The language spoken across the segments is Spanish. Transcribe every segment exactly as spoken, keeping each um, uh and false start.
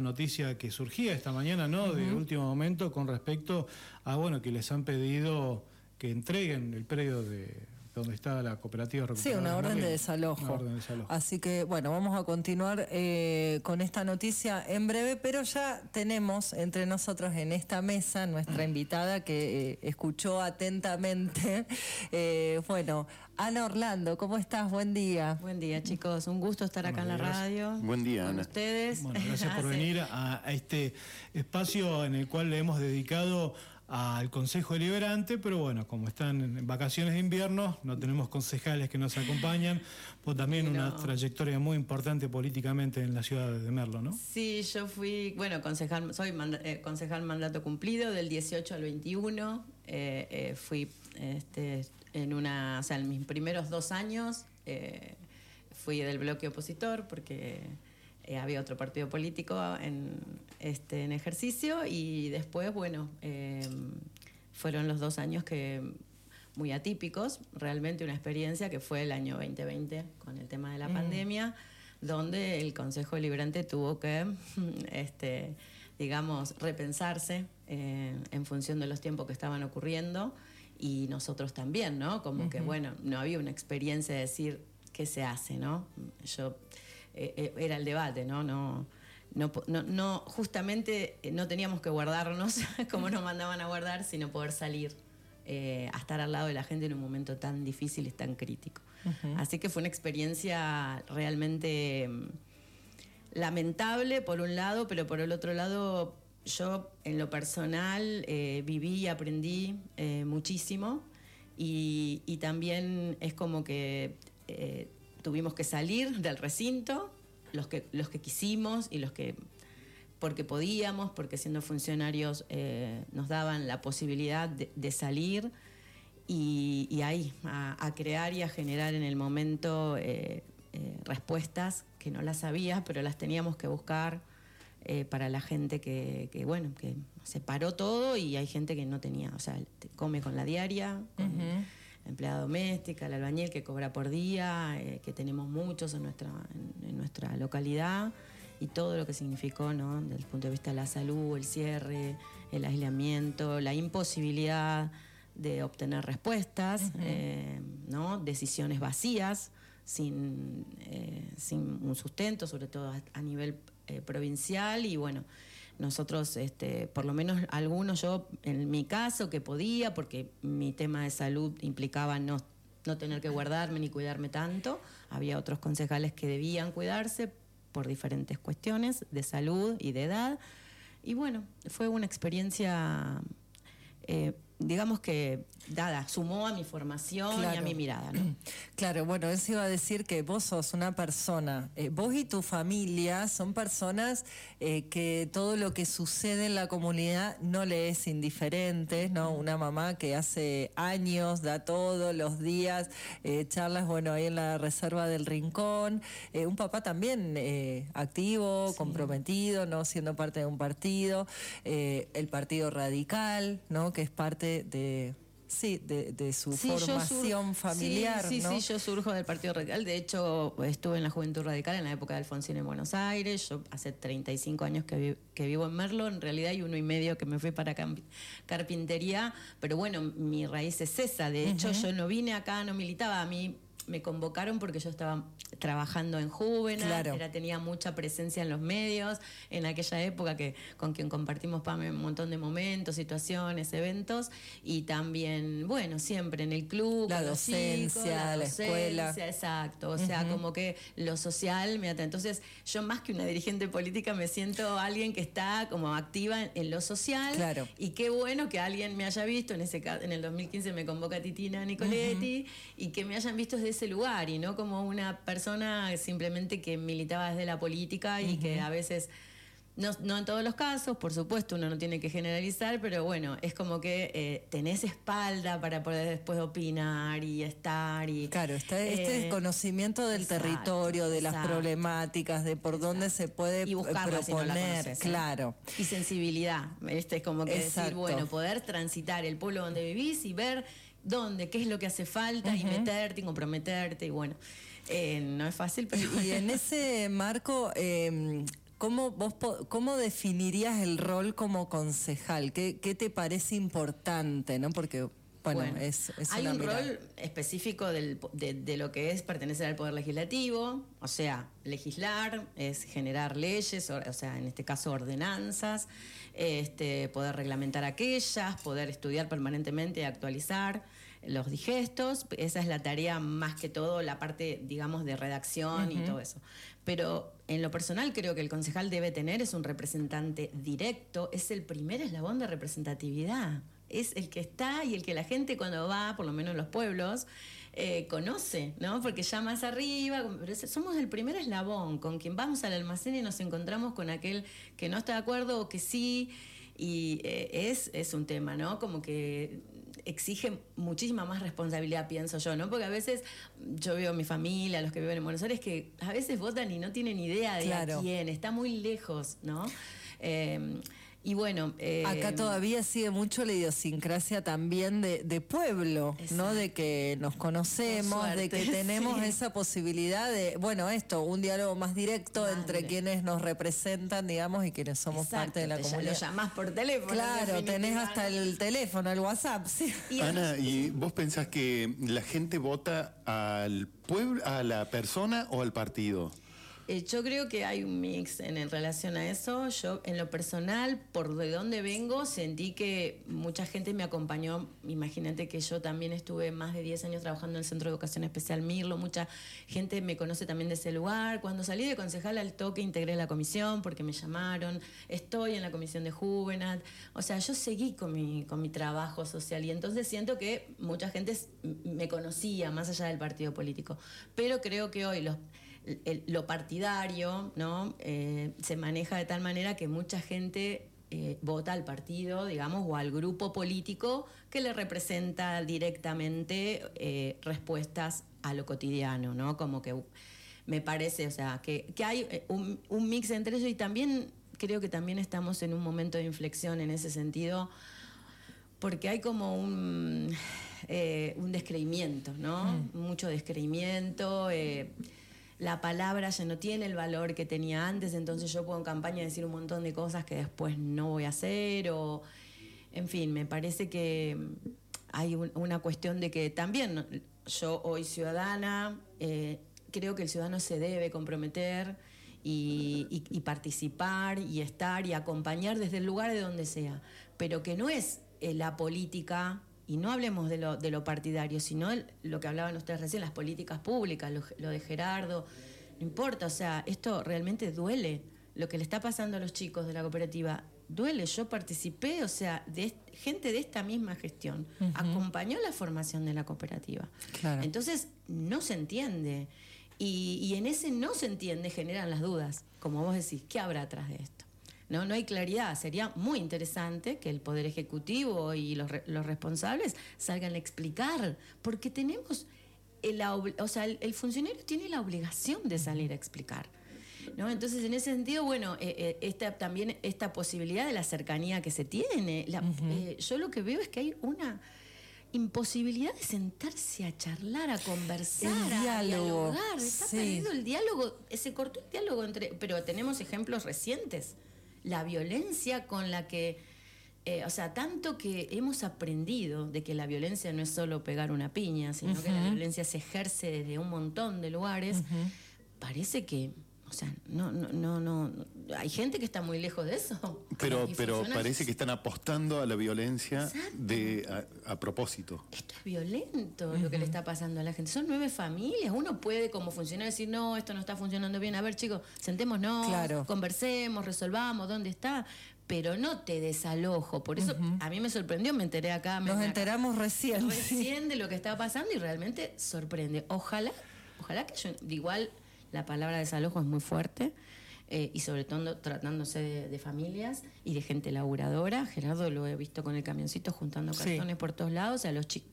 noticia que surgía esta mañana, ¿no? Uh-huh. De último momento con respecto a, bueno, que les han pedido que entreguen el predio de donde está la cooperativa recuperadora. Sí, una orden de desalojo. Una orden de desalojo. Así que, bueno, vamos a continuar eh, con esta noticia en breve, pero ya tenemos entre nosotros en esta mesa nuestra invitada que eh, escuchó atentamente. Eh, bueno, Ana Orlando, ¿cómo estás? Buen día. Buen día, chicos. Un gusto estar acá en la radio. Buen día, con Ana. ustedes. Bueno, gracias por venir a, a este espacio en el cual le hemos dedicado al Consejo Deliberante, pero bueno, como están en vacaciones de invierno, no tenemos concejales que nos acompañan, pues también Pero... una trayectoria muy importante políticamente en la ciudad de Merlo, ¿no? Sí, yo fui, bueno, concejal, soy manda, eh, concejal mandato cumplido del dieciocho al veintiuno, eh, eh, fui este, en una, o sea, en mis primeros dos años eh, fui del bloque opositor porque... Eh, había otro partido político en, este, en ejercicio y después, bueno, eh, fueron los dos años que muy atípicos, realmente una experiencia que fue el año veinte veinte con el tema de la mm. pandemia, donde el Consejo Deliberante tuvo que, este, digamos, repensarse eh, en función de los tiempos que estaban ocurriendo y nosotros también, ¿no? Como uh-huh. que, bueno, no había una experiencia de decir qué se hace, ¿no? Yo... Eh, era el debate, ¿no? No, no, no, no justamente no teníamos que guardarnos como nos mandaban a guardar, sino poder salir eh, a estar al lado de la gente en un momento tan difícil y tan crítico. Uh-huh. Así que fue una experiencia realmente lamentable por un lado, pero por el otro lado yo en lo personal eh, viví y aprendí eh, muchísimo y, y también es como que... Eh, tuvimos que salir del recinto, los que, los que quisimos y los que, porque podíamos, porque siendo funcionarios eh, nos daban la posibilidad de, de salir y, y ahí, a, a crear y a generar en el momento eh, eh, respuestas que no las sabía, pero las teníamos que buscar eh, para la gente que, que, bueno, que se paró todo y hay gente que no tenía, o sea, come con la diaria, con, uh-huh. empleada doméstica, el albañil que cobra por día, eh, que tenemos muchos en nuestra, en, en nuestra localidad y todo lo que significó, ¿no? Desde el punto de vista de la salud, el cierre, el aislamiento, la imposibilidad de obtener respuestas, uh-huh. eh, ¿no? Decisiones vacías, sin, eh, sin un sustento, sobre todo a, a nivel eh, provincial y bueno... Nosotros, este, por lo menos algunos, yo en mi caso que podía, porque mi tema de salud implicaba no, no tener que guardarme ni cuidarme tanto, había otros concejales que debían cuidarse por diferentes cuestiones de salud y de edad. Y bueno, fue una experiencia, eh, digamos que dada, sumó a mi formación claro. y a mi mirada, ¿no? Claro, bueno, eso iba a decir que vos sos una persona, eh, vos y tu familia son personas eh, que todo lo que sucede en la comunidad no le es indiferente, ¿no? Una mamá que hace años da todos los días eh, charlas, bueno, ahí en la Reserva del Rincón, eh, un papá también eh, activo, sí. comprometido, ¿no? Siendo parte de un partido, eh, el Partido Radical, ¿no? Que es parte de... Sí, de, de su sí, formación sur... familiar, sí, sí, ¿no? Sí, yo surjo del Partido Radical. De hecho, estuve en la Juventud Radical en la época de Alfonsín en Buenos Aires. Yo hace treinta y cinco años que, vi, que vivo en Merlo. En realidad hay uno y medio que me fui para carpintería. Pero bueno, mi raíz es esa. De hecho, uh-huh. yo no vine acá, no militaba. A mí me convocaron porque yo estaba trabajando en Juvenal, claro. era, tenía mucha presencia en los medios, en aquella época que con quien compartimos Pam, un montón de momentos, situaciones, eventos, y también, bueno, siempre en el club, la docencia, chicos, la, la docencia, escuela. Exacto, o sea, uh-huh. como que lo social me ata. Entonces, yo más que una dirigente política me siento alguien que está como activa en, en lo social, claro. y qué bueno que alguien me haya visto, en ese en el dos mil quince me convoca Titina Nicoletti, uh-huh. y que me hayan visto desde ese lugar, y no como una persona simplemente que militaba desde la política y uh-huh. que a veces, no, no en todos los casos, por supuesto, uno no tiene que generalizar, pero bueno, es como que eh, tenés espalda para poder después opinar y estar y... Claro, está este eh, conocimiento del exacto, territorio, de exacto, las problemáticas, de por exacto. dónde se puede y buscarla, proponer, si no la conoces, claro. Y sensibilidad, este es como que exacto. decir, bueno, poder transitar el pueblo donde vivís y ver dónde, qué es lo que hace falta uh-huh. y meterte y comprometerte y bueno, eh, no es fácil, pero... Y, y en ese marco... Eh, ¿cómo, vos, ¿cómo definirías el rol como concejal? ¿Qué, qué te parece importante? ¿No? Porque... Bueno, Bueno, es, es hay una un mirada. rol específico del, de, de lo que es pertenecer al Poder Legislativo, o sea, legislar, es generar leyes, o, o sea, en este caso ordenanzas, este, poder reglamentar aquellas, poder estudiar permanentemente y actualizar los digestos. Esa es la tarea más que todo, la parte, digamos, de redacción uh-huh. y todo eso. Pero en lo personal creo que el concejal debe tener, es un representante directo, es el primer eslabón de representatividad. Es el que está y el que la gente cuando va, por lo menos en los pueblos, eh, conoce, ¿no? Porque ya más arriba, pero somos el primer eslabón con quien vamos al almacén y nos encontramos con aquel que no está de acuerdo o que sí, y eh, es, es un tema, ¿no? Como que exige muchísima más responsabilidad, pienso yo, ¿no? Porque a veces yo veo a mi familia, a los que viven en Buenos Aires, que a veces votan y no tienen idea de claro. a quién, está muy lejos, ¿no? Eh, Y bueno, eh, acá todavía sigue mucho la idiosincrasia también de, de pueblo, exacto. ¿no? De que nos conocemos, suerte, de que tenemos sí. esa posibilidad de, bueno, esto, un diálogo más directo Madre. entre quienes nos representan, digamos, y quienes somos exacto, parte de la te comunidad. Lo llamás por teléfono. Claro, tenés hasta el teléfono, el WhatsApp. Sí. Y Ana, ¿y vos pensás que la gente vota al pueblo, a la persona o al partido? Eh, yo creo que hay un mix en, en relación a eso. Yo, en lo personal, por de dónde vengo, sentí que mucha gente me acompañó. Imagínate que yo también estuve más de diez años trabajando en el Centro de Educación Especial Mirlo. Mucha gente me conoce también de ese lugar. Cuando salí de concejal al toque integré la comisión porque me llamaron. Estoy en la comisión de Juvenat. O sea, yo seguí con mi, con mi trabajo social y entonces siento que mucha gente me conocía más allá del partido político. Pero creo que hoy los... El, lo partidario, ¿no? Eh, se maneja de tal manera que mucha gente eh, vota al partido, digamos, o al grupo político que le representa directamente eh, respuestas a lo cotidiano, ¿no? Como que me parece, o sea, que, que hay un, un mix entre ellos y también creo que también estamos en un momento de inflexión en ese sentido, porque hay como un, eh, un descreimiento, ¿no? Mm. Mucho descreimiento. Eh, La palabra ya no tiene el valor que tenía antes, entonces yo puedo en campaña decir un montón de cosas que después no voy a hacer, o en fin, me parece que hay un, una cuestión de que también yo hoy ciudadana, eh, creo que el ciudadano se debe comprometer y, y, y participar y estar y acompañar desde el lugar de donde sea, pero que no es eh, la política. Y no hablemos de lo, de lo partidario, sino el, lo que hablaban ustedes recién, las políticas públicas, lo, lo de Gerardo, no importa, o sea, esto realmente duele, lo que le está pasando a los chicos de la cooperativa, duele, yo participé, o sea, de gente de esta misma gestión, uh-huh. acompañó la formación de la cooperativa. Claro. Entonces, no se entiende, y, y en ese no se entiende generan las dudas, como vos decís, ¿qué habrá atrás de esto? No, no hay claridad. Sería muy interesante que el Poder Ejecutivo y los, los responsables salgan a explicar, porque tenemos, el, o sea, el, el funcionario tiene la obligación de salir a explicar, ¿no? Entonces, en ese sentido, bueno, eh, eh, esta, también esta posibilidad de la cercanía que se tiene, la, uh-huh. eh, yo lo que veo es que hay una imposibilidad de sentarse a charlar, a conversar, el a diálogo. dialogar. Está sí. perdido el diálogo, se cortó el diálogo entre, pero tenemos ejemplos recientes. La violencia con la que, eh, o sea, tanto que hemos aprendido de que la violencia no es solo pegar una piña, sino uh-huh. que la violencia se ejerce desde un montón de lugares, uh-huh. parece que, o sea, no, no, no, no, hay gente que está muy lejos de eso. Pero, pero parece que están apostando a la violencia de, a, a propósito. Esto es violento uh-huh. lo que le está pasando a la gente. Son nueve familias. Uno puede como funcionario decir, no, esto no está funcionando bien. A ver, chicos, sentémonos, claro. conversemos, resolvamos, ¿dónde está? Pero no te desalojo. Por eso uh-huh. a mí me sorprendió, me enteré acá. Nos me enteramos acá, recién. Recién sí. de lo que está pasando y realmente sorprende. Ojalá, ojalá que yo, igual la palabra desalojo es muy fuerte. Eh, y sobre todo tratándose de, de familias y de gente laburadora. Gerardo lo he visto con el camioncito juntando cartones sí. por todos lados. O sea, los chicos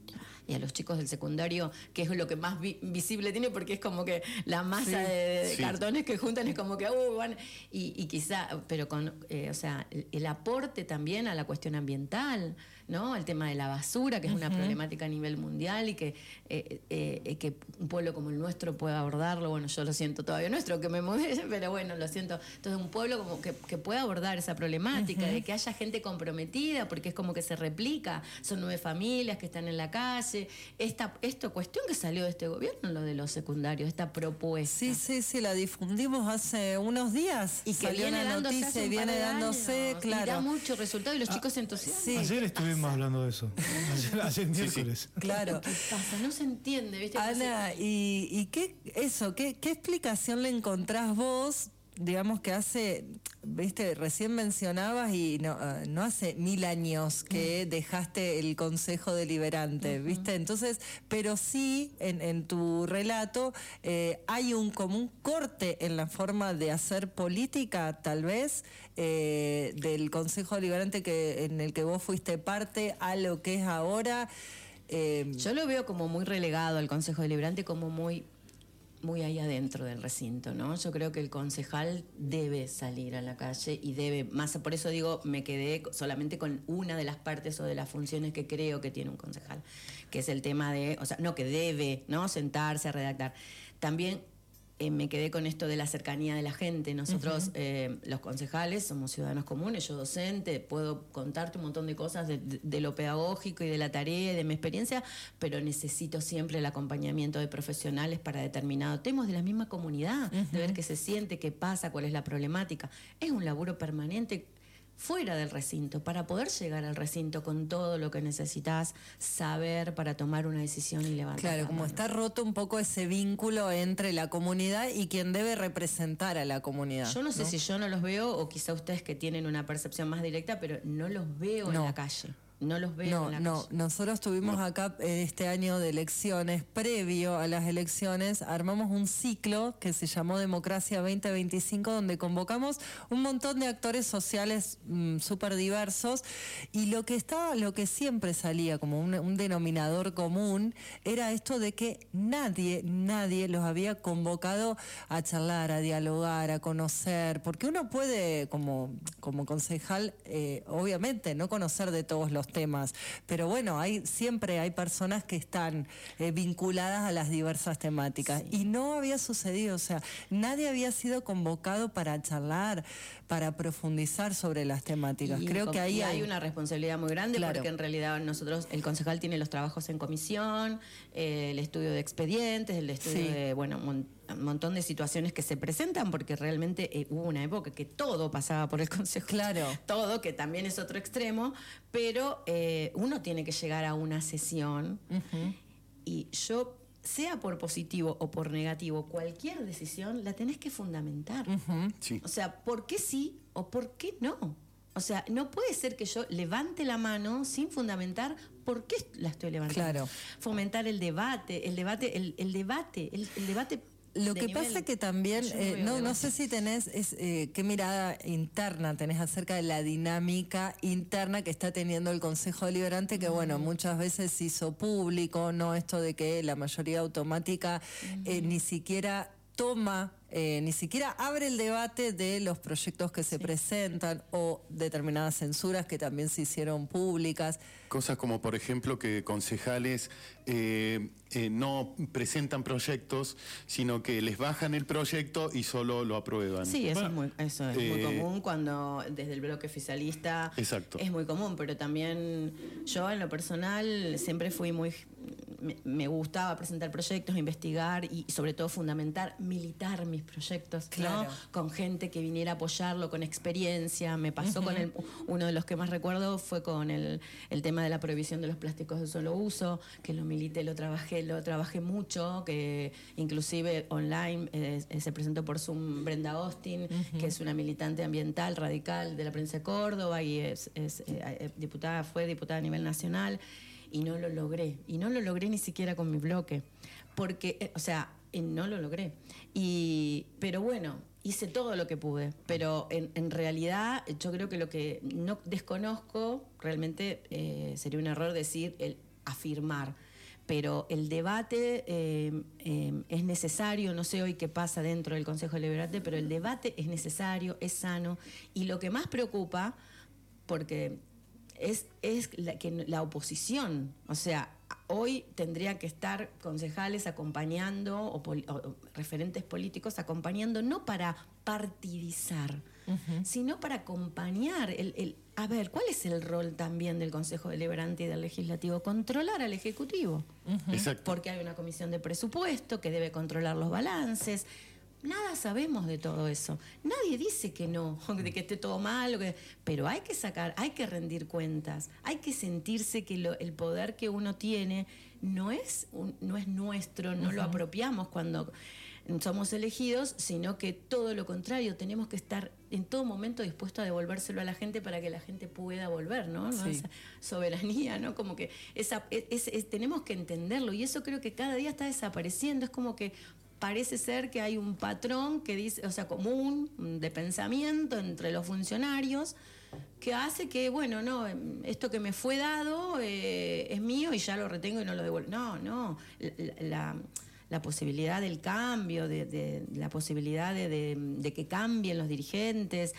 y a los chicos del secundario, que es lo que más vi- visible tiene, porque es como que la masa Sí. de, de Sí. cartones que juntan es como que, uh, van, y, y quizá, pero con, eh, o sea, el, el aporte también a la cuestión ambiental, ¿no? El tema de la basura, que es una problemática a nivel mundial y que, eh, eh, eh, que un pueblo como el nuestro pueda abordarlo. Bueno, yo lo siento todavía nuestro, que me mudé, pero bueno, lo siento. Entonces, un pueblo como que, que pueda abordar esa problemática, de que haya gente comprometida, porque es como que se replica. Son nueve familias que están en la calle. Esta, esta cuestión que salió de este gobierno, lo de los secundarios, esta propuesta. Sí, sí, sí, la difundimos hace unos días. Y que salió viene una dándose noticia hace y un viene par de dándose, años, claro. Y da mucho resultado y los chicos se entusiasman. sí. Ayer estuvimos hablando de eso. Ayer, ayer miércoles. Claro. ¿Qué pasa? No se entiende, ¿viste? Ana, ¿y, y qué, eso, qué, qué explicación le encontrás vos? Digamos que hace, viste, recién mencionabas y no, uh, no hace mil años que dejaste el Consejo Deliberante, viste, entonces, pero sí en, en tu relato eh, hay un como un corte en la forma de hacer política, tal vez, eh, del Consejo Deliberante que en el que vos fuiste parte a lo que es ahora. Eh, Yo lo veo como muy relegado al Consejo Deliberante, como muy, muy ahí adentro del recinto, ¿no? Yo creo que el concejal debe salir a la calle y debe, más por eso digo, me quedé solamente con una de las partes o de las funciones que creo que tiene un concejal, que es el tema de, o sea, no que debe, ¿no? Sentarse a redactar. También eh, me quedé con esto de la cercanía de la gente. Nosotros, uh-huh. eh, los concejales, somos ciudadanos comunes, yo docente, puedo contarte un montón de cosas de, de, de lo pedagógico y de la tarea y de mi experiencia, pero necesito siempre el acompañamiento de profesionales para determinado temas de la misma comunidad, uh-huh. de ver qué se siente, qué pasa, cuál es la problemática. Es un laburo permanente fuera del recinto, para poder llegar al recinto con todo lo que necesitas saber para tomar una decisión y levantar. Claro, como está roto un poco ese vínculo entre la comunidad y quien debe representar a la comunidad. Yo no sé ¿no? si yo no los veo, o quizá ustedes que tienen una percepción más directa, pero no los veo no. en la calle. No los veo no, en la no. calle. Nosotros tuvimos no. acá este año de elecciones, previo a las elecciones, armamos un ciclo que se llamó Democracia veinte veinticinco, donde convocamos un montón de actores sociales mmm, súper diversos, y lo que estaba, lo que siempre salía como un, un denominador común, era esto de que nadie, nadie los había convocado a charlar, a dialogar, a conocer, porque uno puede, como, como concejal, eh, obviamente, no conocer de todos los temas, pero bueno, hay siempre hay personas que están eh, vinculadas a las diversas temáticas, sí. Y no había sucedido, o sea, nadie había sido convocado para charlar, para profundizar sobre las temáticas. Y creo que ahí hay, hay una responsabilidad muy grande, claro. porque en realidad nosotros, el concejal tiene los trabajos en comisión, eh, el estudio de expedientes, el estudio sí. de, bueno, un montón de situaciones que se presentan, porque realmente eh, hubo una época que todo pasaba por el consejo. Claro. Todo, que también es otro extremo, pero eh, uno tiene que llegar a una sesión, uh-huh. y yo, sea por positivo o por negativo, cualquier decisión la tenés que fundamentar. Uh-huh. Sí. O sea, ¿por qué sí o por qué no? O sea, no puede ser que yo levante la mano sin fundamentar por qué la estoy levantando. Claro. Fomentar el debate, el debate, el, el debate, el, el debate. Lo que pasa que también, eh, no, no sé si tenés, es, eh, qué mirada interna tenés acerca de la dinámica interna que está teniendo el Consejo Deliberante, que uh-huh. bueno, muchas veces se hizo público, no esto de que la mayoría automática uh-huh. eh, ni siquiera toma, eh, ni siquiera abre el debate de los proyectos que se sí. presentan, o determinadas censuras que también se hicieron públicas. Cosas como, por ejemplo, que concejales eh, eh, no presentan proyectos, sino que les bajan el proyecto y solo lo aprueban. Sí, eso bueno, es, muy, eso es eh, muy común cuando desde el bloque oficialista. Exacto. Es muy común, pero también yo en lo personal siempre fui muy... Me, me gustaba presentar proyectos, investigar y sobre todo fundamentar, militar mis proyectos, claro. ¿no? Con gente que viniera a apoyarlo, con experiencia. Me pasó uh-huh. con el, uno de los que más recuerdo fue con el, el tema de la prohibición de los plásticos de solo uso, que lo milité, lo trabajé, lo trabajé mucho, que inclusive online eh, se presentó por Zoom Brenda Austin, uh-huh. que es una militante ambiental radical de la provincia de Córdoba y es, es eh, diputada, fue diputada a nivel nacional. Y no lo logré, y no lo logré ni siquiera con mi bloque, porque, eh, o sea, eh, no lo logré. Y, pero bueno, hice todo lo que pude, pero en, en realidad yo creo que lo que no desconozco, realmente eh, sería un error decir, el afirmar, pero el debate eh, eh, es necesario, no sé hoy qué pasa dentro del Consejo Deliberante, pero el debate es necesario, es sano, y lo que más preocupa, porque es, es la, que la oposición, o sea, hoy tendría que estar concejales acompañando o, pol, o referentes políticos acompañando, no para partidizar, uh-huh. sino para acompañar. El, el, a ver, ¿cuál es el rol también del Consejo Deliberante y del Legislativo? Controlar al Ejecutivo. Uh-huh. Exacto. Porque hay una comisión de presupuesto que debe controlar los balances. Nada sabemos de todo eso. Nadie dice que no, de que esté todo mal, que, pero hay que sacar, hay que rendir cuentas, hay que sentirse que lo, el poder que uno tiene no es, un, no es nuestro, no uh-huh. lo apropiamos cuando somos elegidos, sino que todo lo contrario, tenemos que estar en todo momento dispuestos a devolvérselo a la gente para que la gente pueda volver, ¿no? ¿no? Sí. Esa soberanía, ¿no? Como que esa, es, es, tenemos que entenderlo, y eso creo que cada día está desapareciendo. Es como que parece ser que hay un patrón que dice, o sea, común de pensamiento entre los funcionarios que hace que, bueno, no, esto que me fue dado eh, es mío y ya lo retengo y no lo devuelvo. No, no, la, la, la posibilidad del cambio, de, de, la posibilidad de, de, de que cambien los dirigentes.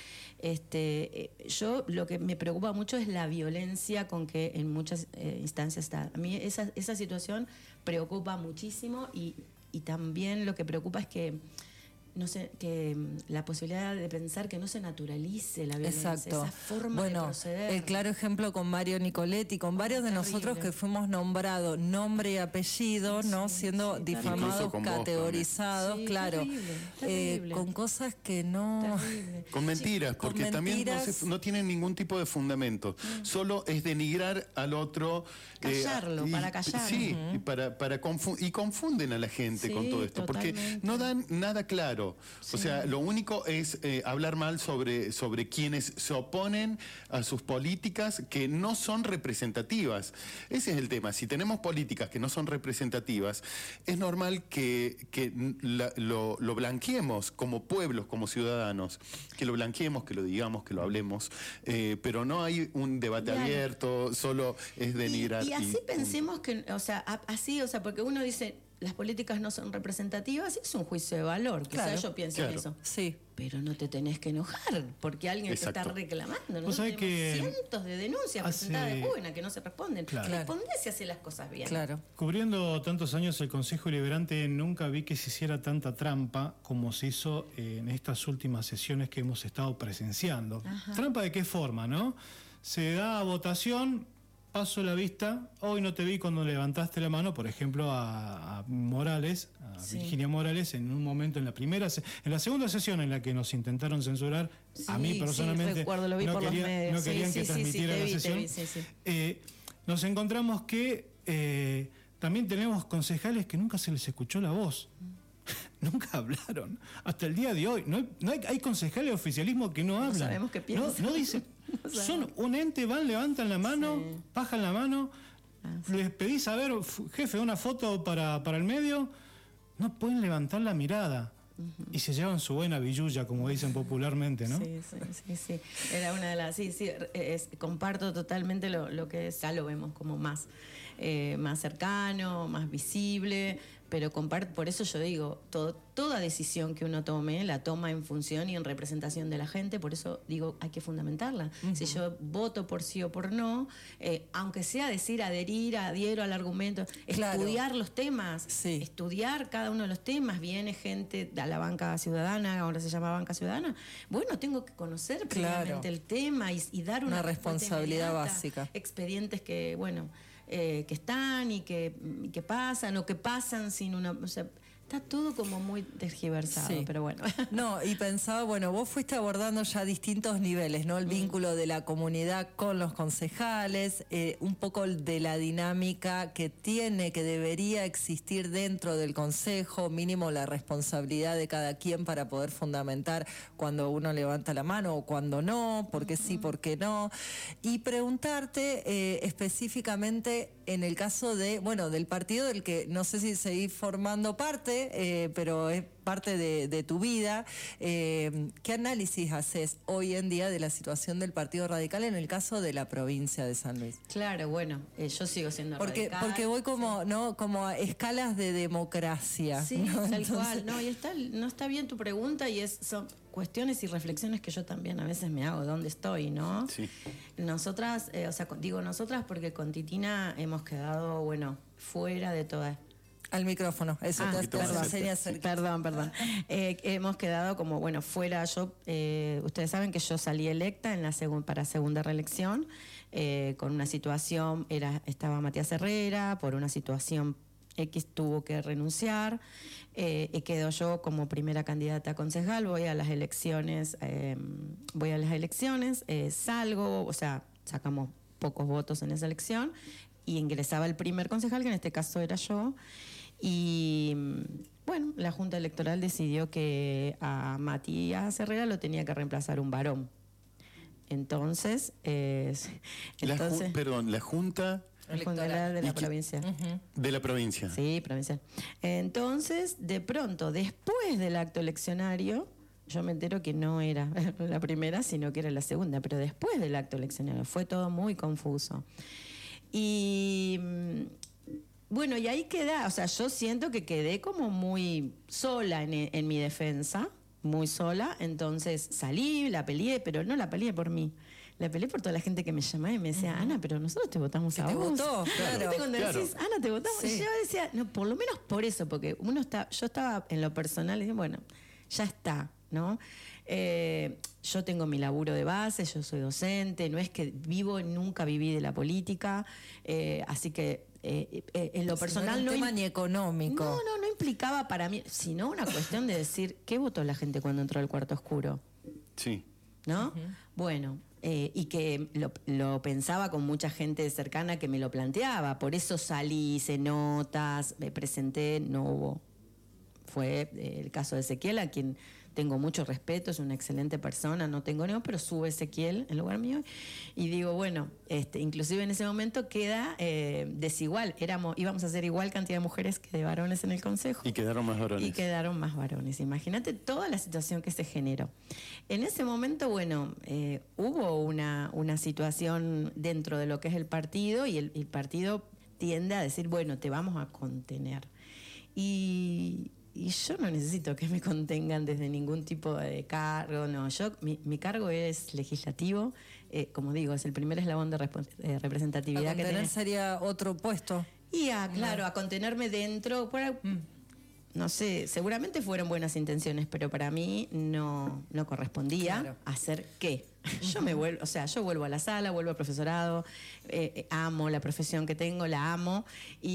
Este, yo lo que me preocupa mucho es la violencia con que en muchas eh, instancias está. A mí esa, esa situación preocupa muchísimo, y Y también lo que preocupa es que no sé, que la posibilidad de pensar que no se naturalice la violencia, exacto. esa forma bueno, de proceder. El claro ejemplo con Mario Nicoletti, con varios oh, de terrible. nosotros que fuimos nombrados nombre y apellido, sí, ¿no? Siendo sí, difamados, categorizados, sí, claro, terrible, terrible. Eh, con cosas que no... Terrible. Con mentiras, sí, porque con también mentiras... No, se, no tienen ningún tipo de fundamento. Mm. Solo es denigrar al otro. Callarlo, eh, y, para callar. Sí, uh-huh. y, para, para confu- y confunden a la gente sí, con todo esto, totalmente. Porque no dan nada claro. Sí. O sea, lo único es eh, hablar mal sobre, sobre quienes se oponen a sus políticas que no son representativas. Ese es el tema. Si tenemos políticas que no son representativas, es normal que, que la, lo, lo blanqueemos como pueblos, como ciudadanos, que lo blanqueemos, que lo digamos, que lo hablemos, eh, pero no hay un debate claro. abierto, solo es denigrar. Y, y así y, pensemos que, o sea, así, o sea, porque uno dice... las políticas no son representativas, es un juicio de valor, quizás claro, yo pienso claro. en eso. Sí. Pero no te tenés que enojar, porque alguien Exacto. te está reclamando. ¿No? Tenemos que cientos de denuncias hace... presentadas de jóvenes que no se responden. Claro. Respondés si hace las cosas bien. Claro. Cubriendo tantos años el Consejo Deliberante, nunca vi que se hiciera tanta trampa como se hizo en estas últimas sesiones que hemos estado presenciando. Ajá. ¿Trampa de qué forma, no? Se da votación... Paso la vista, hoy no te vi cuando levantaste la mano, por ejemplo, a, a Morales, a sí. Virginia Morales, en un momento en la primera, en la segunda sesión en la que nos intentaron censurar, sí, a mí personalmente sí, recuerdo, lo vi no, por quería, los medios. no querían sí, que sí, transmitiera sí, la vi, sesión. Vi, sí, sí. Eh, nos encontramos que eh, también tenemos concejales que nunca se les escuchó la voz. Nunca hablaron. Hasta el día de hoy. No hay, no hay, hay concejales de oficialismo que no hablan. No sabemos qué piensan. No, no dicen. No son un ente, van, levantan la mano, sí. bajan la mano. Ah, sí. Les pedís, a ver, jefe, una foto para, para el medio. No pueden levantar la mirada. Uh-huh. Y se llevan su buena billulla, como dicen popularmente, ¿no? Sí, sí, sí, sí. Era una de las... Sí, sí, es, comparto totalmente lo, lo que es, ya lo vemos como más, eh, más cercano, más visible, pero comparto, por eso yo digo, todo, toda decisión que uno tome, la toma en función y en representación de la gente, por eso digo, hay que fundamentarla. Uh-huh. Si yo voto por sí o por no, eh, aunque sea decir adherir, adhiero al argumento, claro. estudiar los temas, sí. estudiar cada uno de los temas, viene gente a la banca ciudadana, ahora se llama banca ciudadana, bueno, tengo que conocer previamente claro. el tema y, y dar una, una responsabilidad inmediata, básica. Expedientes que, bueno... Eh, que están y que, y que pasan o que pasan sin una... O sea, está todo como muy tergiversado, sí. pero bueno. No, y pensaba, bueno, vos fuiste abordando ya distintos niveles, ¿no? El mm. vínculo de la comunidad con los concejales, eh, un poco de la dinámica que tiene, que debería existir dentro del consejo, mínimo la responsabilidad de cada quien para poder fundamentar cuando uno levanta la mano o cuando no, por qué mm-hmm. sí, por qué no. Y preguntarte eh, específicamente en el caso de, bueno, del partido del que no sé si seguís formando parte, tarde, eh, pero es parte de, de tu vida. Eh, ¿Qué análisis haces hoy en día de la situación del Partido Radical en el caso de la provincia de San Luis? Claro, bueno, eh, yo sigo siendo porque, radical. Porque voy como, sí. ¿no? como a escalas de democracia. Sí, ¿no? tal Entonces... cual. No, y está, no está bien tu pregunta y es, son cuestiones y reflexiones que yo también a veces me hago, ¿dónde estoy, no? Sí. Nosotras, eh, o sea, digo nosotras porque con Titina hemos quedado, bueno, fuera de toda... Al micrófono, eso ah, te, te perdón, enseña sí, perdón, perdón. Eh, hemos quedado como, bueno, fuera. Yo, eh, ustedes saben que yo salí electa en la segun, para segunda reelección, eh, con una situación, era estaba Matías Herrera, por una situación X tuvo que renunciar, eh, y quedo yo como primera candidata a concejal, voy a las elecciones, eh, voy a las elecciones, eh, salgo, o sea, sacamos pocos votos en esa elección, y ingresaba el primer concejal, que en este caso era yo. Y bueno, la Junta Electoral decidió que a Matías Herrera lo tenía que reemplazar un varón. Entonces, eh, entonces la, perdón, la Junta Electoral de la provincia. Uh-huh. De la provincia. Sí, provincial. Entonces, de pronto, después del acto eleccionario, yo me entero que no era la primera, sino que era la segunda, pero después del acto eleccionario fue todo muy confuso. Y bueno, y ahí queda, o sea, yo siento que quedé como muy sola en, en mi defensa, muy sola, entonces salí, la peleé, pero no la peleé por mí. La peleé por toda la gente que me llamaba y me decía, uh-huh. Ana, pero nosotros te votamos a te vos. Votó, claro. Cuando claro. decís, Ana, te votamos. Sí. Y yo decía, no, por lo menos por eso, porque uno está, yo estaba en lo personal y dije, bueno, ya está, ¿no? Eh, yo tengo mi laburo de base, yo soy docente, no es que vivo, nunca viví de la política, eh, así que eh, eh, en lo personal no, no, tema im- ni económico. No, no, no implicaba para mí, sino una cuestión de decir, ¿qué votó la gente cuando entró al cuarto oscuro? Sí. ¿No? Uh-huh. Bueno, eh, y que lo, lo pensaba con mucha gente cercana que me lo planteaba, por eso salí, hice notas, me presenté, no hubo. Fue eh, el caso de Ezequiel, a quien tengo mucho respeto, es una excelente persona, no tengo ningún, pero sube Ezequiel en lugar mío. Y digo, bueno, este, inclusive en ese momento queda eh, desigual. Éramos, íbamos a ser igual cantidad de mujeres que de varones en el consejo. Y quedaron más varones. Y quedaron más varones. Imagínate toda la situación que se generó. En ese momento, bueno, eh, hubo una, una situación dentro de lo que es el partido y el, el partido tiende a decir, bueno, te vamos a contener. Y... Y yo no necesito que me contengan desde ningún tipo de cargo, no. Yo, mi, mi cargo es legislativo, eh, como digo, es el primer eslabón de respons- eh, representatividad a que tener tenés. sería otro puesto. Y a, claro, no. a contenerme dentro, por, mm. no sé, seguramente fueron buenas intenciones, pero para mí no, no correspondía claro. hacer qué. Yo me vuelvo, o sea, yo vuelvo a la sala, vuelvo al profesorado, eh, amo la profesión que tengo, la amo,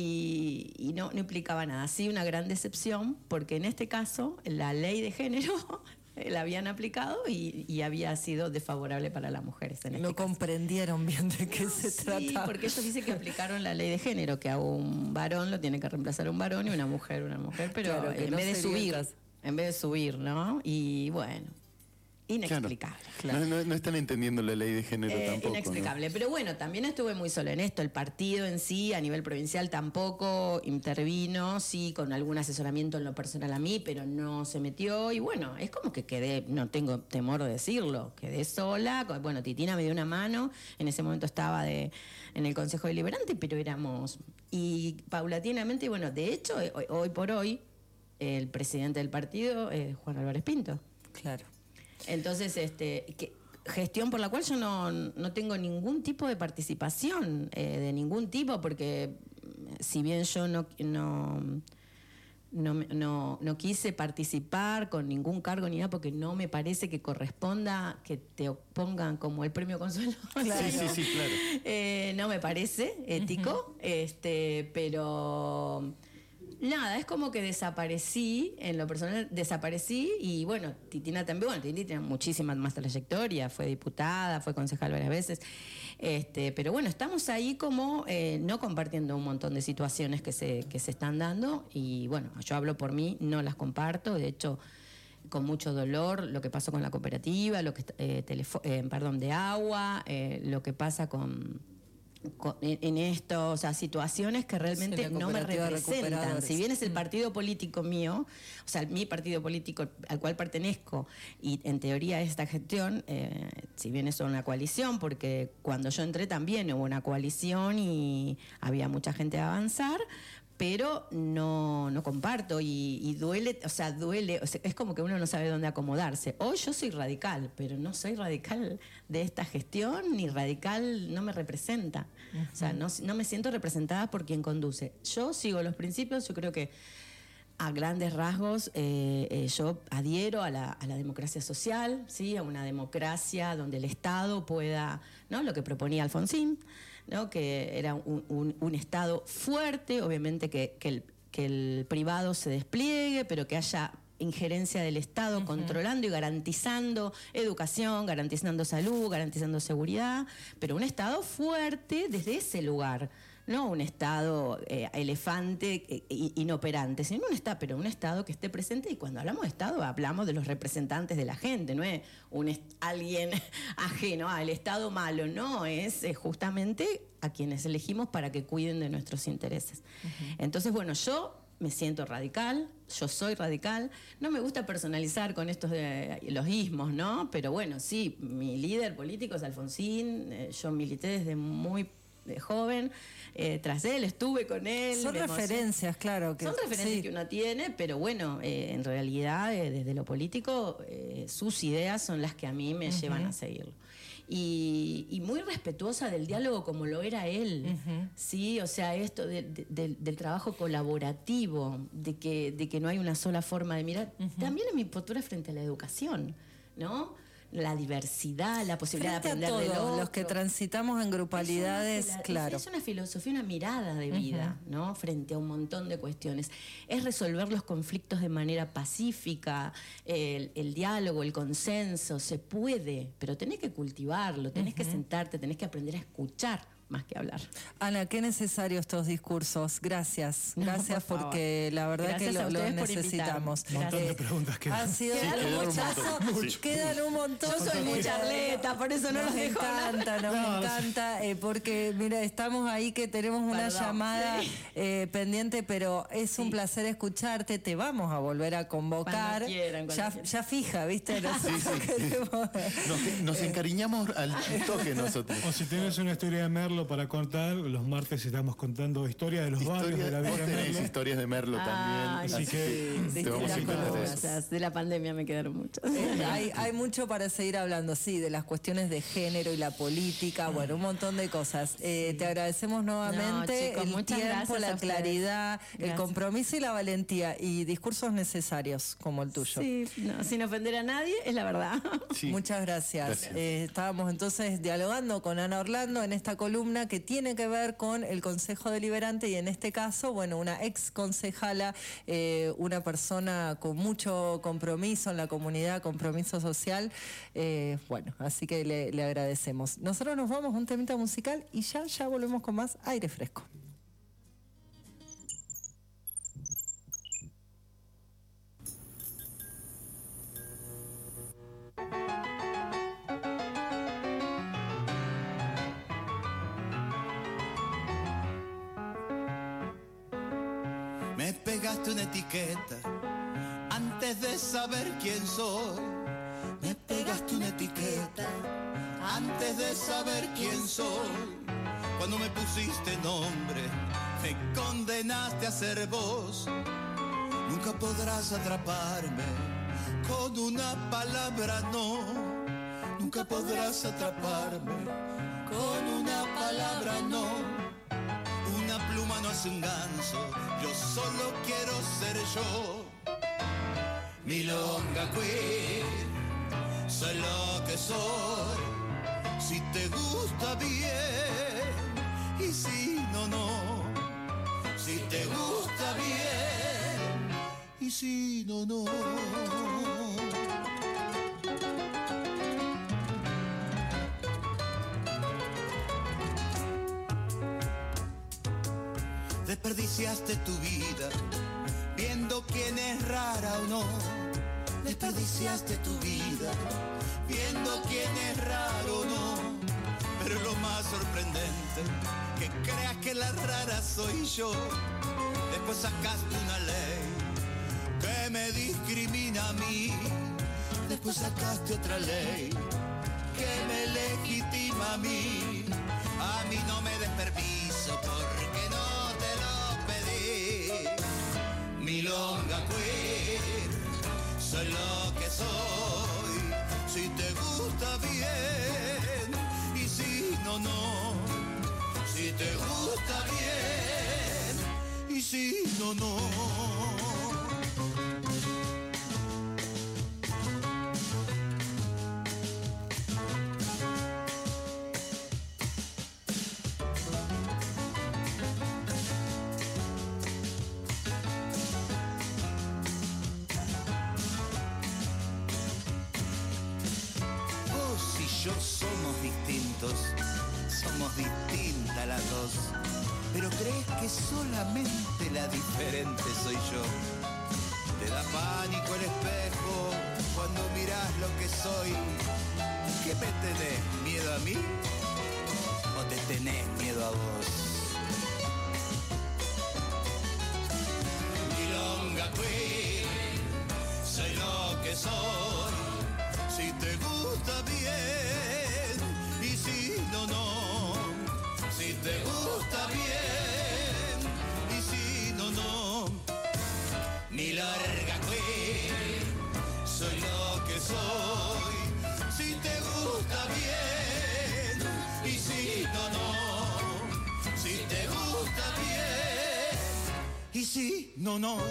y, y no, no implicaba nada. Sí, una gran decepción, porque en este caso la ley de género la habían aplicado y, y había sido desfavorable para las mujeres. En este no caso. comprendieron bien de qué no, se sí, trata. Sí, porque ellos dicen que aplicaron la ley de género, que a un varón lo tiene que reemplazar un varón y una mujer una mujer, pero claro, en, no vez de subir, en vez de subir, ¿no? Y bueno... Inexplicable. Claro. No, no, no están entendiendo la ley de género eh, tampoco. Inexplicable. ¿No? Pero bueno, también estuve muy sola en esto. El partido en sí, a nivel provincial, tampoco intervino, sí, con algún asesoramiento en lo personal a mí, pero no se metió. Y bueno, es como que quedé, no tengo temor de decirlo, quedé sola. Bueno, Titina me dio una mano. En ese momento estaba de, en el Consejo Deliberante, pero éramos... Y paulatinamente, bueno, de hecho, hoy, hoy por hoy, el presidente del partido es Juan Álvarez Pinto. Claro. Entonces, este, que, gestión por la cual yo no, no tengo ningún tipo de participación, eh, de ningún tipo, porque si bien yo no, no, no, no, no quise participar con ningún cargo ni nada, porque no me parece que corresponda que te pongan como el premio Consuelo. Claro. Sí, sí, sí, claro. Eh, no me parece ético, uh-huh. este, pero... Nada, es como que desaparecí, en lo personal desaparecí y bueno, Titina también, bueno, Titina tiene muchísima más trayectoria, fue diputada, fue concejal varias veces, este, pero bueno, estamos ahí como eh, no compartiendo un montón de situaciones que se, que se están dando y bueno, yo hablo por mí, no las comparto, de hecho, con mucho dolor, lo que pasó con la cooperativa, lo que eh, telefo- eh, perdón, de agua, eh, lo que pasa con... en esto, o sea, situaciones que realmente Sí, no me representan. Si bien es el partido político mío, o sea, mi partido político al cual pertenezco, y en teoría esta gestión, eh, si bien es una coalición, porque cuando yo entré también hubo una coalición y había mucha gente a avanzar, pero no, no comparto y, y duele, o sea, duele, o sea, es como que uno no sabe dónde acomodarse. Hoy yo soy radical, pero no soy radical de esta gestión, ni radical, no me representa. Uh-huh. O sea, no, no me siento representada por quien conduce. Yo sigo los principios, yo creo que a grandes rasgos eh, eh, yo adhiero a la, a la democracia social, ¿sí? A una democracia donde el Estado pueda, ¿no? Lo que proponía Alfonsín, ¿no? Que era un, un, un Estado fuerte, obviamente que, que, el, que el privado se despliegue, pero que haya injerencia del Estado, uh-huh, controlando y garantizando educación, garantizando salud, garantizando seguridad, pero un Estado fuerte desde ese lugar. No un Estado eh, elefante eh, inoperante, sino un Estado, pero un Estado que esté presente, y cuando hablamos de Estado hablamos de los representantes de la gente, no es un alguien ajeno al Estado malo, no, es eh, justamente a quienes elegimos para que cuiden de nuestros intereses. Uh-huh. Entonces, bueno, yo me siento radical, yo soy radical, no me gusta personalizar con estos de los ismos, ¿no? Pero bueno, sí, mi líder político es Alfonsín, eh, yo milité desde muy de joven, eh, tras él, estuve con él. Son referencias, claro. Que, son referencias sí. que uno tiene, pero bueno, eh, en realidad, eh, desde lo político, eh, sus ideas son las que a mí me uh-huh. llevan a seguirlo. Y, y muy respetuosa del diálogo como lo era él, uh-huh. ¿sí? O sea, esto de, de, de, del trabajo colaborativo, de que, de que no hay una sola forma de mirar. Uh-huh. También en mi postura frente a la educación, ¿no? La diversidad, la posibilidad frente de aprender de todos los que transitamos en grupalidades, es una, claro. Es una filosofía, una mirada de vida, uh-huh. ¿no? Frente a un montón de cuestiones. Es resolver los conflictos de manera pacífica, el, el diálogo, el consenso, se puede, pero tenés que cultivarlo, tenés uh-huh. que sentarte, tenés que aprender a escuchar más que hablar. Ana, qué necesarios estos discursos. Gracias, gracias no, por porque la verdad gracias que lo, lo necesitamos. Un montón de preguntas quedan. Ha sido sí, un muchazo, sí. Quedan un montón. Yo soy muy charleta, por eso no nos los dejo encanta, hablar. Nos no, encanta, eh, porque mira, estamos ahí que tenemos una Perdón, llamada sí. eh, pendiente, pero es sí. un placer escucharte. Te vamos a volver a convocar. Cuando quieran, cuando ya, quieran. ya fija, ¿viste? Nos, sí, sí. nos, nos encariñamos al toque nosotros. O si tienes una historia de Merlo para contar, los martes estamos contando historias de los Historia, barrios de la vida de Merlo. Historias de Merlo ah, también. Así sí, que sí, te vamos a invitar. De la pandemia me quedaron muchas. Eh, hay, hay mucho para seguir hablando, sí, de las cuestiones de género y la política, bueno, un montón de cosas. Eh, sí. Te agradecemos nuevamente no, chicos, el tiempo, la claridad, gracias. El compromiso y la valentía y discursos necesarios como el tuyo. Sí, no, sin ofender a nadie, es la verdad. Sí. Muchas gracias. gracias. Eh, estábamos entonces dialogando con Ana Orlando en esta columna que tiene que ver con el Consejo Deliberante y en este caso, bueno, una ex concejala, eh, una persona con mucho compromiso en la comunidad, compromiso social, eh, bueno, así que le, le agradecemos. Nosotros nos vamos a un temita musical y ya, ya volvemos con más aire fresco. Me pegaste una etiqueta antes de saber quién soy. Me pegaste una etiqueta antes de saber quién soy. Cuando me pusiste nombre, me condenaste a ser vos. Nunca podrás atraparme con una palabra, no. Nunca podrás atraparme con una palabra, no. Una pluma no hace un ganso, yo solo quiero ser yo. Milonga queen, soy lo que soy. Si te gusta bien, y si no, no. Si te gusta bien, y si no, no. Desperdiciaste tu vida viendo quién es rara o no. Desperdiciaste tu vida viendo quién es raro o no. Pero lo más sorprendente suerte que creas que la rara soy yo. Después sacaste una ley que me discrimina a mí. Después sacaste otra ley que me legitima a mí. A mí no me des permiso porque no te lo pedí. Milonga queer, soy lo que soy. Si te gusta bien y si no, no. Si te gusta bien y si no, no. Somos distintos, somos distintas las dos, pero crees que solamente la diferente soy yo. Te da pánico el espejo cuando mirás lo que soy. ¿Qué me tenés? ¿Miedo a mí? ¿O te tenés miedo a vos? Milonga queen, soy lo que soy. Si te gusta bien y si no, no. Si te gusta bien y si no, no. Mi larga queen, soy lo que soy. Si te gusta bien y si no, no. Si te gusta bien y si no, no.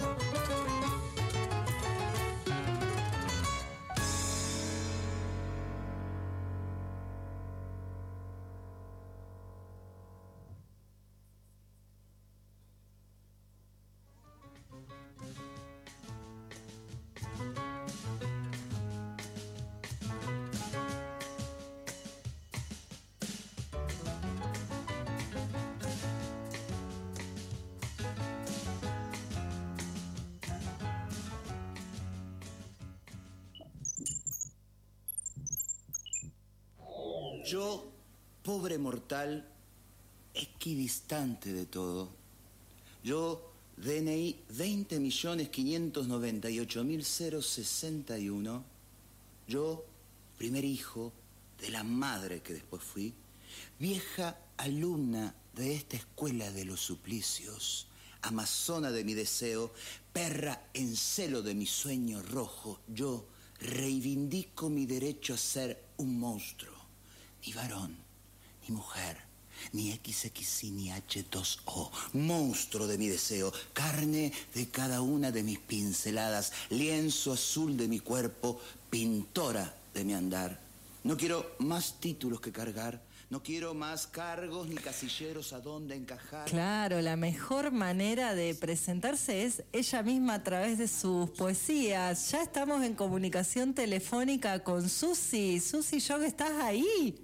Yo, pobre mortal, equidistante de todo. Yo, D N I veinte millones quinientos noventa y ocho mil sesenta y uno. Yo, primer hijo de la madre que después fui, vieja alumna de esta escuela de los suplicios, amazona de mi deseo, perra en celo de mi sueño rojo. Yo reivindico mi derecho a ser un monstruo. Ni varón, ni mujer, ni equis equis i, ni hache dos o. Monstruo de mi deseo, carne de cada una de mis pinceladas, lienzo azul de mi cuerpo, pintora de mi andar. No quiero más títulos que cargar, no quiero más cargos ni casilleros a donde encajar. Claro, la mejor manera de presentarse es ella misma a través de sus poesías. Ya estamos en comunicación telefónica con Susi. Susi Young, ¿estás ahí?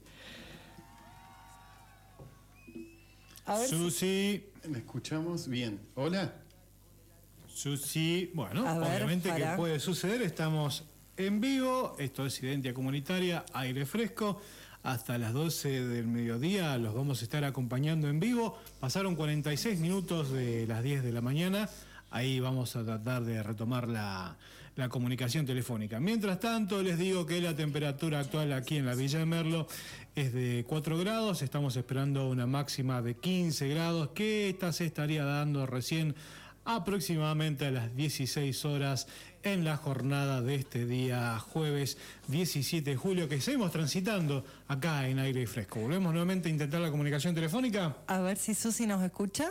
A ver Susi. Si... ¿Me escuchamos bien? ¿Hola? Susi, bueno, a ver, obviamente para. que puede suceder, estamos en vivo, esto es Identia Comunitaria, aire fresco, hasta las doce del mediodía los vamos a estar acompañando en vivo, pasaron cuarenta y seis minutos de las diez de la mañana, ahí vamos a tratar de retomar la, la comunicación telefónica. Mientras tanto, les digo que la temperatura actual aquí en la Villa de Merlo es de cuatro grados, estamos esperando una máxima de quince grados, que esta se estaría dando recién aproximadamente a las dieciséis horas en la jornada de este día jueves diecisiete de julio, que seguimos transitando acá en aire fresco. Volvemos nuevamente a intentar la comunicación telefónica. A ver si Susi nos escucha.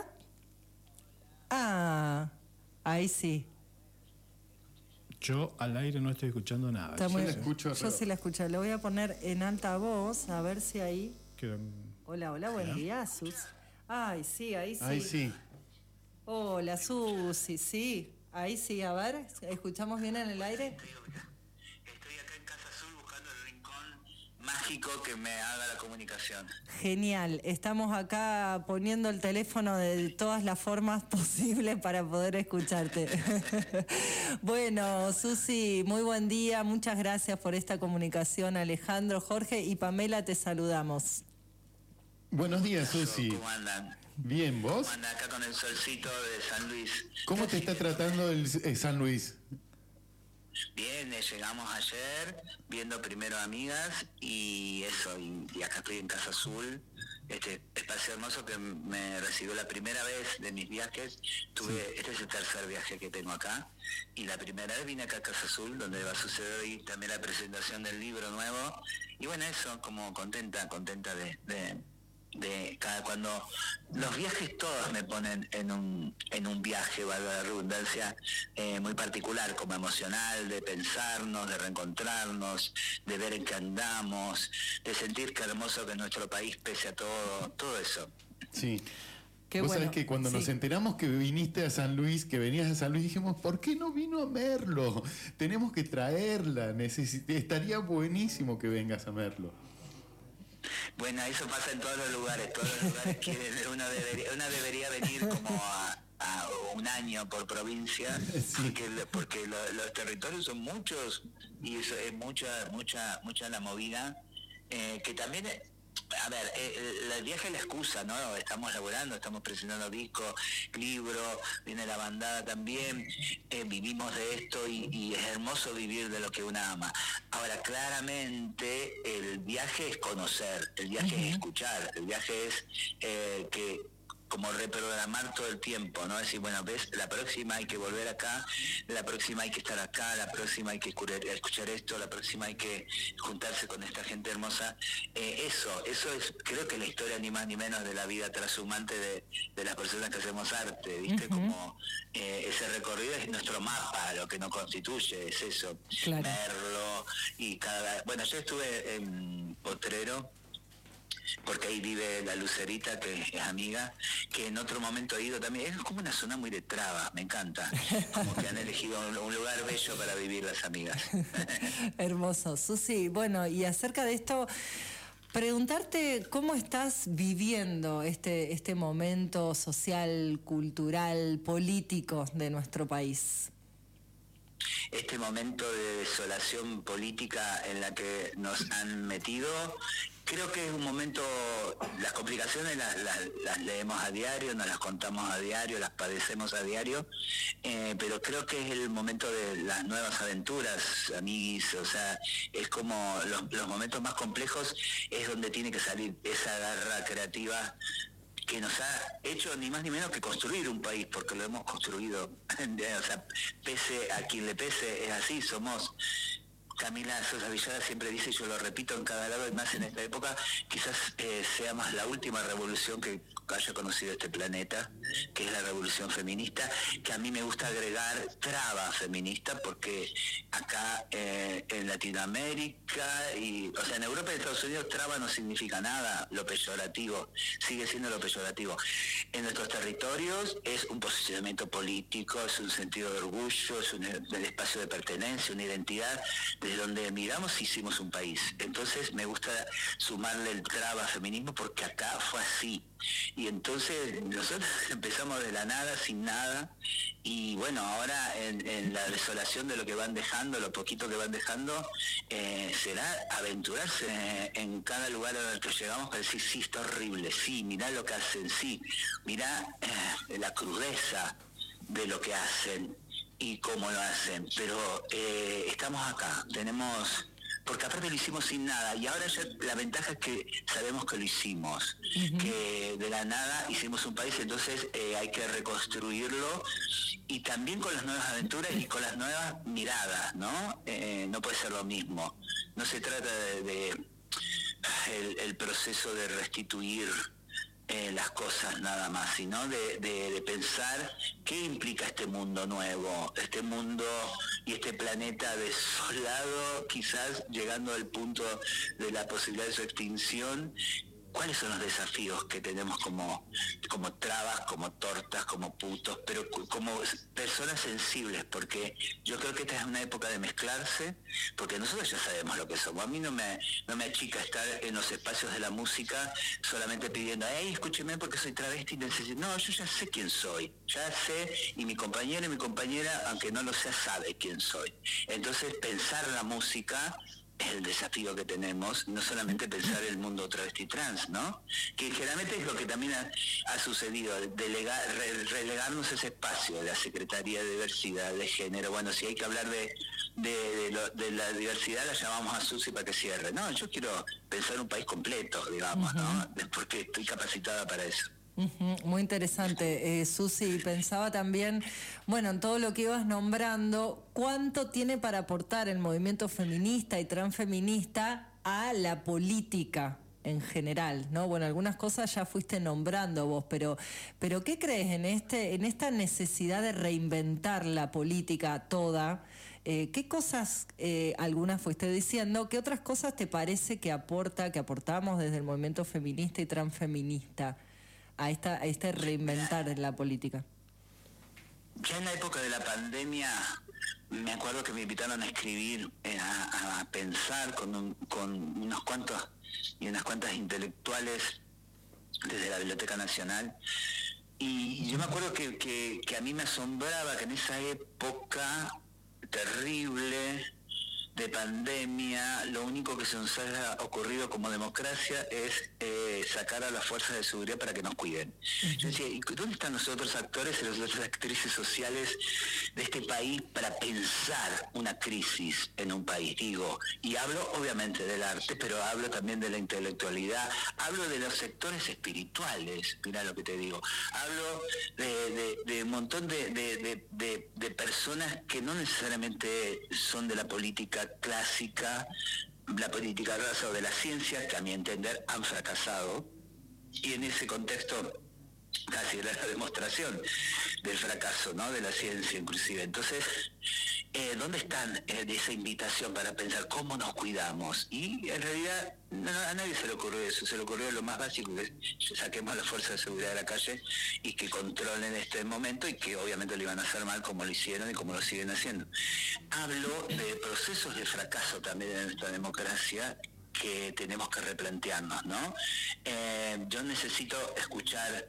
Ah, ahí sí. Yo al aire no estoy escuchando nada. Está muy Yo la bien. escucho, Yo pero- sí la escucho. Lo voy a poner en alta voz, a ver si ahí... Quedo- Hola, hola, buen día, Sus. Ay, sí, ahí sí. Ahí sí. Hola, Susi, sí. Ahí sí, a ver, ¿escuchamos bien en el aire? Estoy acá en Casa Azul buscando el rincón mágico que me haga la comunicación. Genial, estamos acá poniendo el teléfono de todas las formas posibles para poder escucharte. Bueno, Susi, muy buen día, muchas gracias por esta comunicación. Alejandro, Jorge y Pamela, te saludamos. Buenos días, Susi. ¿Cómo andan? Bien, ¿vos? ¿Cómo andan acá con el solcito de San Luis? ¿Cómo te está tratando el, eh, San Luis? Bien, eh, llegamos ayer viendo primero Amigas y eso, y, y acá estoy en Casa Azul, este espacio hermoso que me recibió la primera vez de mis viajes. Tuve, sí. Este es el tercer viaje que tengo acá, y la primera vez vine acá a Casa Azul, donde va a suceder hoy también la presentación del libro nuevo, y bueno, eso, como contenta, contenta de... de de cada cuando los viajes todos me ponen en un en un viaje, valga la redundancia, eh, muy particular, como emocional, de pensarnos, de reencontrarnos, de ver en qué andamos, de sentir qué hermoso que es nuestro país pese a todo, todo eso. Sí. Qué Vos bueno. sabés que cuando Sí. nos enteramos que viniste a San Luis, que venías a San Luis, dijimos, ¿por qué no vino a Merlo? Tenemos que traerla, necesit- estaría buenísimo que vengas a Merlo. Bueno, eso pasa en todos los lugares, todos los lugares quieren, uno debería, uno debería venir como a, a un año por provincia, Sí. porque, porque lo, los territorios son muchos y eso es mucha, mucha, mucha la movida, eh, que también, a ver, eh, el viaje es la excusa, ¿no? Estamos laburando, estamos presentando discos, libros, viene la bandada también, eh, vivimos de esto y, y es hermoso vivir de lo que uno ama. Ahora, claramente, el viaje es conocer, el viaje uh-huh. es escuchar, el viaje es eh, que como reprogramar todo el tiempo, ¿no? Decir, bueno, ves, la próxima hay que volver acá, la próxima hay que estar acá, la próxima hay que escuchar esto, la próxima hay que juntarse con esta gente hermosa. Eh, eso, eso es, creo que la historia ni más ni menos de la vida trashumante de, de las personas que hacemos arte, ¿viste? Uh-huh. Como eh, ese recorrido es nuestro mapa, lo que nos constituye, es eso. Claro. Verlo, y cada... Bueno, yo estuve en Potrero, porque ahí vive la Lucerita, que es amiga, que en otro momento ha ido también. Es como una zona muy de traba, me encanta. Como que han elegido un, un lugar bello para vivir las amigas. Hermoso. Susi, bueno, y acerca de esto, preguntarte cómo estás viviendo este, este momento social, cultural, político de nuestro país. Este momento de desolación política en la que nos han metido, creo que es un momento, las complicaciones las, las, las leemos a diario, nos las contamos a diario, las padecemos a diario, eh, pero creo que es el momento de las nuevas aventuras, amiguis, o sea, es como los, los momentos más complejos es donde tiene que salir esa garra creativa que nos ha hecho ni más ni menos que construir un país, porque lo hemos construido. O sea, pese a quien le pese, es así, somos... Camila Sosa Villada siempre dice, y yo lo repito en cada lado, y más en esta época, quizás eh, sea más la última revolución que haya conocido este planeta, que es la revolución feminista, que a mí me gusta agregar traba feminista, porque acá eh, en Latinoamérica, y o sea, en Europa y Estados Unidos, traba no significa nada, lo peyorativo, sigue siendo lo peyorativo. En nuestros territorios es un posicionamiento político, es un sentido de orgullo, es un, un espacio de pertenencia, una identidad, de donde miramos hicimos un país. Entonces me gusta sumarle el traba feminismo porque acá fue así. Y entonces nosotros empezamos de la nada, sin nada, y bueno, ahora en, en la desolación de lo que van dejando, lo poquito que van dejando, eh, será aventurarse en, en cada lugar al que llegamos para decir, sí, está horrible, sí, mirá lo que hacen, sí, mirá eh, la crudeza de lo que hacen y cómo lo hacen, pero eh, estamos acá, tenemos, porque aparte lo hicimos sin nada, y ahora ya la ventaja es que sabemos que lo hicimos, uh-huh. que de la nada hicimos un país, entonces eh, hay que reconstruirlo, y también con las nuevas aventuras y con las nuevas miradas, ¿no? Eh, no puede ser lo mismo, no se trata de, de el, el proceso de restituir Eh, las cosas nada más, sino de, de, de pensar qué implica este mundo nuevo, este mundo y este planeta desolado, quizás llegando al punto de la posibilidad de su extinción. ¿Cuáles son los desafíos que tenemos como, como trabas, como tortas, como putos, pero como personas sensibles? Porque yo creo que esta es una época de mezclarse, porque nosotros ya sabemos lo que somos. A mí no me, no me achica estar en los espacios de la música solamente pidiendo, hey, escúcheme porque soy travesti, necesito... No, yo ya sé quién soy, ya sé, y mi compañero y mi compañera, aunque no lo sea, sabe quién soy. Entonces, pensar la música es el desafío que tenemos, no solamente pensar el mundo travesti trans, ¿no? Que generalmente es lo que también ha, ha sucedido, delegar, re, relegarnos ese espacio de la Secretaría de Diversidad de Género. Bueno, si hay que hablar de, de, de, lo, de la diversidad, la llamamos a Susi para que cierre. No, yo quiero pensar un país completo, digamos, uh-huh. ¿no? Porque estoy capacitada para eso. Uh-huh. Muy interesante, eh, Susi. Pensaba también, bueno, en todo lo que ibas nombrando, ¿cuánto tiene para aportar el movimiento feminista y transfeminista a la política en general, ¿no? Bueno, algunas cosas ya fuiste nombrando vos, pero, pero ¿qué crees en este, en esta necesidad de reinventar la política toda? Eh, ¿Qué cosas, eh, algunas fuiste diciendo, qué otras cosas te parece que aporta, que aportamos desde el movimiento feminista y transfeminista a esta a este reinventar en la política? Ya en la época de la pandemia me acuerdo que me invitaron a escribir, eh, a, a pensar con, un, con unos cuantos y unas cuantas intelectuales desde la Biblioteca Nacional, y yo me acuerdo que, que, que a mí me asombraba que en esa época terrible de pandemia, lo único que se nos haya ocurrido como democracia es eh, sacar a las fuerzas de seguridad para que nos cuiden. Uh-huh. Yo decía, ¿y dónde están los otros actores y las otras actrices sociales de este país para pensar una crisis en un país? Digo, y hablo obviamente del arte, pero hablo también de la intelectualidad, hablo de los sectores espirituales, mirá lo que te digo, hablo de, de, de un montón de, de, de, de, de personas que no necesariamente son de la política clásica, la política raza o de la ciencia, que a mi entender han fracasado, y en ese contexto casi era la demostración del fracaso, ¿no?, de la ciencia inclusive. Entonces, eh, ¿dónde están eh, de esa invitación para pensar cómo nos cuidamos? Y en realidad no, a nadie se le ocurrió eso, se le ocurrió lo más básico, que es saquemos a la fuerza de seguridad de la calle y que controlen este momento, y que obviamente lo iban a hacer mal como lo hicieron y como lo siguen haciendo. Hablo de procesos de fracaso también en nuestra democracia que tenemos que replantearnos, ¿no? Eh, yo necesito escuchar.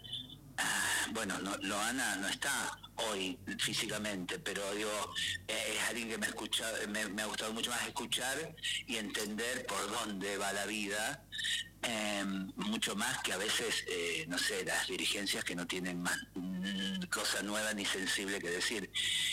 Ah, bueno, no, Loana no está hoy físicamente, pero digo, eh, es alguien que me, escucha, me, me ha gustado mucho más escuchar y entender por dónde va la vida, eh, mucho más que a veces, eh, no sé, las dirigencias que no tienen más mm, cosa nueva ni sensible que decir.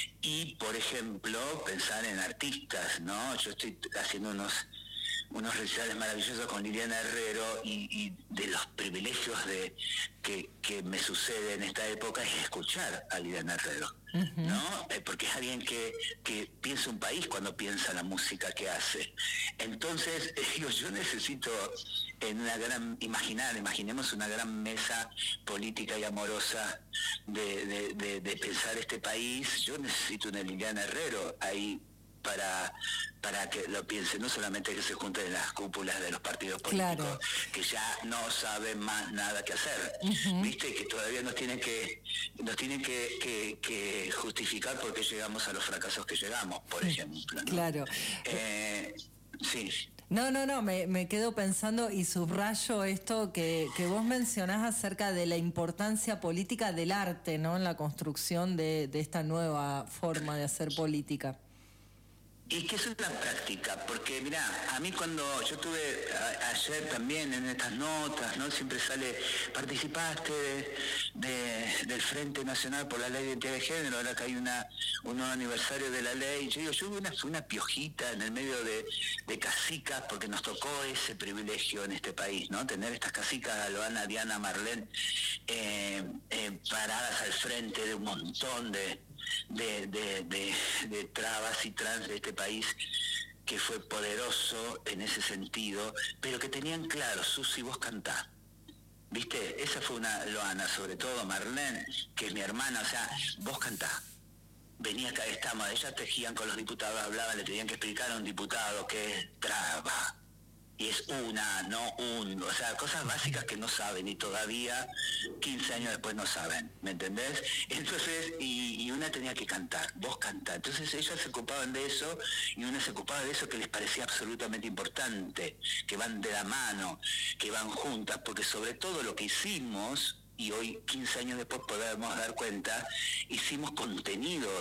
Y, por ejemplo, pensar en artistas, ¿no? Yo estoy haciendo unos... unos recitales maravillosos con Liliana Herrero, y, y de los privilegios de que, que me sucede en esta época es escuchar a Liliana Herrero, uh-huh. ¿no? Eh, porque es alguien que, que piensa un país cuando piensa la música que hace. Entonces, eh, digo, yo necesito en una gran, imaginar, imaginemos una gran mesa política y amorosa de, de, de, de pensar este país. Yo necesito una Liliana Herrero ahí para para que lo piensen, no solamente que se junten en las cúpulas de los partidos políticos, claro, que ya no saben más nada que hacer, uh-huh. viste, que todavía nos tienen que nos tienen que, que, que justificar por qué llegamos a los fracasos que llegamos, por ejemplo, ¿no? Claro. Eh, sí. No, no, no, me, me quedo pensando y subrayo esto que, que vos mencionás acerca de la importancia política del arte, ¿no?, en la construcción de, de esta nueva forma de hacer política. Y que eso es la práctica, porque mirá, a mí cuando yo tuve a, ayer también en estas notas, ¿no?, siempre sale, participaste de, de, del Frente Nacional por la Ley de Identidad de Género, ahora que hay una, un nuevo aniversario de la ley. Yo digo, yo fui una, una piojita en el medio de, de casicas, porque nos tocó ese privilegio en este país, ¿no?, tener estas casicas, Loana, Diana, Marlene, eh, eh, paradas al frente de un montón de De, de, de, de trabas y trans de este país, que fue poderoso en ese sentido, pero que tenían claro, Susi, vos cantá, ¿viste? Esa fue una, Loana, sobre todo Marlene, que es mi hermana, o sea, vos cantá. Venía acá, estamos, ellas tejían con los diputados, hablaban, le tenían que explicar a un diputado que es traba, y es una, no un, o sea, cosas básicas que no saben, y todavía quince años después no saben, ¿me entendés? Entonces, y, y una tenía que cantar, vos cantá. Entonces ellas se ocupaban de eso, y una se ocupaba de eso que les parecía absolutamente importante, que van de la mano, que van juntas, porque sobre todo lo que hicimos, y hoy quince años después podemos dar cuenta, hicimos contenidos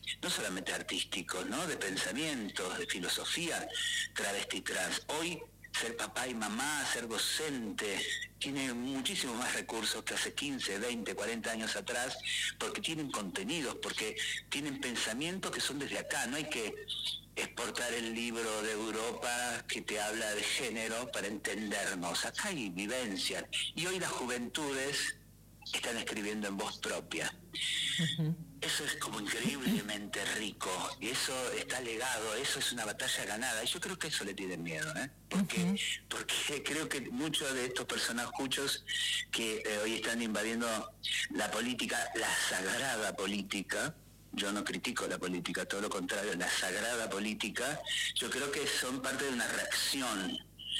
no solamente artísticos, ¿no? De pensamientos, de filosofía, travesti trans. Hoy ser papá y mamá, ser docente, tiene muchísimos más recursos que hace quince, veinte, cuarenta años atrás, porque tienen contenidos, porque tienen pensamientos que son desde acá. No hay que exportar el libro de Europa que te habla de género para entendernos. Acá hay vivencias. Y hoy las juventudes están escribiendo en voz propia. Uh-huh. Eso es como increíblemente rico, y eso está legado, eso es una batalla ganada, y yo creo que eso le tienen miedo, ¿eh? Porque, uh-huh. porque creo que muchos de estos personajes que eh, hoy están invadiendo la política, la sagrada política, yo no critico la política, todo lo contrario, la sagrada política, yo creo que son parte de una reacción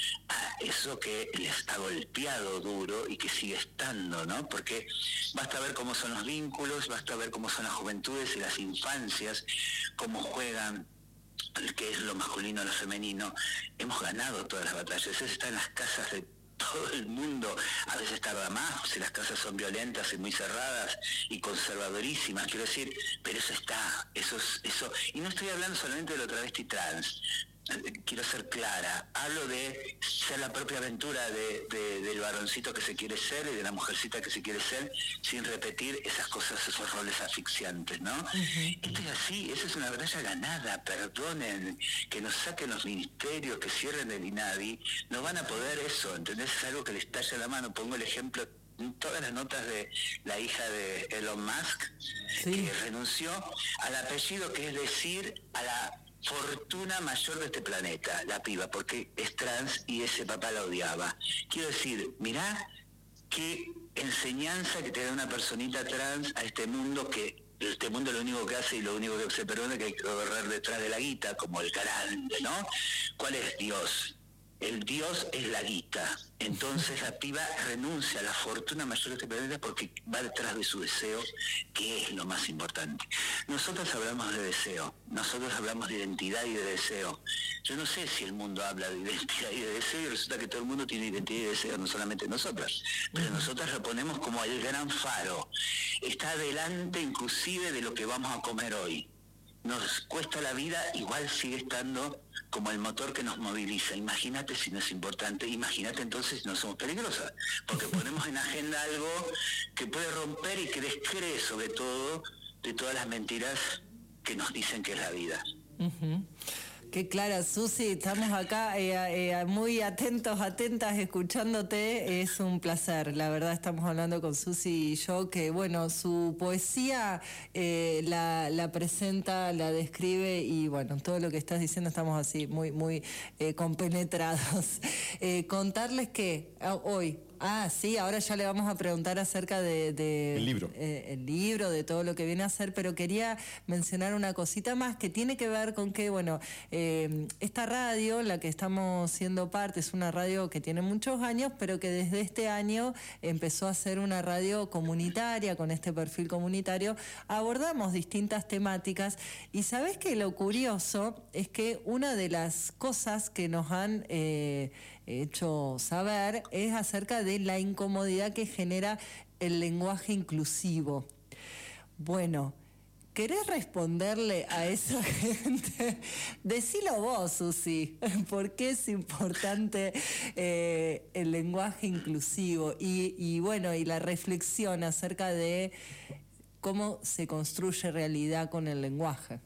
a eso que les ha golpeado duro y que sigue estando, ¿no? Porque basta ver cómo son los vínculos, basta ver cómo son las juventudes y las infancias, cómo juegan, qué es lo masculino, lo femenino. Hemos ganado todas las batallas, eso está en las casas de todo el mundo. A veces tarda más si las casas son violentas y muy cerradas y conservadorísimas, quiero decir, pero eso está, eso es, eso, y no estoy hablando solamente de lo travesti trans. Quiero ser clara, hablo de ser la propia aventura de, de, del varoncito que se quiere ser y de la mujercita que se quiere ser, sin repetir esas cosas, esos roles asfixiantes, ¿no? Uh-huh. Esto es así, esa es una batalla ganada, perdonen, que nos saquen los ministerios, que cierren el INADI, no van a poder eso, ¿entendés? Es algo que les talla la mano. Pongo el ejemplo en todas las notas de la hija de Elon Musk, sí, que renunció al apellido, que es decir, a la fortuna mayor de este planeta, la piba, porque es trans y ese papá la odiaba.Quiero decir, mirá qué enseñanza que te da una personita trans a este mundo, que este mundo lo único que hace y lo único que se perdona es que hay que correr detrás de la guita, como el grande, ¿no? ¿Cuál es Dios? El Dios es la guita. Entonces la piba renuncia a la fortuna mayor de este planeta porque va detrás de su deseo, que es lo más importante. Nosotros hablamos de deseo, nosotros hablamos de identidad y de deseo. Yo no sé si el mundo habla de identidad y de deseo, y resulta que todo el mundo tiene identidad y deseo, no solamente nosotras. Pero nosotras lo ponemos como el gran faro. Está adelante inclusive de lo que vamos a comer hoy. Nos cuesta la vida, igual sigue estando como el motor que nos moviliza. Imagínate si no es importante, imagínate entonces si no somos peligrosas, porque ponemos en agenda algo que puede romper y que descree sobre todo de todas las mentiras que nos dicen que es la vida. Uh-huh. Qué clara, Susi, estamos acá eh, eh, muy atentos, atentas, escuchándote, es un placer, la verdad estamos hablando con Susi y yo, que bueno, su poesía eh, la, la presenta, la describe y bueno, todo lo que estás diciendo estamos así muy, muy eh, compenetrados. Eh, contarles que ah, hoy... Ah, sí, ahora ya le vamos a preguntar acerca de... de el libro. Eh, el libro, de todo lo que viene a hacer, pero quería mencionar una cosita más que tiene que ver con que, bueno, eh, esta radio, la que estamos siendo parte, es una radio que tiene muchos años, pero que desde este año empezó a ser una radio comunitaria, con este perfil comunitario. Abordamos distintas temáticas y ¿sabés qué? Lo curioso es que una de las cosas que nos han... Eh, hecho saber es acerca de la incomodidad que genera el lenguaje inclusivo. Bueno, ¿querés responderle a esa gente? Decilo vos, Susi, ¿por qué es importante eh, el lenguaje inclusivo? Y, y bueno, y la reflexión acerca de cómo se construye realidad con el lenguaje.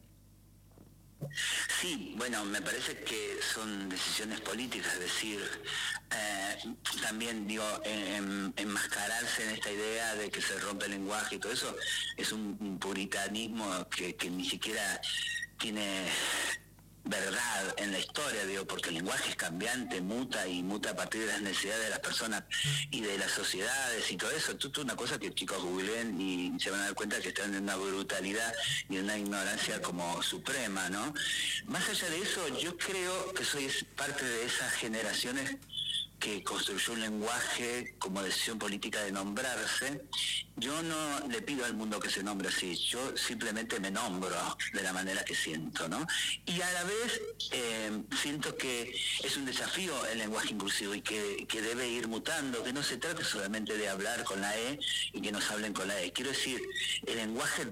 Sí, bueno, me parece que son decisiones políticas, es decir, eh, también digo, en, enmascararse en esta idea de que se rompe el lenguaje y todo eso, es un, un puritanismo que, que ni siquiera tiene verdad en la historia, digo, porque el lenguaje es cambiante, muta y muta a partir de las necesidades de las personas y de las sociedades y todo eso. Esto es una cosa que chicos googleen y se van a dar cuenta que están en una brutalidad y en una ignorancia como suprema, ¿no? Más allá de eso, yo creo que soy parte de esas generaciones que construyó un lenguaje como decisión política de nombrarse. Yo no le pido al mundo que se nombre así, yo simplemente me nombro de la manera que siento, ¿no? Y a la vez eh, siento que es un desafío el lenguaje inclusivo y que, que debe ir mutando, que no se trata solamente de hablar con la E y que nos hablen con la E. Quiero decir, el lenguaje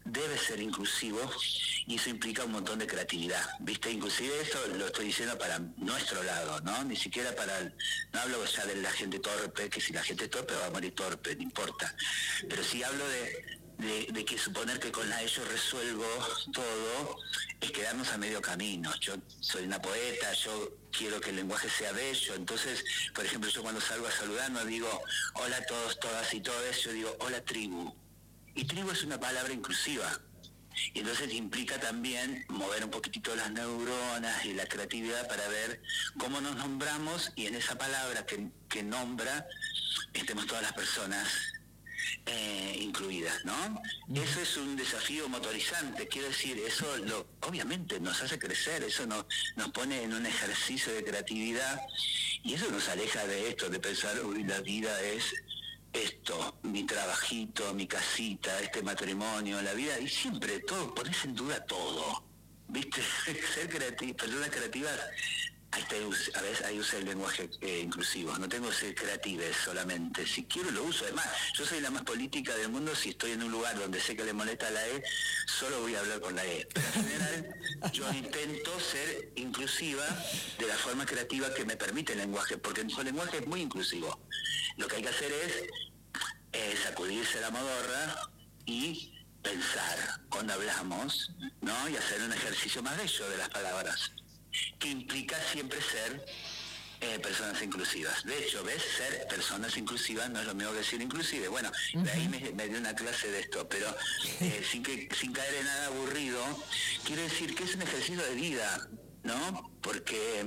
debe ser inclusivo y eso implica un montón de creatividad, ¿viste? Inclusive eso lo estoy diciendo para nuestro lado, ¿no? Ni siquiera para el, no hablo ya de la gente torpe, que si la gente es torpe va a morir torpe, no importa, pero sí hablo de, de, de que suponer que con la E yo resuelvo todo es quedarnos a medio camino. Yo soy una poeta, yo quiero que el lenguaje sea bello, entonces, por ejemplo, yo cuando salgo a saludar no digo hola a todos, todas y todes, yo digo hola tribu. Y tribu es una palabra inclusiva. Y entonces implica también mover un poquitito las neuronas y la creatividad para ver cómo nos nombramos y en esa palabra que, que nombra estemos todas las personas eh, incluidas, ¿no? Eso es un desafío motorizante, quiero decir, eso lo, obviamente nos hace crecer, eso nos, nos pone en un ejercicio de creatividad y eso nos aleja de esto, de pensar, uy, la vida es esto, mi trabajito, mi casita, este matrimonio, la vida, y siempre todo, pones en duda todo, ¿viste? Ser creativo, personas creativas, ahí está, a veces ahí usa el lenguaje eh, inclusivo, no tengo que ser creatives solamente, si quiero lo uso, además, yo soy la más política del mundo, si estoy en un lugar donde sé que le molesta la E, solo voy a hablar con la E, pero en general yo intento ser inclusiva de la forma creativa que me permite el lenguaje, porque el lenguaje es muy inclusivo. Lo que hay que hacer es eh, sacudirse la modorra y pensar cuando hablamos, ¿no? Y hacer un ejercicio más bello de las palabras, que implica siempre ser eh, personas inclusivas. De hecho, ¿ves? Ser personas inclusivas no es lo mismo que decir inclusive. Bueno, de ahí me, me dio una clase de esto, pero eh, sin, que, sin caer en nada aburrido, quiero decir que es un ejercicio de vida, ¿no? Porque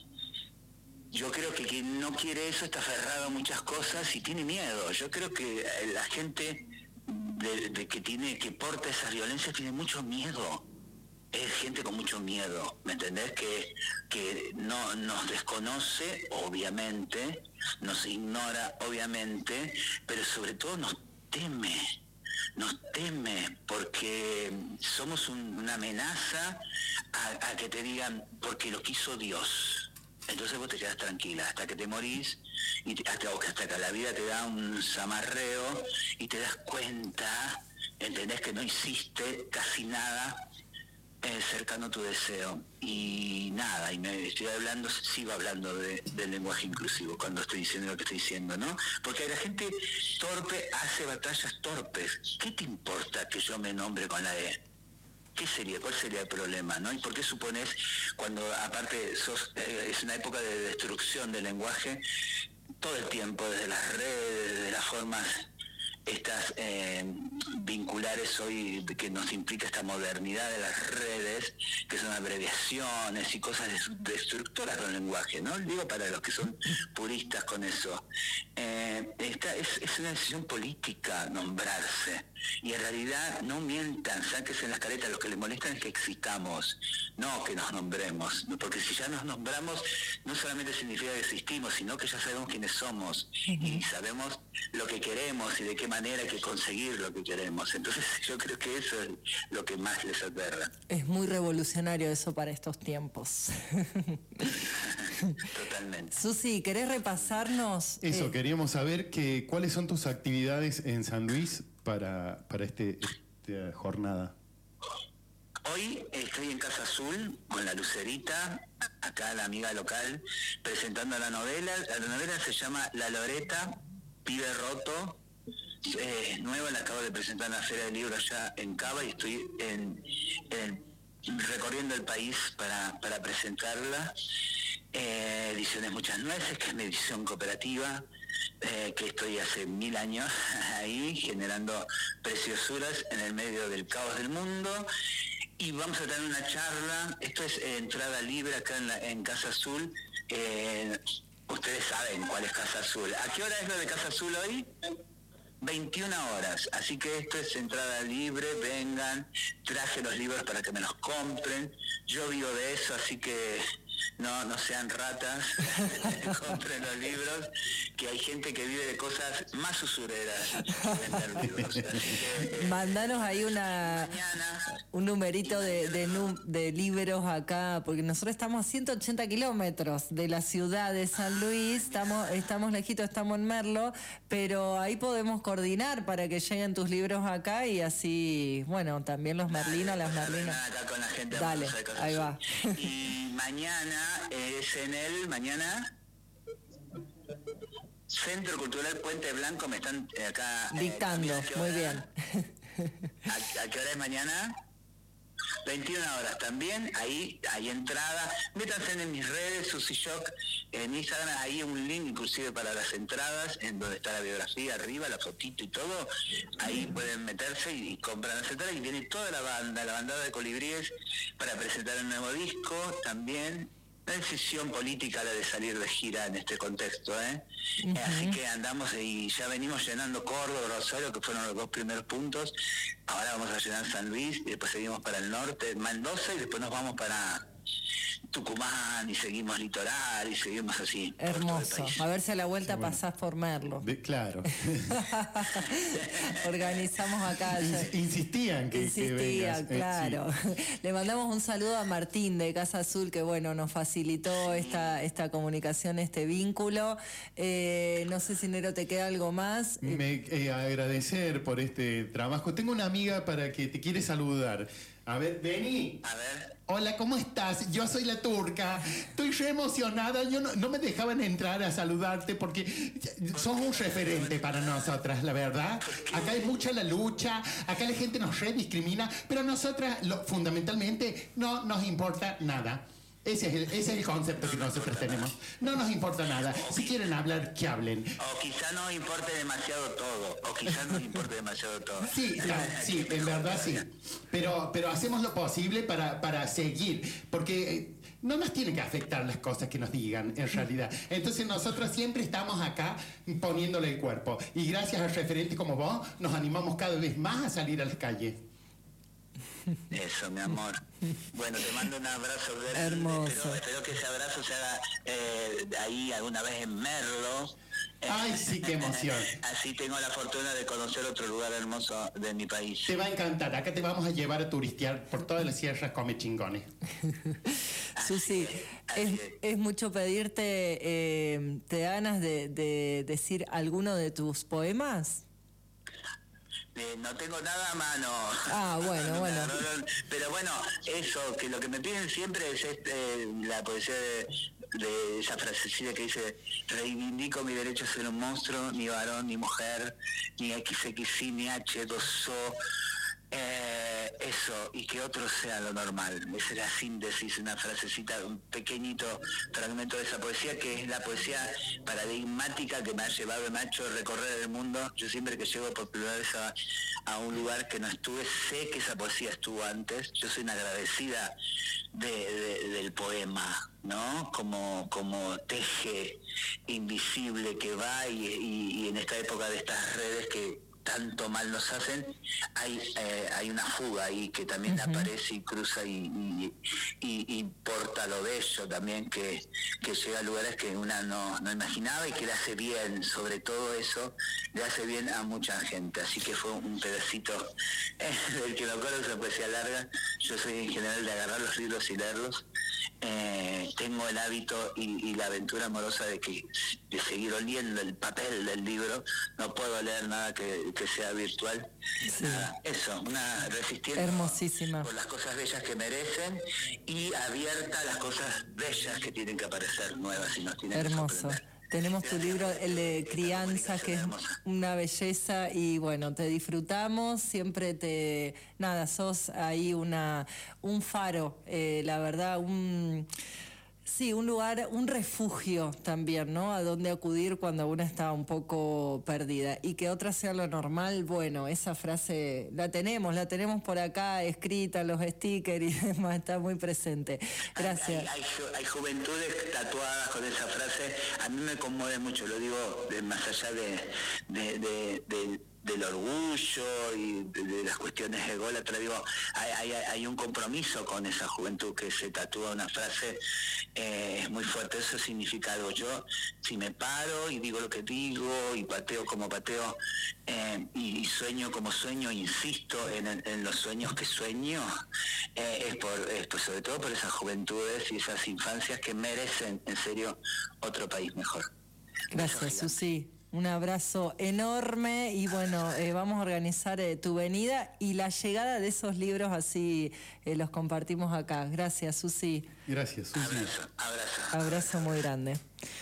yo creo que quien no quiere eso está aferrado a muchas cosas y tiene miedo. Yo creo que la gente de, de que tiene que porta esas violencias tiene mucho miedo. Es gente con mucho miedo, ¿me entendés? Que, que no nos desconoce, obviamente, nos ignora, obviamente, pero sobre todo nos teme. Nos teme porque somos un, una amenaza a, a que te digan, porque lo quiso Dios. Entonces vos te quedás tranquila hasta que te morís y te, hasta, hasta que la vida te da un zamarreo y te das cuenta, entendés que no hiciste casi nada eh, cercano a tu deseo. Y nada, y me estoy hablando, sigo hablando de, del lenguaje inclusivo cuando estoy diciendo lo que estoy diciendo, ¿no? Porque la gente torpe hace batallas torpes. ¿Qué te importa que yo me nombre con la E? ¿Qué sería? ¿Cuál sería el problema? ¿No? ¿Y por qué supones, cuando aparte sos, eh, es una época de destrucción del lenguaje, todo el tiempo, desde las redes, desde las formas estas eh, vinculares hoy que nos implica esta modernidad de las redes, que son abreviaciones y cosas destructoras del lenguaje, ¿no? Digo para los que son puristas con eso. Eh, esta es, es una decisión política nombrarse. Y en realidad no mientan, sáquense en las caretas, lo que les molesta es que existamos, no que nos nombremos, porque si ya nos nombramos no solamente significa que existimos, sino que ya sabemos quiénes somos y sabemos lo que queremos y de qué manera hay que conseguir lo que queremos. Entonces yo creo que eso es lo que más les aterra. Es muy revolucionario eso para estos tiempos. Totalmente. Susi, ¿querés repasarnos? Eso, eh, queríamos saber que, cuáles son tus actividades en San Luis para, para este, esta jornada. Hoy estoy en Casa Azul con la Lucerita, acá la amiga local, presentando la novela. La novela se llama La Loreta, Pibe Roto. Eh, nueva, la acabo de presentar en la Feria del Libro allá en Cava y estoy en, en, recorriendo el país para, para presentarla. Eh, ediciones Muchas Nueces, que es mi edición cooperativa, eh, que estoy hace mil años ahí generando preciosuras en el medio del caos del mundo. Y vamos a tener una charla, esto es eh, entrada libre acá en, la, en Casa Azul. Eh, ustedes saben cuál es Casa Azul. ¿A qué hora es lo de Casa Azul hoy? veintiuna horas, así que esto es entrada libre, vengan, traje los libros para que me los compren, yo vivo de eso, así que no, no sean ratas, compren los libros, que hay gente que vive de cosas más usureras que vender libros. Así que, eh, Mandanos ahí una mañana, un numerito de, de, nu- de libros acá, porque nosotros estamos a ciento ochenta kilómetros de la ciudad de San Luis, estamos, estamos lejitos, estamos en Merlo, pero ahí podemos coordinar para que lleguen tus libros acá y así, bueno, también los merlinos, las merlinas. acá con la gente. Dale, vamos a hacer cosas ahí va. así. Y mañana es en el, mañana... Centro Cultural Puente Blanco, me están eh, acá... eh, Dictando, ¿a qué muy hora? bien. ¿A, a qué hora es mañana? veintiuna horas también, ahí hay entrada. Métanse en mis redes, Susi Shock, en Instagram, ahí un link inclusive para las entradas, en donde está la biografía arriba, la fotito y todo. Ahí pueden meterse y, y comprar las entradas. Y viene toda la banda, la bandada de Colibríes, para presentar un nuevo disco también. Una decisión política la de salir de gira en este contexto, ¿eh? Uh-huh. Así que andamos y ya venimos llenando Córdoba, Rosario, que fueron los dos primeros puntos. Ahora vamos a llenar San Luis y después seguimos para el norte, Mendoza, y después nos vamos para Tucumán y seguimos litoral y seguimos así. Hermoso. A ver si a la vuelta sí, bueno. pasás por Merlo. De, claro. Organizamos acá. Insistían que Insistían, que claro. Eh, sí. Le mandamos un saludo a Martín de Casa Azul, que bueno, nos facilitó sí. esta, esta comunicación, este vínculo. Eh, no sé si, Nero, te queda algo más. Me eh, agradecer por este trabajo. Tengo una amiga para que te quiere saludar. A ver, vení. A ver. Hola, ¿cómo estás? Yo soy la turca. Estoy re emocionada. Yo no, no me dejaban entrar a saludarte porque sos un referente para nosotras, la verdad. Acá hay mucha la lucha, acá la gente nos re discrimina, pero a nosotras lo, fundamentalmente no nos importa nada. Ese es, el, ese es el concepto que nosotros tenemos. No nos importa nada. Si quieren hablar, que hablen. O quizá no importe demasiado todo. O quizá no importe demasiado todo. Sí, no, sí, en verdad sí. Pero, pero hacemos lo posible para, para seguir. Porque no nos tienen que afectar las cosas que nos digan, en realidad. Entonces nosotros siempre estamos acá poniéndole el cuerpo. Y gracias a referentes como vos, nos animamos cada vez más a salir a las calles. Eso, mi amor. Bueno, te mando un abrazo. Hermoso. Espero, espero que ese abrazo se haga eh, ahí alguna vez en Merlo. Ay, sí, qué emoción. Así tengo la fortuna de conocer otro lugar hermoso de mi país. Te va a encantar. Acá te vamos a llevar a turistear por todas las sierras come chingones. Susi, es, es, es mucho pedirte, eh, ¿te da ganas de, de decir alguno de tus poemas? Eh, no tengo nada a mano. Ah, bueno, bueno. Pero bueno, eso, que lo que me piden siempre es este, la poesía de, de esa frasecilla que dice: reivindico mi derecho a ser un monstruo, ni varón, ni mujer, ni equis equis i, ni hache dos o. Eh, eso, y que otro sea lo normal. Esa es la síntesis, una frasecita, un pequeñito fragmento de esa poesía, que es la poesía paradigmática que me ha llevado, me ha hecho recorrer el mundo. Yo siempre que llego por primera vez a, a un lugar que no estuve, sé que esa poesía estuvo antes. Yo soy una agradecida de, de, del poema, ¿no? Como, como teje invisible que va y, y, y en esta época de estas redes que tanto mal nos hacen, hay eh, hay una fuga ahí que también uh-huh. aparece y cruza y, y, y, y porta lo bello también, que, que llega a lugares que una no, no imaginaba y que le hace bien, sobre todo eso, le hace bien a mucha gente. Así que fue un pedacito eh, del que me acuerdo, esa poesía larga. Yo soy en general de agarrar los libros y leerlos. Eh, tengo el hábito y, y la aventura amorosa de que de seguir oliendo el papel del libro. No puedo leer nada que, que sea virtual. Sí. Nada, eso, una resistiendo hermosísima por las cosas bellas que merecen y abierta a las cosas bellas que tienen que aparecer nuevas y nos tienen hermoso. que sorprender. Tenemos tu libro, el de crianza, que es una belleza y bueno, te disfrutamos, siempre te, nada, sos ahí una, un faro, eh, la verdad, un, sí, un lugar, un refugio también, ¿no? A donde acudir cuando una está un poco perdida. Y que otra sea lo normal, bueno, esa frase la tenemos, la tenemos por acá escrita, los stickers y demás, está muy presente. Gracias. Hay, hay, hay juventudes tatuadas con esa frase, a mí me conmueve mucho, lo digo de, más allá de, de, de, de del orgullo y de, de las cuestiones ególatras. Digo, hay, hay, hay un compromiso con esa juventud que se tatúa una frase, eh, es muy fuerte, eso significa algo. Yo, si me paro y digo lo que digo y pateo como pateo, eh, y, y sueño como sueño, insisto en, el, en los sueños que sueño, eh, es, por, es por, sobre todo por esas juventudes y esas infancias que merecen, en serio, otro país mejor. Gracias, Susi. Un abrazo enorme y bueno, eh, vamos a organizar eh, tu venida y la llegada de esos libros, así eh, los compartimos acá. Gracias, Susi. Gracias, Susi. Abrazo, abrazo. Abrazo muy grande.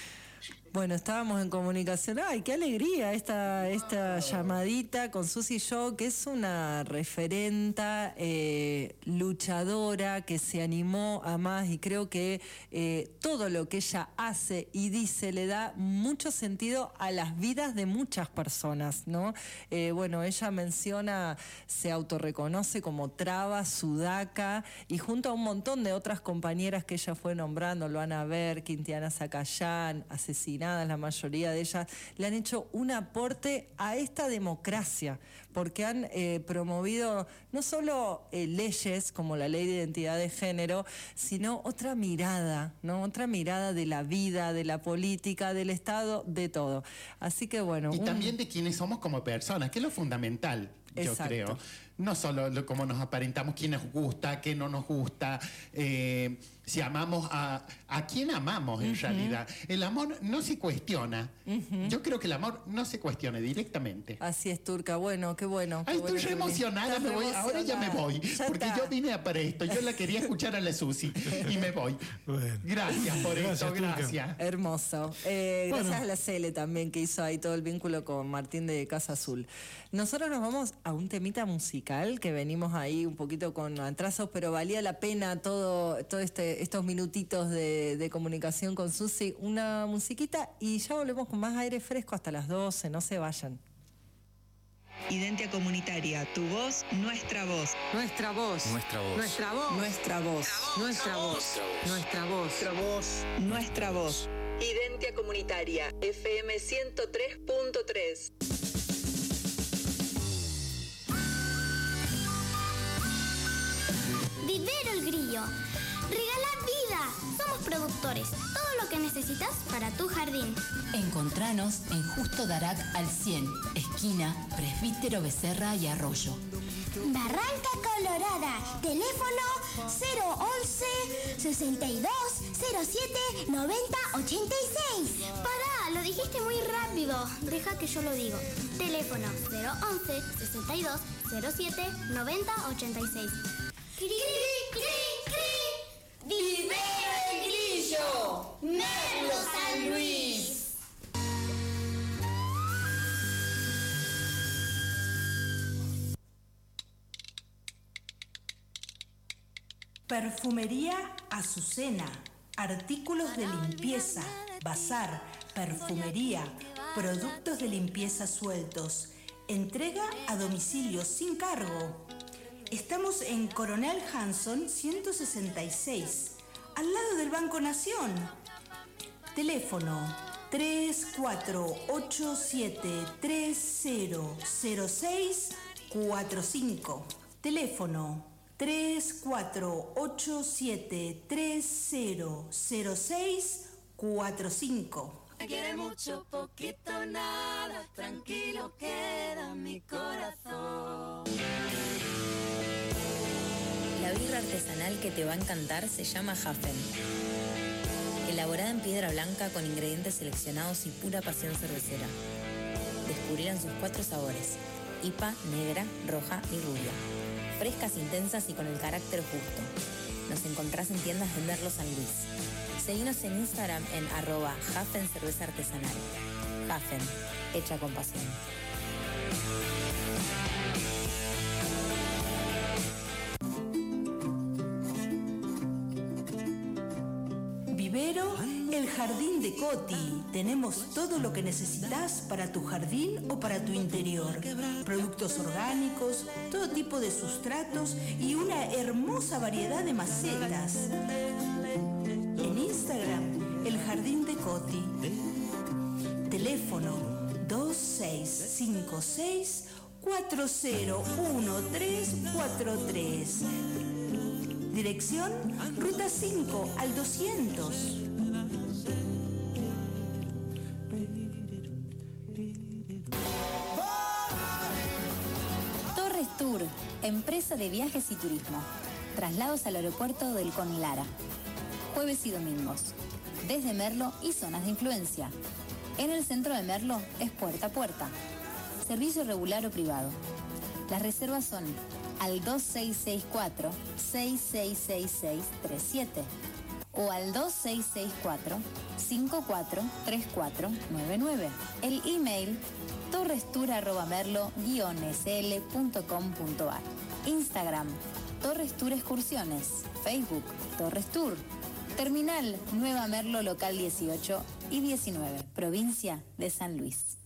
Bueno, estábamos en comunicación. ¡Ay, qué alegría esta, esta llamadita con Susi Yo, que es una referenta, eh, luchadora, que se animó a más y creo que eh, todo lo que ella hace y dice le da mucho sentido a las vidas de muchas personas, ¿no? Eh, bueno, ella menciona, se autorreconoce como traba, sudaca y junto a un montón de otras compañeras que ella fue nombrando, Luana Ver, Quintiana Zacayán, asesinada, la mayoría de ellas, le han hecho un aporte a esta democracia, porque han eh, promovido no solo eh, leyes como la ley de identidad de género, sino otra mirada, ¿no? Otra mirada de la vida, de la política, del Estado, de todo. Así que bueno. Y un... también de quiénes somos como personas, que es lo fundamental, yo Exacto. creo. No solo lo, cómo nos aparentamos, quién nos gusta, qué no nos gusta, eh, si amamos a... ¿A quién amamos en uh-huh. realidad? El amor no se cuestiona. Uh-huh. Yo creo que el amor no se cuestiona directamente. Así es, Turca. Bueno, qué bueno. Qué Ay, bueno, estoy re emocionada, me voy. Ahora ya me voy. Ya porque está. Yo vine para esto. Yo la quería escuchar a la Susi y me voy. Bueno. Gracias por gracias, esto, Turca. Gracias. Hermoso. Eh, bueno. Gracias a la Cele también, que hizo ahí todo el vínculo con Martín de Casa Azul. Nosotros nos vamos a un temita musical, que venimos ahí un poquito con atrasos, pero valía la pena todo, todo este, estos minutitos de, de comunicación con Susi. Una musiquita y ya volvemos con más aire fresco hasta las doce, no se vayan. Identia Comunitaria, tu voz, nuestra voz. Nuestra voz. Nuestra voz. Nuestra voz. Nuestra voz. Nuestra voz. Nuestra voz. Nuestra voz. Nuestra voz. Identia Comunitaria, F M ciento tres punto tres. Vivero El Grillo. Regala vida. Somos productores. Todo lo que necesitas para tu jardín. Encontranos en Justo Darac al cien, esquina Presbítero Becerra y Arroyo. Barranca Colorada. Teléfono cero once, sesenta y dos, cero siete, noventa, ochenta y seis. Pará, lo dijiste muy rápido. Deja que yo lo digo. Teléfono cero once, sesenta y dos, cero siete, noventa, ochenta y seis. ¡Cri, cri, cri! ¡Vivero El Grillo! ¡Merlo San Luis! Perfumería Azucena. Artículos de limpieza, bazar, perfumería, productos de limpieza sueltos. Entrega a domicilio sin cargo. Estamos en Coronel Hanson ciento sesenta y seis, al lado del Banco Nación. Teléfono tres cuatro ocho siete tres cero cero seis cuatro cinco. Teléfono tres cuatro ocho siete tres cero cero seis cuatro cinco. Me quiere mucho, poquito, nada, tranquilo queda mi corazón. La birra artesanal que te va a encantar se llama Hafen. Elaborada en piedra blanca con ingredientes seleccionados y pura pasión cervecera. Descubrirán sus cuatro sabores: I P A, negra, roja y rubia. Frescas, intensas y con el carácter justo. Nos encontrás en tiendas de Merlo San Luis. Seguinos en Instagram en arroba Hafen Cerveza Artesanal. Hafen, hecha con pasión. Vivero El Jardín de Coti. Tenemos todo lo que necesitas para tu jardín o para tu interior. Productos orgánicos, todo tipo de sustratos y una hermosa variedad de macetas. En Instagram, El Jardín de Coti. Teléfono dos seis cinco seis cuatro cero uno tres cuatro tres. Dirección Ruta cinco al doscientos. Torres Tour, empresa de viajes y turismo. Traslados al aeropuerto del Conlara. Jueves y domingos. Desde Merlo y zonas de influencia. En el centro de Merlo es puerta a puerta. Servicio regular o privado. Las reservas son al dos seis seis cuatro seis seis seis seis tres siete o al dos seis seis cuatro cinco cuatro tres cuatro nueve nueve. El email torrestour arroba merlo guion sl punto com punto ar. Instagram Torres Tour Excursiones. Facebook Torres Tour. Terminal Nueva Merlo, local dieciocho y diecinueve, provincia de San Luis.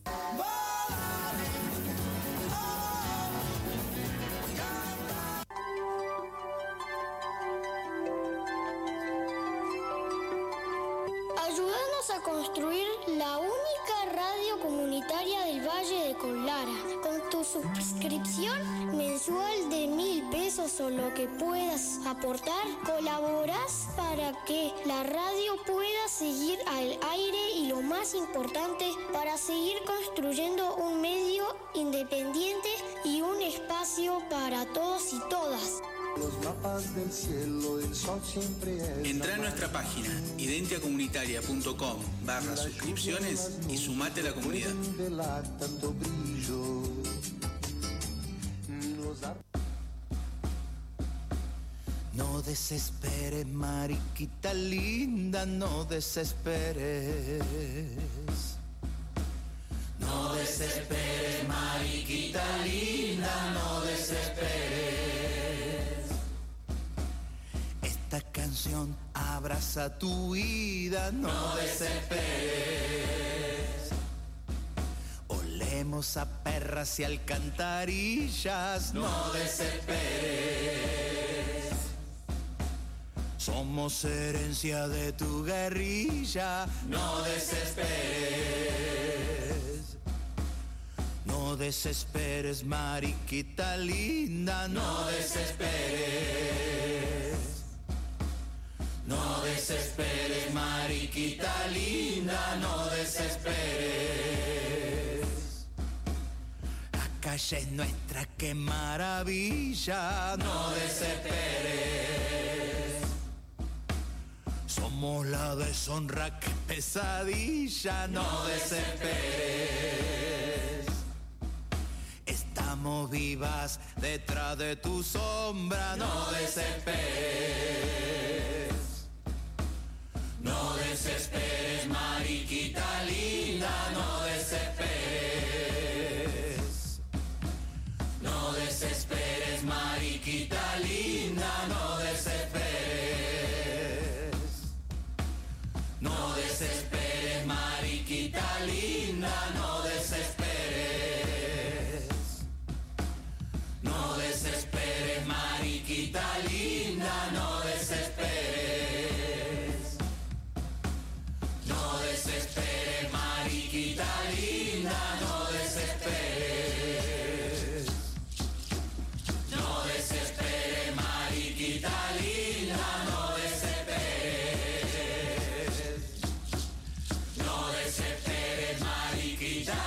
Ayúdanos a construir la única radio comunitaria del Valle de Conlara. Con tu suscripción mensual de mil pesos o lo que puedas aportar, colaboras para que la radio pueda seguir al aire y, lo más importante, para seguir construyendo un medio independiente y un espacio para todos y todas. Los mapas del cielo, el sol siempre es. Entrá a nuestra página identiacomunitaria.com barra suscripciones y sumate a la comunidad. No desesperes, mariquita linda, no desesperes. No desesperes, mariquita linda, no desesperes. Esta canción abraza tu vida, no, no desesperes. Olemos a perras y alcantarillas, no, no desesperes. Somos herencia de tu guerrilla, no desesperes. No desesperes, mariquita linda, no, no desesperes. No desesperes, mariquita linda, no desesperes. La calle es nuestra, qué maravilla, no desesperes. Somos la deshonra, qué pesadilla, no desesperes. Estamos vivas detrás de tu sombra, no desesperes. No desesperes, mariquita linda, no desesperes. No desesperes, mariquita linda, no desesperes. No desesperes, mariquita linda, no desesperes. No desesperes, mariquita linda, no desesperes. No desesperes, mariquita linda, no desesperes. No desesperes, mariquita linda, no desesperes. No desesperes, mariquita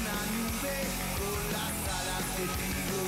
una nube con las alas de trigo.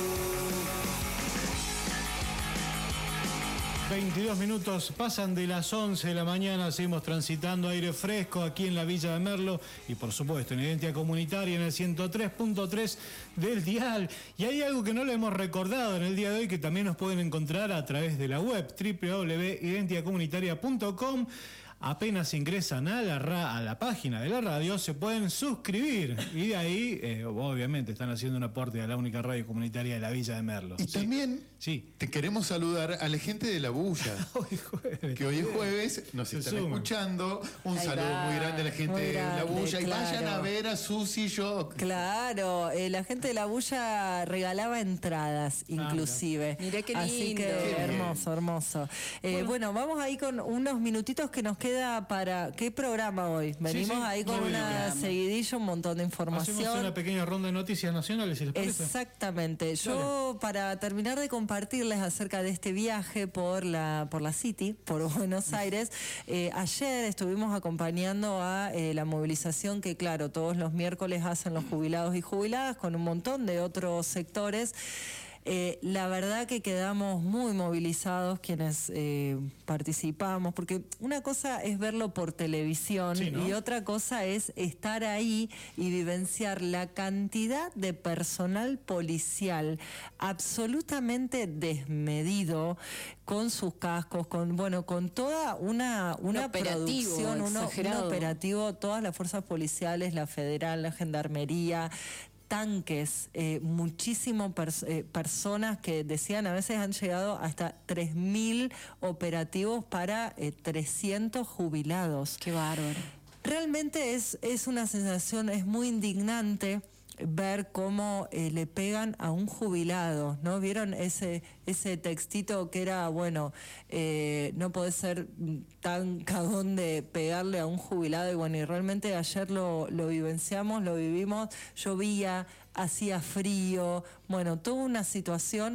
veintidós minutos pasan de las once de la mañana, seguimos transitando aire fresco aquí en la Villa de Merlo y por supuesto en Identidad Comunitaria en el ciento tres punto tres del dial. Y hay algo que no lo hemos recordado en el día de hoy que también nos pueden encontrar a través de la web doble u doble u doble u punto identidad comunitaria punto com. Apenas ingresan a la, ra- a la página de la radio, se pueden suscribir y de ahí, eh, obviamente, están haciendo un aporte a la única radio comunitaria de la Villa de Merlo. Y ¿sí? también sí. te queremos saludar a la gente de La Bulla, hoy jueves, que hoy es jueves, nos se están suman. escuchando. Un Ahí saludo va, muy grande a la gente muy de La grande, Bulla y vayan claro. a ver a Susi Shock. Claro, eh, la gente de La Bulla regalaba entradas, inclusive. Ah, mirá qué Así lindo. que Qué hermoso, hermoso. Eh, bueno. bueno, vamos ahí con unos minutitos que nos queda para... ¿Qué programa hoy? Venimos sí, ahí con muy bien. una seguidilla, un montón de información. Hacemos una pequeña ronda de noticias nacionales, si les parece. Exactamente. Yo, para terminar de compartirles acerca de este viaje por la por la City, por Buenos Aires, eh, ayer estuvimos acompañando a eh, la movilización que, claro, todos los miércoles hacen los jubilados y jubiladas con un montón de otros sectores. Eh, la verdad que quedamos muy movilizados quienes eh, participamos, porque una cosa es verlo por televisión sí, ¿no? y otra cosa es estar ahí y vivenciar la cantidad de personal policial absolutamente desmedido, con sus cascos, con bueno, con toda una, una un operativo producción, uno, un exagerado. operativo, todas las fuerzas policiales, la federal, la gendarmería, tanques, eh, muchísimas pers- eh, personas que decían a veces han llegado hasta tres mil operativos para eh, trescientos jubilados. Qué bárbaro. Realmente es, es una sensación, es muy indignante ver cómo eh, le pegan a un jubilado, ¿no? ¿Vieron ese ese textito que era, bueno, eh, no podés ser tan cagón de pegarle a un jubilado? Y bueno, y realmente ayer lo, lo vivenciamos, lo vivimos, llovía, hacía frío, bueno, toda una situación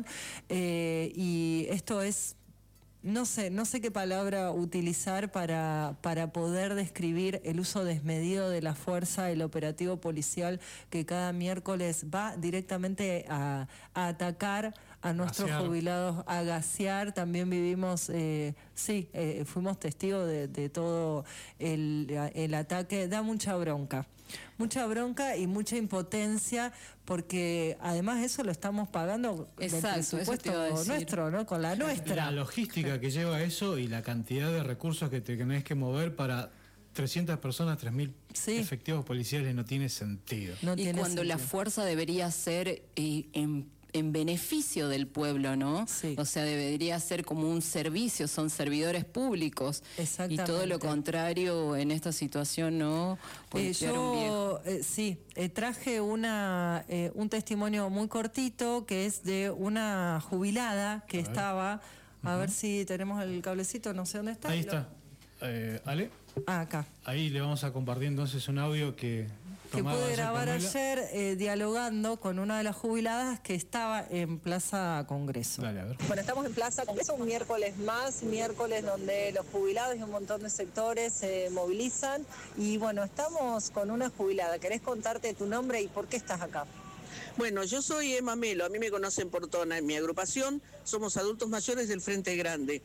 eh, y esto es... No sé, no sé qué palabra utilizar para, para poder describir el uso desmedido de la fuerza, el operativo policial que cada miércoles va directamente a, a atacar a nuestros Gasear. jubilados, a gasear. También vivimos, eh, sí, eh, fuimos testigos de, de todo el, el ataque. Da mucha bronca. Mucha bronca y mucha impotencia, porque además eso lo estamos pagando Exacto, del eso te iba a presupuesto decir. nuestro, ¿no? Con la nuestra. La logística que lleva eso y la cantidad de recursos que te tenés que mover para trescientas personas, tres mil Sí. efectivos policiales, no tiene sentido. No y tiene cuando la sentido. fuerza debería ser eh, en, en beneficio del pueblo, ¿no? Sí. O sea, debería ser como un servicio, son servidores públicos. Y Exactamente. todo lo contrario en esta situación, ¿no? Eh, Golpear a un viejo. yo, eh, sí, eh, traje una eh, un testimonio muy cortito que es de una jubilada que estaba, a ver si tenemos el cablecito, no sé dónde está. Ahí Lo- está. Eh, Ale, Ah, acá. ahí le vamos a compartir entonces un audio que... Que tomaba pude ayer grabar Pamela. ayer eh, dialogando con una de las jubiladas que estaba en Plaza Congreso. Dale, a ver. Bueno, estamos en Plaza Congreso, un miércoles más, miércoles donde los jubilados y un montón de sectores se movilizan. Y bueno, estamos con una jubilada. ¿Querés contarte tu nombre y por qué estás acá? Bueno, yo soy Emma Melo, a mí me conocen por Tona. En mi agrupación somos adultos mayores del Frente Grande.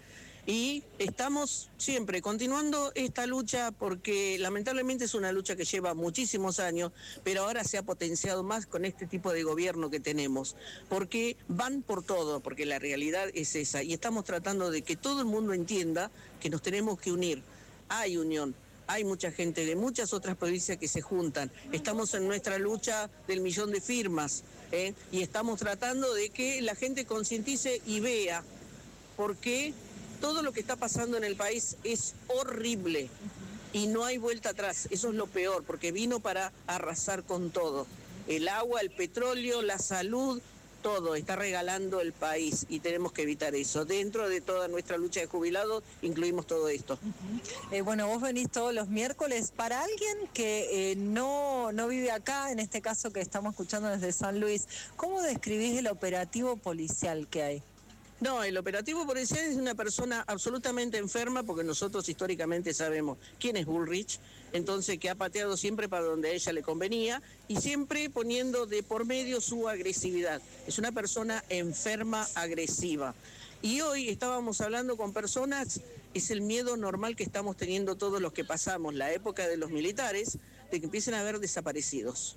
Y estamos siempre continuando esta lucha porque lamentablemente es una lucha que lleva muchísimos años, pero ahora se ha potenciado más con este tipo de gobierno que tenemos, porque van por todo, porque la realidad es esa, y estamos tratando de que todo el mundo entienda que nos tenemos que unir. Hay unión. Hay mucha gente de muchas otras provincias que se juntan. Estamos en nuestra lucha del millón de firmas, ¿eh? Y estamos tratando de que la gente concientice y vea por qué todo lo que está pasando en el país es horrible y no hay vuelta atrás. Eso es lo peor, porque vino para arrasar con todo. El agua, el petróleo, la salud, todo está regalando el país y tenemos que evitar eso. Dentro de toda nuestra lucha de jubilados incluimos todo esto. Eh, bueno, vos venís todos los miércoles. Para alguien que eh, no, no vive acá, en este caso que estamos escuchando desde San Luis, ¿cómo describís el operativo policial que hay? No, el operativo policial es una persona absolutamente enferma, porque nosotros históricamente sabemos quién es Bullrich, entonces que ha pateado siempre para donde a ella le convenía y siempre poniendo de por medio su agresividad. Es una persona enferma, agresiva. Y hoy estábamos hablando con personas, es el miedo normal que estamos teniendo todos los que pasamos la época de los militares, de que empiecen a haber desaparecidos.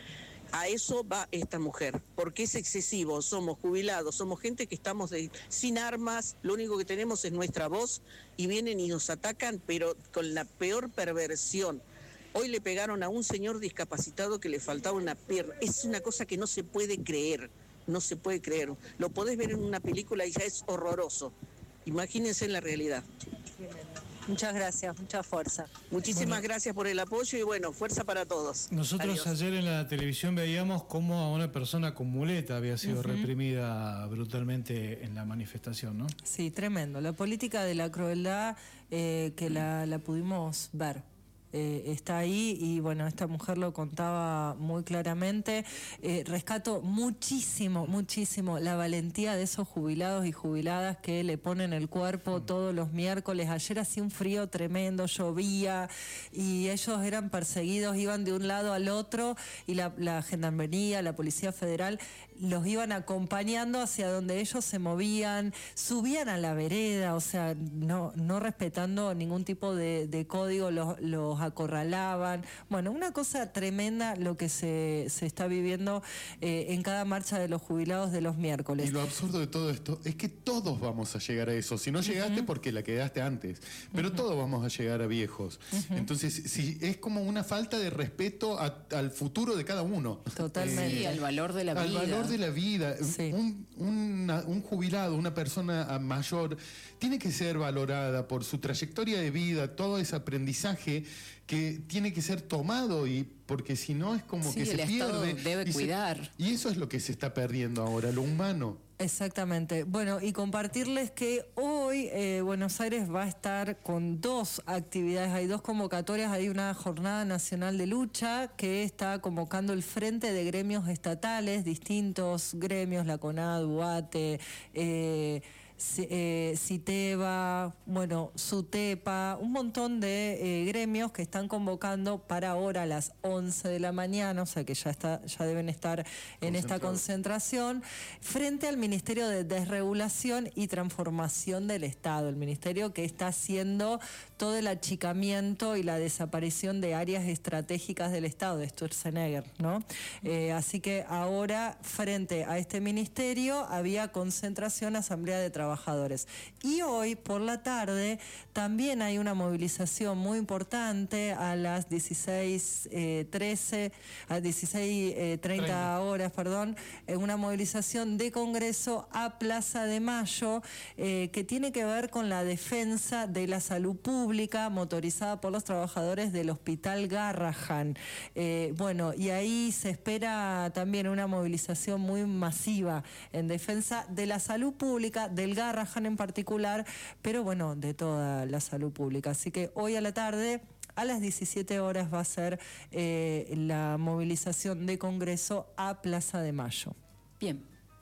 A eso va esta mujer, porque es excesivo, somos jubilados, somos gente que estamos de, sin armas, lo único que tenemos es nuestra voz y vienen y nos atacan, pero con la peor perversión. Hoy le pegaron a un señor discapacitado que le faltaba una pierna, es una cosa que no se puede creer, no se puede creer. Lo podés ver en una película y ya es horroroso, imagínense en la realidad. Muchas gracias, mucha fuerza. Muchísimas Bueno. gracias por el apoyo y bueno, fuerza para todos. Nosotros Adiós. ayer en la televisión veíamos cómo a una persona con muleta había sido Ujú. reprimida brutalmente en la manifestación, ¿no? Sí, tremendo. La política de la crueldad eh, que la, la pudimos ver. Eh, está ahí y bueno, esta mujer lo contaba muy claramente. Eh, rescato muchísimo, muchísimo la valentía de esos jubilados y jubiladas que le ponen el cuerpo todos los miércoles. Ayer hacía un frío tremendo, llovía y ellos eran perseguidos, iban de un lado al otro y la, la gendarmería, la Policía Federal los iban acompañando hacia donde ellos se movían, subían a la vereda, o sea, no, no respetando ningún tipo de, de código, los, los acorralaban. Bueno, una cosa tremenda lo que se, se está viviendo eh, en cada marcha de los jubilados de los miércoles. Y lo absurdo de todo esto es que todos vamos a llegar a eso. Si no llegaste, uh-huh. porque la quedaste antes, pero uh-huh. todos vamos a llegar a viejos. Uh-huh. Entonces, si es como una falta de respeto a, al futuro de cada uno. Totalmente. Sí, eh, al valor de la al vida. Al valor de la vida. Sí. Un, una, un jubilado, una persona mayor, tiene que ser valorada por su trayectoria de vida, todo ese aprendizaje que tiene que ser tomado, y porque si no es como sí, que se pierde. Debe y cuidar. Se, y eso es lo que se está perdiendo ahora, lo humano. Exactamente. Bueno, y compartirles que hoy eh, Buenos Aires va a estar con dos actividades, hay dos convocatorias, hay una jornada nacional de lucha que está convocando el Frente de Gremios Estatales, distintos gremios, la CONAD, UATE, eh, Eh, CITEBA, bueno, SUTEPA, un montón de eh, gremios que están convocando para ahora a las once de la mañana, o sea que ya está, ya deben estar en esta concentración, frente al Ministerio de Desregulación y Transformación del Estado, el ministerio que está haciendo todo el achicamiento y la desaparición de áreas estratégicas del Estado, de Sturzenegger, ¿no? Eh, así que ahora, frente a este ministerio, había concentración, asamblea de trabajadores. Trabajadores. Y hoy por la tarde también hay una movilización muy importante a las dieciséis trece, a dieciséis treinta horas, perdón, eh, una movilización de Congreso a Plaza de Mayo eh, que tiene que ver con la defensa de la salud pública motorizada por los trabajadores del Hospital Garrahan. Eh, bueno, y ahí se espera también una movilización muy masiva en defensa de la salud pública, del Garrahan en particular, pero bueno, de toda la salud pública. Así que hoy a la tarde, a las diecisiete horas, va a ser eh, la movilización de Congreso a Plaza de Mayo. Bien.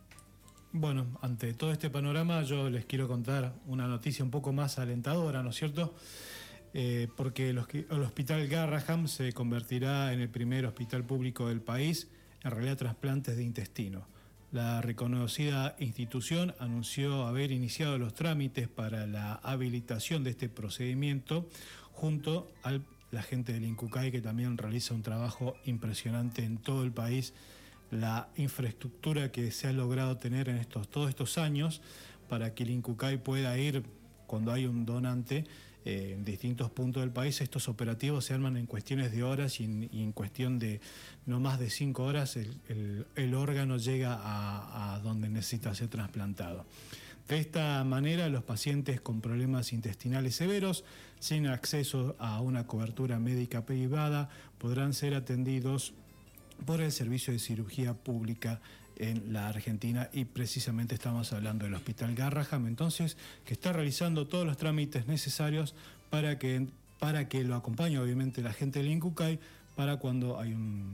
Bueno, ante todo este panorama yo les quiero contar una noticia un poco más alentadora, ¿no es cierto? Eh, porque el, el Hospital Garrahan se convertirá en el primer hospital público del país en realizar trasplantes de intestino. La reconocida institución anunció haber iniciado los trámites para la habilitación de este procedimiento junto a la gente del INCUCAI, que también realiza un trabajo impresionante en todo el país. La infraestructura que se ha logrado tener en estos, todos estos años para que el INCUCAI pueda ir, cuando hay un donante, Eh, en distintos puntos del país. Estos operativos se arman en cuestiones de horas y en, y en cuestión de no más de cinco horas el, el, el órgano llega a, a donde necesita ser trasplantado. De esta manera, los pacientes con problemas intestinales severos, sin acceso a una cobertura médica privada, podrán ser atendidos por el Servicio de Cirugía Pública en la Argentina, y precisamente estamos hablando del Hospital Garrahan, entonces, que está realizando todos los trámites necesarios para que, para que lo acompañe obviamente la gente del INCUCAI para cuando hay un,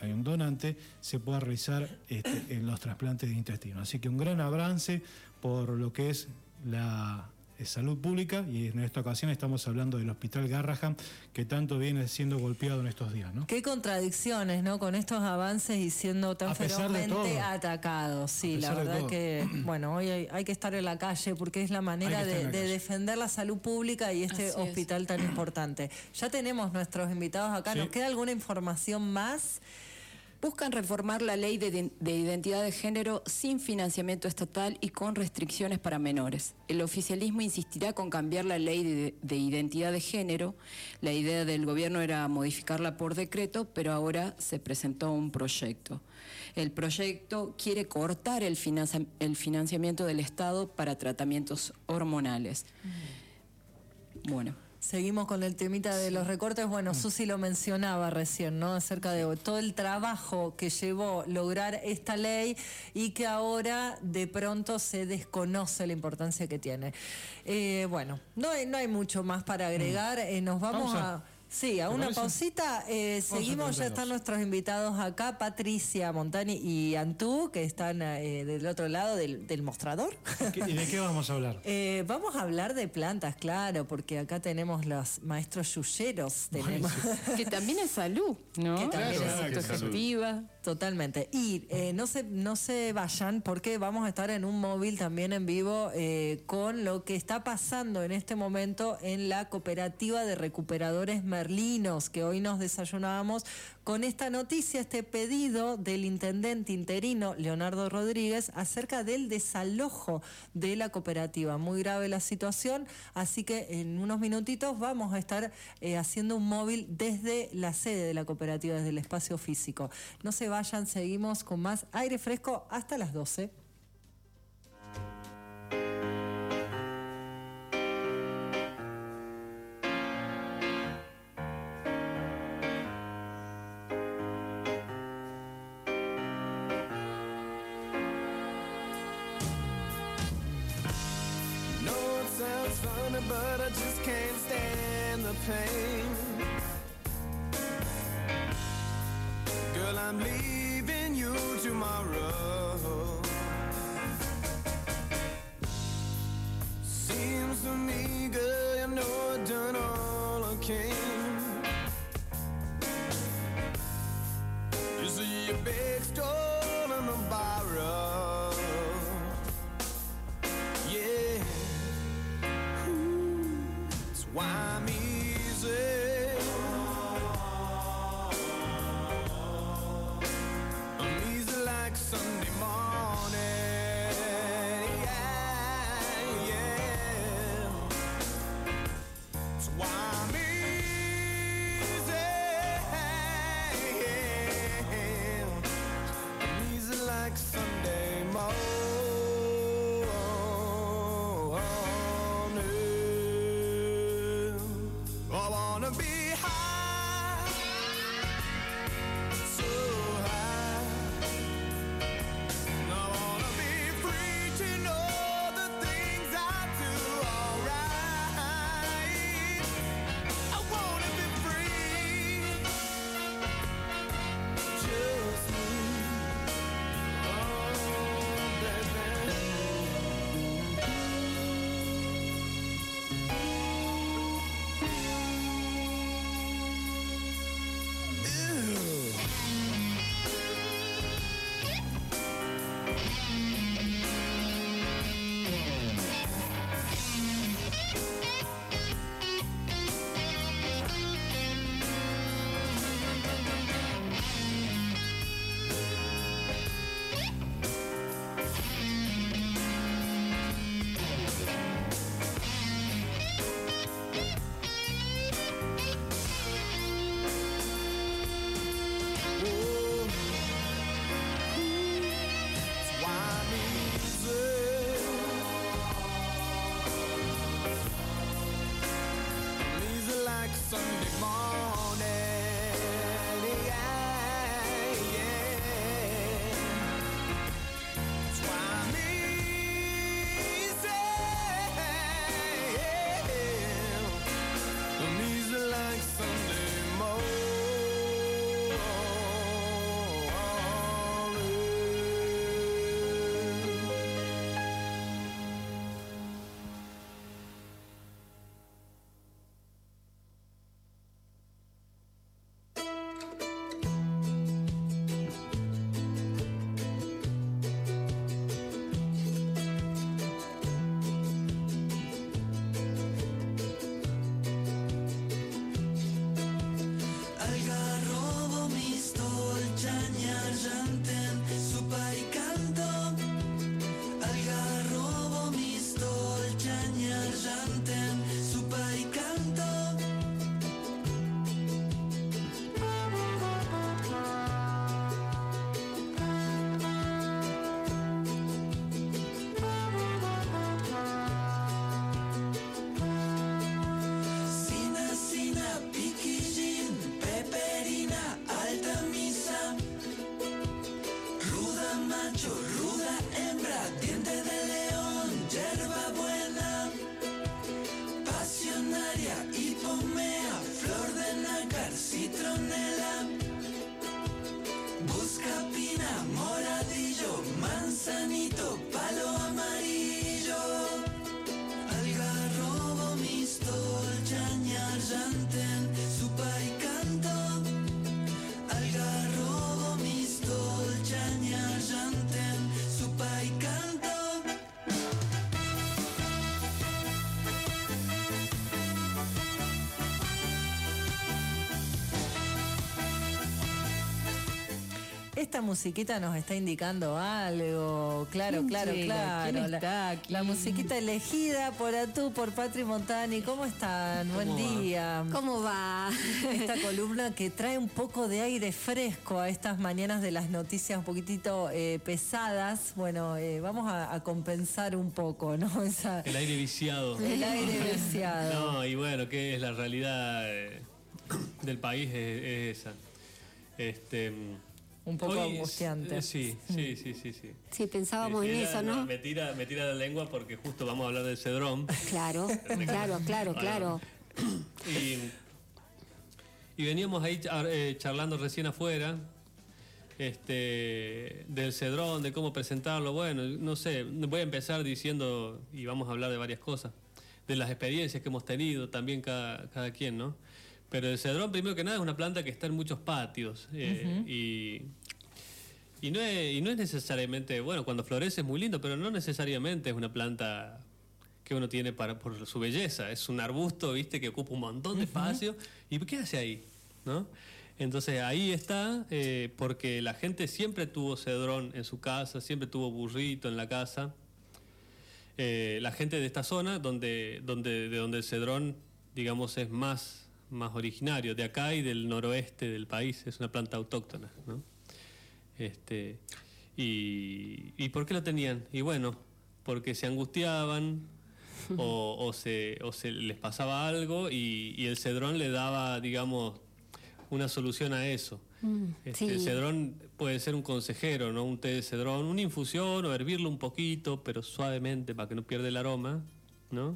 hay un donante, se pueda realizar este, en los trasplantes de intestino. Así que un gran avance por lo que es la salud pública, y en esta ocasión estamos hablando del Hospital Garrahan, que tanto viene siendo golpeado en estos días, ¿no? Qué contradicciones, ¿no? Con estos avances y siendo tan ferozmente atacados. Sí, la verdad que, bueno, hoy hay, hay que estar en la calle porque es la manera de, de defender la salud pública y este Así hospital es. tan importante. Ya tenemos nuestros invitados acá. Sí. ¿Nos queda alguna información más? Buscan reformar la ley de, de identidad de género sin financiamiento estatal y con restricciones para menores. El oficialismo insistirá con cambiar la ley de, de identidad de género. La idea del gobierno era modificarla por decreto, pero ahora se presentó un proyecto. El proyecto quiere cortar el, financi- el financiamiento del Estado para tratamientos hormonales. Mm. Bueno. Seguimos con el temita de los recortes. Bueno, Susi lo mencionaba recién, ¿no? Acerca de todo el trabajo que llevó lograr esta ley y que ahora de pronto se desconoce la importancia que tiene. Eh, bueno, no hay, no hay mucho más para agregar. Eh, nos vamos Pausa. a... Sí, a una pausita. Eh, seguimos, ya están nuestros invitados acá, Patricia Montani y Antú, que están eh, del otro lado del, del mostrador. ¿Y de qué vamos a hablar? eh, vamos a hablar de plantas, claro, porque acá tenemos los maestros yuyeros. Tenemos... que también es salud, ¿no? Que también claro, es efectiva. Totalmente. Y eh, no se, no se vayan porque vamos a estar en un móvil también en vivo eh, con lo que está pasando en este momento en la cooperativa de recuperadores Merlinos, que hoy nos desayunábamos con esta noticia, este pedido del intendente interino Leonardo Rodríguez acerca del desalojo de la cooperativa. Muy grave la situación, así que en unos minutitos vamos a estar eh, haciendo un móvil desde la sede de la cooperativa, desde el espacio físico. No se vayan, seguimos con más aire fresco hasta las doce. But I just can't stand the pain. Girl, I'm leaving you tomorrow. Seems to me, girl, you know I've done all I can. You see your big stole and a borrow. Yeah. Why I'm easy. I'm easy like Sunday morning. Yeah, yeah. That's why I'm easy. I'm easy like Sunday morning. I wanna be high, so high. I wanna be free to know the things I do alright. I wanna be free, just me. Oh, baby. Esta musiquita nos está indicando algo. Claro, ¿Quién claro, llega? claro. ¿Quién La, está aquí? la musiquita elegida por Atú, por Patri Montani. ¿Cómo están? ¿Cómo Buen va? día. ¿Cómo va? Esta columna que trae un poco de aire fresco a estas mañanas de las noticias un poquitito eh, pesadas. Bueno, eh, vamos a, a compensar un poco, ¿no? Esa, El aire viciado. el aire viciado. No, y bueno, ¿qué es la realidad eh, del país? Es, es esa. Este, un poco hoy, angustiante. eh, sí, sí, sí, sí, sí. Sí, pensábamos Sí, en sí, eso, era- ¿no? Me tira, me tira la lengua porque justo vamos a hablar del cedrón. Claro, claro, claro, claro. Y, y veníamos ahí char- eh, charlando recién afuera este, del cedrón, de cómo presentarlo. Bueno, no sé, voy a empezar diciendo, y vamos a hablar de varias cosas, de las experiencias que hemos tenido también cada, cada quien, ¿no? Pero el cedrón, primero que nada, es una planta que está en muchos patios. eh, Ujú. y, y, no es, y no es necesariamente, bueno, cuando florece es muy lindo, pero no necesariamente es una planta que uno tiene para, por su belleza. Es un arbusto, viste, que ocupa un montón de espacio. ¿Y qué hace ahí? ¿No? Entonces ahí está, eh, porque la gente siempre tuvo cedrón en su casa, siempre tuvo burrito en la casa. Eh, la gente de esta zona, donde, donde, de donde el cedrón, digamos, es más, más originario, de acá y del noroeste del país, es una planta autóctona, ¿no? Este, y, ¿Y por qué lo tenían? Y bueno, porque se angustiaban o, o, se, o se les pasaba algo y, y el cedrón le daba, digamos, una solución a eso. Mm, Este, sí. El cedrón puede ser un consejero, ¿no? Un té de cedrón, una infusión o hervirlo un poquito, pero suavemente para que no pierda el aroma, ¿no?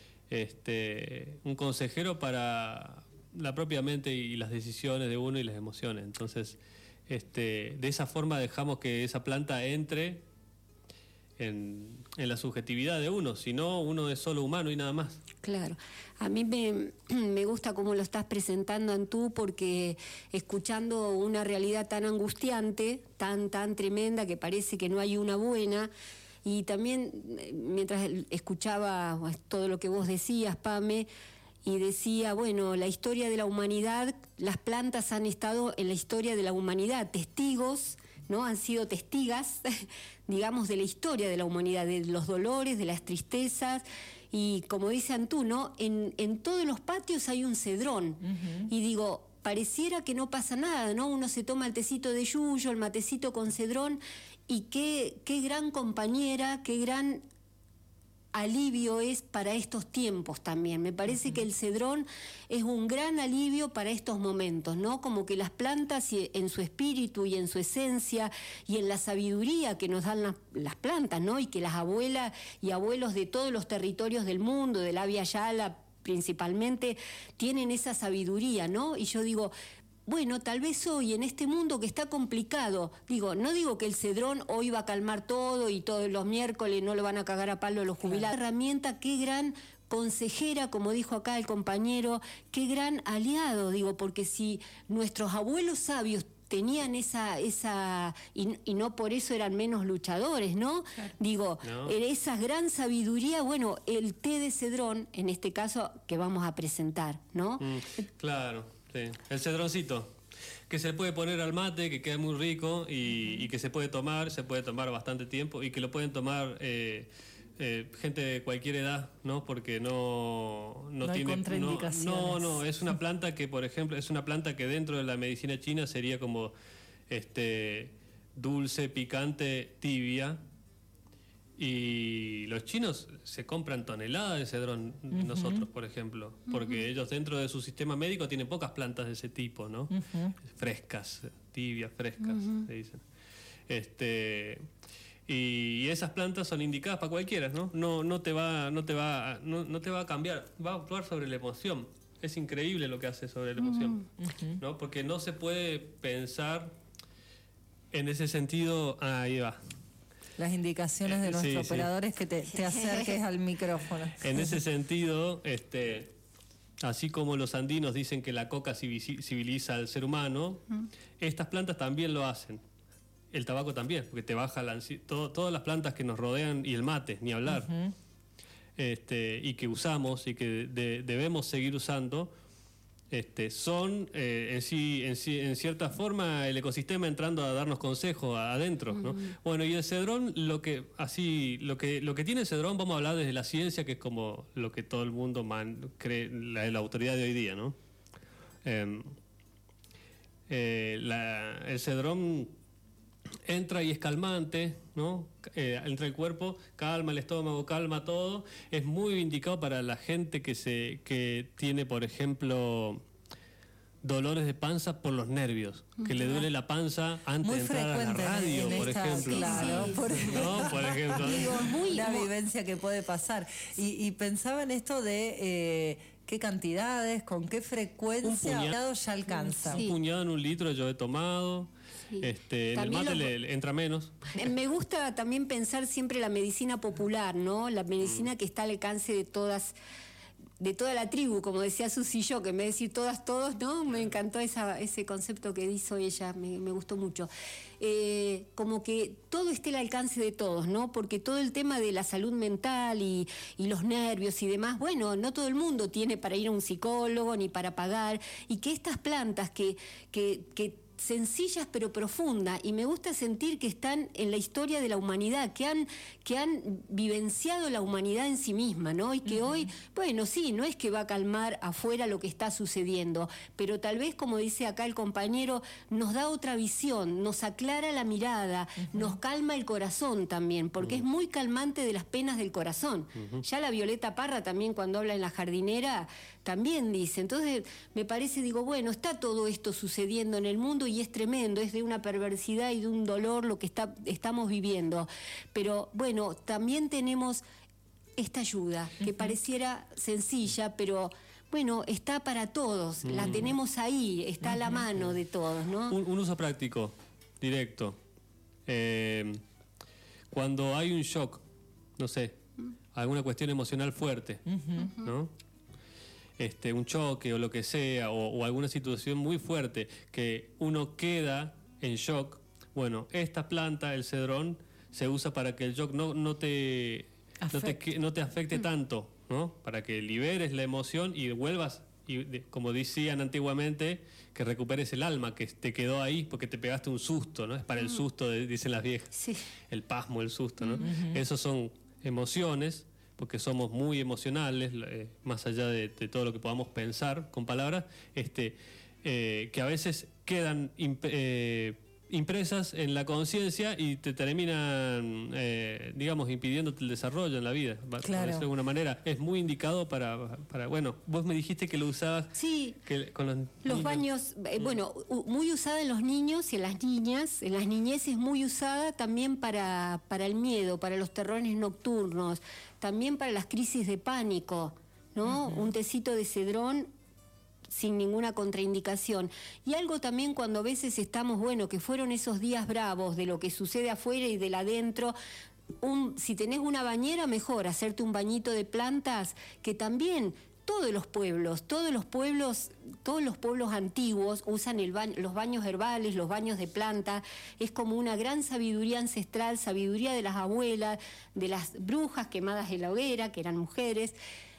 Este, un consejero para la propia mente y las decisiones de uno y las emociones. Entonces, este, de esa forma dejamos que esa planta entre en, en la subjetividad de uno, si no, uno es solo humano y nada más. Claro, a mí me, me gusta cómo lo estás presentando, Antú, porque escuchando una realidad tan angustiante, tan, tan tremenda, que parece que no hay una buena, y también eh, mientras escuchaba pues, todo lo que vos decías, Pame, y decía, bueno, la historia de la humanidad, las plantas han estado en la historia de la humanidad, testigos, ¿no? Han sido testigas, digamos, de la historia de la humanidad, de los dolores, de las tristezas. Y como dice Antú, ¿no? En, en todos los patios hay un cedrón. Y digo, pareciera que no pasa nada, ¿no? Uno se toma el tecito de yuyo, el matecito con cedrón, y qué, qué gran compañera, qué gran alivio es para estos tiempos también. Me parece que el cedrón es un gran alivio para estos momentos, ¿no? Como que las plantas y en su espíritu y en su esencia y en la sabiduría que nos dan las, las plantas, ¿no? Y que las abuelas y abuelos de todos los territorios del mundo, de la Via Yala principalmente, tienen esa sabiduría, ¿no? Y yo digo, bueno, tal vez hoy en este mundo que está complicado, digo, no digo que el cedrón hoy va a calmar todo y todos los miércoles no lo van a cagar a palo los jubilados. Claro. Herramienta, qué gran consejera, como dijo acá el compañero, qué gran aliado, digo, porque si nuestros abuelos sabios tenían esa, esa y, y no por eso eran menos luchadores, ¿no? Claro. Digo, no. Esa gran sabiduría, bueno, el té de cedrón, en este caso, que vamos a presentar, ¿no? Mm, claro. Sí, el cedroncito, que se puede poner al mate, que queda muy rico y, y que se puede tomar, se puede tomar bastante tiempo y que lo pueden tomar eh, eh, gente de cualquier edad, ¿no? Porque no, no, no tiene... hay contraindicaciones. No, no, es una planta que, por ejemplo, es una planta que dentro de la medicina china sería como este dulce, picante, tibia. Y los chinos se compran toneladas de cedrón, uh-huh. nosotros, por ejemplo, porque uh-huh. ellos dentro de su sistema médico tienen pocas plantas de ese tipo, ¿no? Uh-huh. Frescas, tibias, frescas, uh-huh. se dicen. Este, y esas plantas son indicadas para cualquiera, ¿no? No, no te va, no te va, no, no te va a cambiar, va a actuar sobre la emoción. Es increíble lo que hace sobre la emoción, uh-huh. ¿no? Porque no se puede pensar en ese sentido, ahí va. Las indicaciones de nuestros sí, operadores sí. que te, te acerques al micrófono. En ese sentido, este, así como los andinos dicen que la coca civiliza al ser humano, uh-huh. estas plantas también lo hacen. El tabaco también, porque te baja la ansi- todo, todas las plantas que nos rodean y el mate, ni hablar, uh-huh. este, y que usamos y que de, debemos seguir usando, este, son eh, en sí, en sí, en cierta forma el ecosistema entrando a darnos consejos adentro, ¿no? Ujú. Bueno, y el cedrón, lo que así, lo que lo que tiene el cedrón, vamos a hablar desde la ciencia, que es como lo que todo el mundo man, cree, la, la autoridad de hoy día, ¿no? Eh, eh, la- el cedrón entra y es calmante, ¿no? Eh, entra el cuerpo, calma el estómago, calma todo. Es muy indicado para la gente que se que tiene, por ejemplo, dolores de panza por los nervios, que le duele la panza antes Muy de entrar a la frecuente radio, en por esta- ejemplo. claro, por, ¿No? Por ejemplo. Digo, una vivencia que puede pasar. Y, y pensaba en esto de eh, qué cantidades, con qué frecuencia Un puñado. ya alcanza. Un puñado en un litro yo he tomado. Sí. Este, en el También mate lo- le, le entra menos. Eh, Me gusta también pensar siempre la medicina popular, ¿no? La medicina que está al alcance de todas, de toda la tribu, como decía Susi yo, que en vez de decir todas, todos, ¿no? Me encantó esa, ese concepto que hizo ella, me, me gustó mucho. Eh, como que todo esté al alcance de todos, ¿no? Porque todo el tema de la salud mental y, y los nervios y demás, bueno, no todo el mundo tiene para ir a un psicólogo ni para pagar, y que estas plantas que, que, que sencillas pero profundas, y me gusta sentir que están en la historia de la humanidad, que han, que han vivenciado la humanidad en sí misma, ¿no? Y que hoy, bueno, sí, no es que va a calmar afuera lo que está sucediendo, pero tal vez, como dice acá el compañero, nos da otra visión, nos aclara la mirada, nos calma el corazón también, porque es muy calmante de las penas del corazón. Ujú. Ya la Violeta Parra también, cuando habla en La Jardinera, también dice. Entonces me parece, digo, bueno, está todo esto sucediendo en el mundo y es tremendo, es de una perversidad y de un dolor lo que está, estamos viviendo. Pero bueno, también tenemos esta ayuda que pareciera sencilla, pero bueno, está para todos, la Mm. tenemos ahí, está a la mano de todos, ¿no? Un, un uso práctico, directo. Eh, cuando hay un shock, no sé, alguna cuestión emocional fuerte, ¿no? Este, un choque o lo que sea, o, o alguna situación muy fuerte que uno queda en shock, bueno, esta planta, el cedrón, se usa para que el shock no, no, te, no, te, que- no te afecte tanto, ¿no? Para que liberes la emoción y vuelvas, y de- como decían antiguamente, que recuperes el alma que te quedó ahí porque te pegaste un susto, ¿no? Es para el Mm. susto, de- dicen las viejas. Sí. El pasmo, el susto, ¿no? Ujú. Esos son emociones, porque somos muy emocionales, eh, más allá de, de todo lo que podamos pensar con palabras, este, eh, que a veces quedan imp- eh, impresas en la conciencia y te terminan, eh, digamos, impidiéndote el desarrollo en la vida, va- por Claro. decirlo de alguna manera. Es muy indicado para, para, bueno, vos me dijiste que lo usabas Sí. que, con los, Los niños. baños, eh, bueno, u- muy usada en los niños y en las niñas, en las niñeces muy usada también para, para el miedo, para los terrores nocturnos, también para las crisis de pánico, ¿no? Un tecito de cedrón sin ninguna contraindicación. Y algo también cuando a veces estamos, bueno, que fueron esos días bravos de lo que sucede afuera y del adentro, un, si tenés una bañera, mejor hacerte un bañito de plantas, que también todos los pueblos, todos los pueblos, todos los pueblos antiguos usan el baño, los baños herbales, los baños de planta, es como una gran sabiduría ancestral, sabiduría de las abuelas, de las brujas quemadas en la hoguera, que eran mujeres.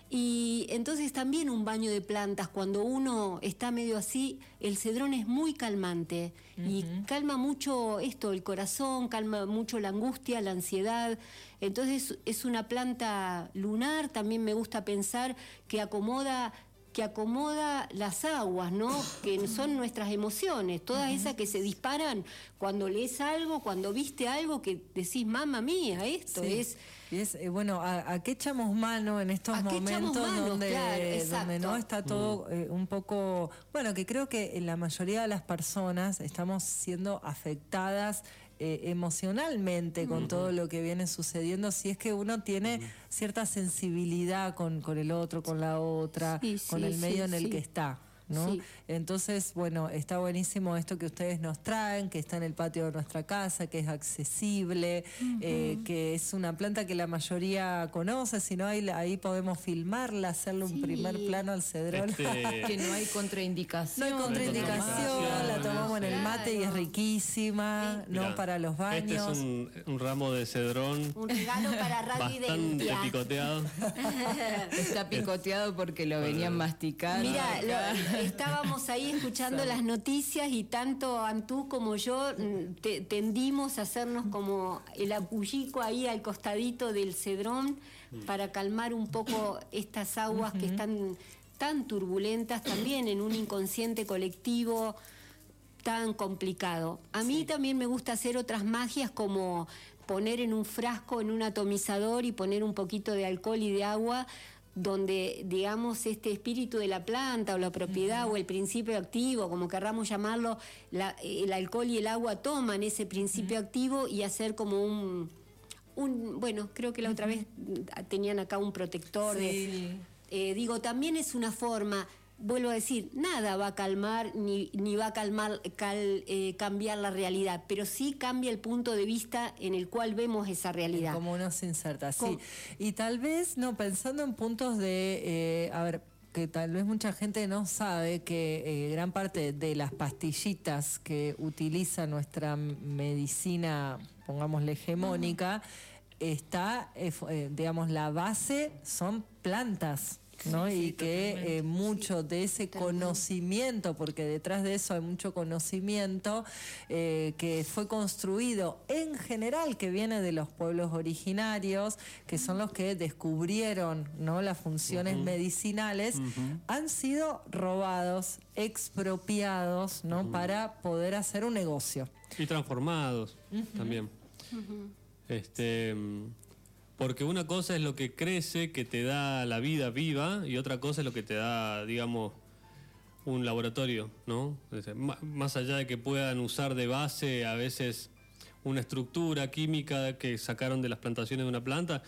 Y entonces también un baño de plantas, cuando uno está medio así, el cedrón es muy calmante y calma mucho esto, el corazón, calma mucho la angustia, la ansiedad. Entonces es una planta lunar, también me gusta pensar que acomoda que acomoda las aguas, ¿no? Que son nuestras emociones, todas esas que se disparan cuando lees algo, cuando viste algo que decís, mamá mía, esto Sí. es... Y es, eh, bueno, ¿a, a qué echamos mano en estos ¿A qué echamos momentos mano? donde, Claro, donde exacto. no está todo eh, un poco... Bueno, que creo que la mayoría de las personas estamos siendo afectadas eh, emocionalmente con Ujú. todo lo que viene sucediendo, si es que uno tiene cierta sensibilidad con, con el otro, con la otra, Sí, con sí, el medio sí, en el sí. que está. ¿No? Sí. Entonces, bueno, está buenísimo esto que ustedes nos traen, que está en el patio de nuestra casa, que es accesible, eh, que es una planta que la mayoría conoce, si no, ahí, ahí podemos filmarla, hacerle un primer plano al cedrón. Este- Que no hay contraindicación. No hay contraindicación, la tomamos en el mate y es riquísima, ¿no? Mirá, Para los Este es baños. un, un ramo de cedrón Un regalo para Radio bastante Identia. picoteado. Está picoteado porque lo venían masticando. Mira, acá. lo- estábamos ahí escuchando las noticias y tanto Antú como yo mm, te- tendimos a hacernos como el apullico ahí al costadito del cedrón para calmar un poco estas aguas que están tan turbulentas también en un inconsciente colectivo tan complicado. A mí también me gusta hacer otras magias como poner en un frasco, en un atomizador y poner un poquito de alcohol y de agua donde, digamos, este espíritu de la planta o la propiedad uh-huh. o el principio activo, como querramos llamarlo, la, el alcohol y el agua toman ese principio uh-huh. activo y hacer como un, un... Bueno, creo que la otra uh-huh. vez tenían acá un protector sí. de... Eh, digo, también es una forma... Vuelvo a decir, nada va a calmar ni, ni va a calmar, cal, eh, cambiar la realidad, pero sí cambia el punto de vista en el cual vemos esa realidad. Como uno se inserta, Com- sí. Y tal vez, no, pensando en puntos de, eh, a ver, que tal vez mucha gente no sabe que eh, gran parte de las pastillitas que utiliza nuestra medicina, pongámosle hegemónica, está, eh, eh, digamos, la base son plantas. ¿no? Sí, y sí, que eh, mucho sí, de ese totalmente. Conocimiento, porque detrás de eso hay mucho conocimiento eh, que fue construido en general, que viene de los pueblos originarios, que son los que descubrieron, ¿no? las funciones uh-huh. medicinales, uh-huh. han sido robados, expropiados, ¿no? Uh-huh. para poder hacer un negocio. Y transformados uh-huh. también. Uh-huh. Este... Porque una cosa es lo que crece, que te da la vida viva, y otra cosa es lo que te da, digamos, un laboratorio, ¿no? Más allá de que puedan usar de base a veces una estructura química que sacaron de las plantaciones de una planta,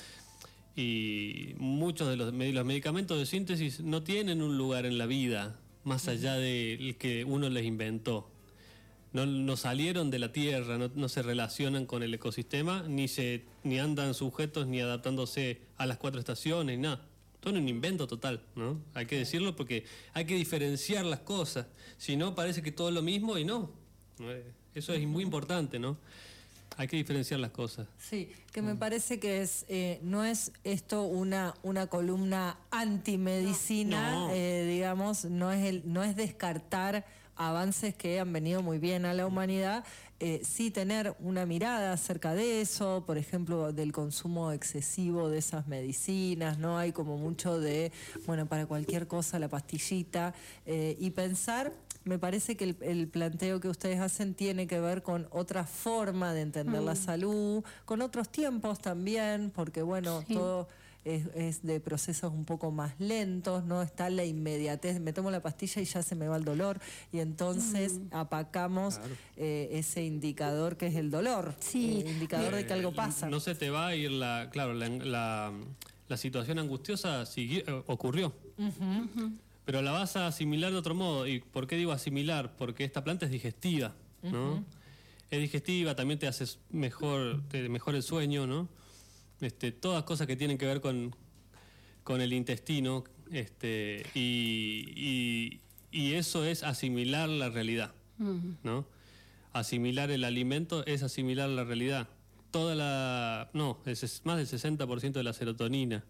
y muchos de los, los medicamentos de síntesis no tienen un lugar en la vida, más allá del que uno les inventó. No, no salieron de la tierra, no, no se relacionan con el ecosistema, ni se ni andan sujetos ni adaptándose a las cuatro estaciones, nada. Todo un invento total, ¿no? Hay que decirlo porque hay que diferenciar las cosas. Si no, parece que todo es lo mismo y no. Eso es muy importante, ¿no? Hay que diferenciar las cosas. Sí, que me parece que es eh, no es esto una una columna antimedicina, no. No. Eh, digamos, no es el no es descartar avances que han venido muy bien a la humanidad, eh, sí tener una mirada acerca de eso, por ejemplo, del consumo excesivo de esas medicinas, ¿no? Hay como mucho de, bueno, para cualquier cosa la pastillita, eh, y pensar, me parece que el, el planteo que ustedes hacen tiene que ver con otra forma de entender mm. la salud, con otros tiempos también, porque bueno, sí. todo... Es, es de procesos un poco más lentos, no está la inmediatez, me tomo la pastilla y ya se me va el dolor, y entonces mm. apacamos claro. eh, ese indicador que es el dolor, sí. eh, indicador eh, de que algo pasa. No se te va a ir la, claro, la, la, la situación angustiosa siguió, eh, ocurrió, uh-huh. pero la vas a asimilar de otro modo. ¿Y por qué digo asimilar? Porque esta planta es digestiva, ¿no? Uh-huh. Es digestiva, también te hace mejor, te mejor el sueño, ¿no? Este, todas cosas que tienen que ver con, con el intestino, este, y, y, y eso es asimilar la realidad, uh-huh. ¿no? Asimilar el alimento es asimilar la realidad. Toda la, no, es más del sesenta por ciento de la serotonina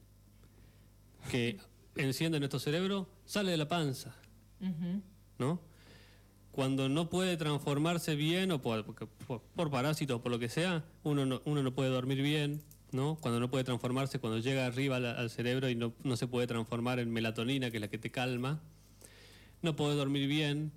que enciende nuestro cerebro sale de la panza, uh-huh. ¿no? Cuando no puede transformarse bien, o por, por, por parásitos o por lo que sea, uno no, uno no puede dormir bien, ¿no? Cuando no puede transformarse, cuando llega arriba al, al cerebro y no, no se puede transformar en melatonina, que es la que te calma, no podés dormir bien,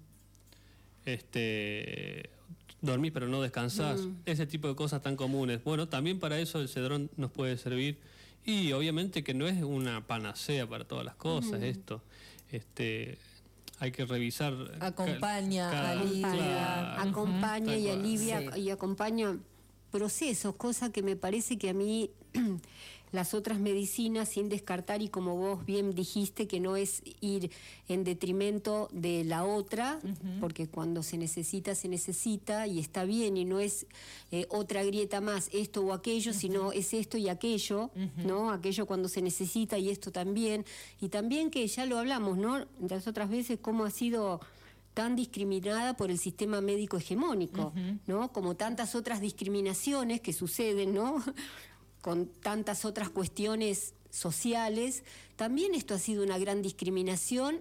este, dormís pero no descansás, mm. ese tipo de cosas tan comunes. Bueno, también para eso el cedrón nos puede servir, y obviamente que no es una panacea para todas las cosas, mm. esto, este... Hay que revisar. Acompaña, cada, alivia. Cada, acompaña uh-huh. y alivia sí. y acompaña procesos, cosa que me parece que a mí las otras medicinas, sin descartar, y como vos bien dijiste, que no es ir en detrimento de la otra, uh-huh. porque cuando se necesita, se necesita, y está bien, y no es eh, otra grieta más, esto o aquello, uh-huh. sino es esto y aquello, uh-huh. ¿no? Aquello cuando se necesita y esto también. Y también, que ya lo hablamos, ¿no? Las otras veces, cómo ha sido tan discriminada por el sistema médico hegemónico, uh-huh. ¿no? Como tantas otras discriminaciones que suceden, ¿no? Con tantas otras cuestiones sociales, también esto ha sido una gran discriminación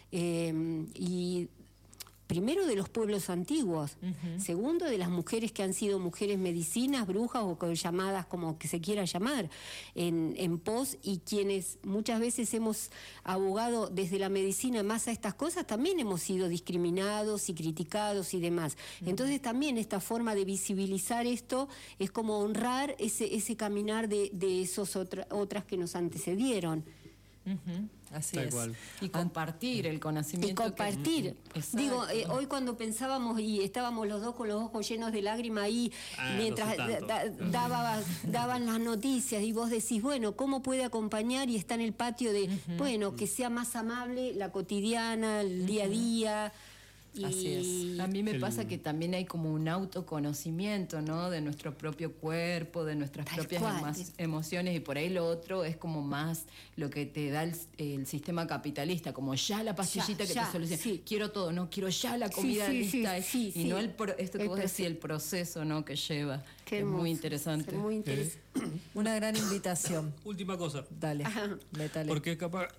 eh, y primero de los pueblos antiguos, uh-huh. segundo de las mujeres que han sido mujeres medicinas, brujas o llamadas como que se quiera llamar en, en pos, y quienes muchas veces hemos abogado desde la medicina más a estas cosas, también hemos sido discriminados y criticados y demás. Uh-huh. Entonces también esta forma de visibilizar esto es como honrar ese, ese caminar de, de esos otra, otras que nos antecedieron. Uh-huh. Así Tal es. Cual. Y compartir el conocimiento. Y compartir. Que... Digo, eh, hoy cuando pensábamos y estábamos los dos con los ojos llenos de lágrimas ahí, ah, mientras no da, da, daba, daban las noticias, y vos decís, bueno, ¿cómo puede acompañar? Y está en el patio de, uh-huh. bueno, que sea más amable la cotidiana, el día a día. Y... Así es. A mí me El- pasa que también hay como un autoconocimiento, ¿no? De nuestro propio cuerpo, de nuestras Tal propias cual. emo- emociones, y por ahí lo otro es como más lo que te da el, el sistema capitalista, como ya la pastillita Ya, que ya, te soluciona. sí. Quiero todo, no quiero ya la comida sí, sí, lista. sí, y sí. no el pro- esto que El vos decís, proceso. el proceso, ¿no? Que lleva. Qué es hermoso. muy interesante. Es muy interesante. Una gran invitación. Última cosa. Dale, métale. Porque capaz.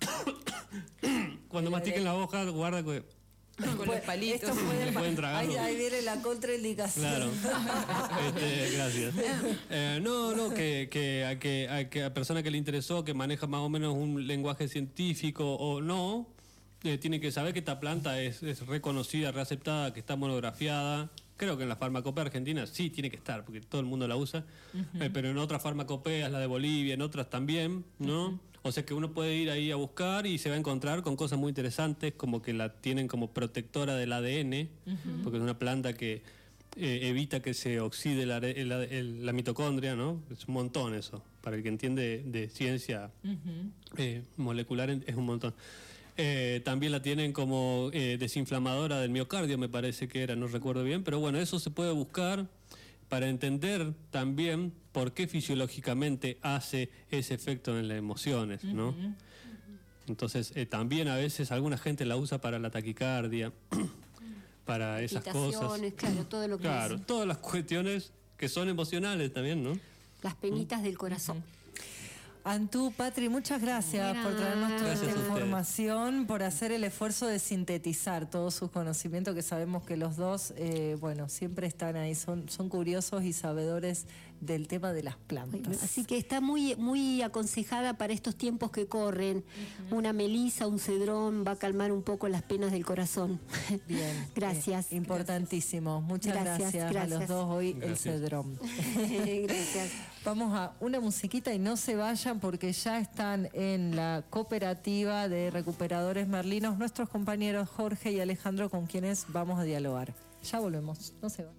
Cuando mastiquen la hoja, guarda que. Con los palitos. Esto puede- Le pueden tragar ahí, los- ahí viene la contraindicación. Claro. Este, gracias. Eh, no, no, que, que, a que a que a persona que le interesó, que maneja más o menos un lenguaje científico o no, eh, tiene que saber que esta planta es, es reconocida, reaceptada, que está monografiada. Creo que en la farmacopea argentina sí tiene que estar, porque todo el mundo la usa. Ujú. Eh, pero en otras farmacopeas, la de Bolivia, en otras también, ¿no? Ujú. O sea que uno puede ir ahí a buscar y se va a encontrar con cosas muy interesantes, como que la tienen como protectora del A D N, Ujú. porque es una planta que eh, evita que se oxide la, el- el- la mitocondria, ¿no? Es un montón eso. Para el que entiende de ciencia Ujú. eh, molecular es un montón. Eh, también la tienen como eh, desinflamadora del miocardio, me parece que era, no recuerdo bien, pero bueno, eso se puede buscar para entender también por qué fisiológicamente hace ese efecto en las emociones, ¿no? Ujú. Entonces, eh, también a veces alguna gente la usa para la taquicardia, para esas cosas. Quitaciones, claro, todo lo que Claro, es. todas las cuestiones que son emocionales también, ¿no? Las penitas del corazón. Antú, Patri, muchas gracias por traernos toda Gracias esta a ustedes. información, por hacer el esfuerzo de sintetizar todos sus conocimientos, que sabemos que los dos, eh, bueno, siempre están ahí, son, son curiosos y sabedores del tema de las plantas. Así que está muy, muy aconsejada para estos tiempos que corren. Una melisa, un cedrón va a calmar un poco las penas del corazón. Bien. Gracias. Eh, importantísimo. Muchas gracias, Gracias, a los gracias. dos hoy, el Gracias. cedrón. Gracias. Vamos a una musiquita y no se vayan porque ya están en la cooperativa de recuperadores merlinos nuestros compañeros Jorge y Alejandro, con quienes vamos a dialogar. Ya volvemos, no se van.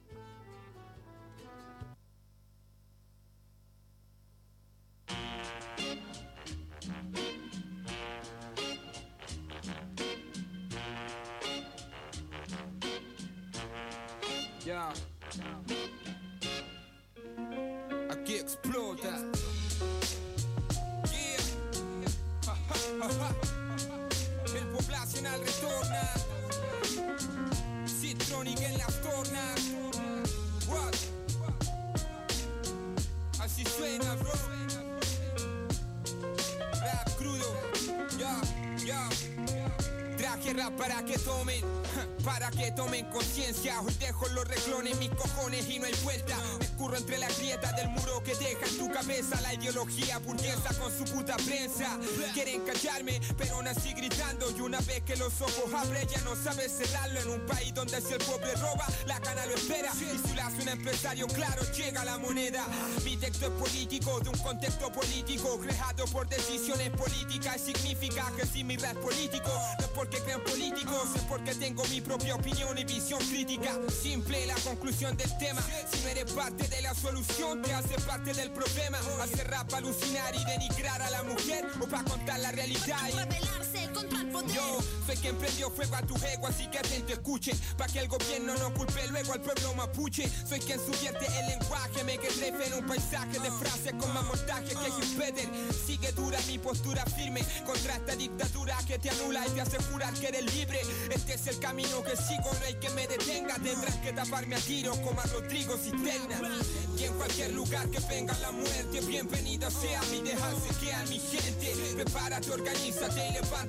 Ya. Aquí explota. Yeah. Ja, ja, ja, ja. El poblacional retorna. Citronic en las tornas. What? Así suena, bro. Rap crudo. Ya, ya. Traje rap para que tomen, para que tomen conciencia. Hoy dejo los reclones, mis cojones y no hay vuelta. Me escurro entre las grietas del muro que deja en tu cabeza la ideología burguesa con su puta prensa. Quieren callarme, pero nací gritando. Y una vez que los ojos abren ya no sabes cerrarlo. En un país donde si el pobre roba, la gana lo espera. Y si lo hace un empresario, claro, llega la moneda. Mi texto es político, de un contexto político creado por decisiones políticas. Y significa que si mi rap es político, no es porque crean políticos, es porque tengo mi propia opinión y visión crítica. Simple la conclusión del tema. Si no eres parte de la solución, te hace parte del problema. Hacer rap para alucinar y denigrar a la mujer, o para contar la realidad y rebelarse contra el poder. yo soy quien prendió fuego a tu ego, así que atento escuche, para que el gobierno no culpe luego al pueblo mapuche. Soy quien subvierte el lenguaje, me que trefe en un paisaje de frases con más montaje que Gilpeder. Sigue dura mi postura firme contra esta dictadura que te anula y te hace jurar que eres libre. Este es el camino que sigo, no hay que me detenga. Tendrás que taparme a tiros como a Rodrigo Cisterna. Y en cualquier lugar que venga la muerte, bienvenida sea mi dejarse quedar mi gente. Prepárate, organízate y levanta la frente.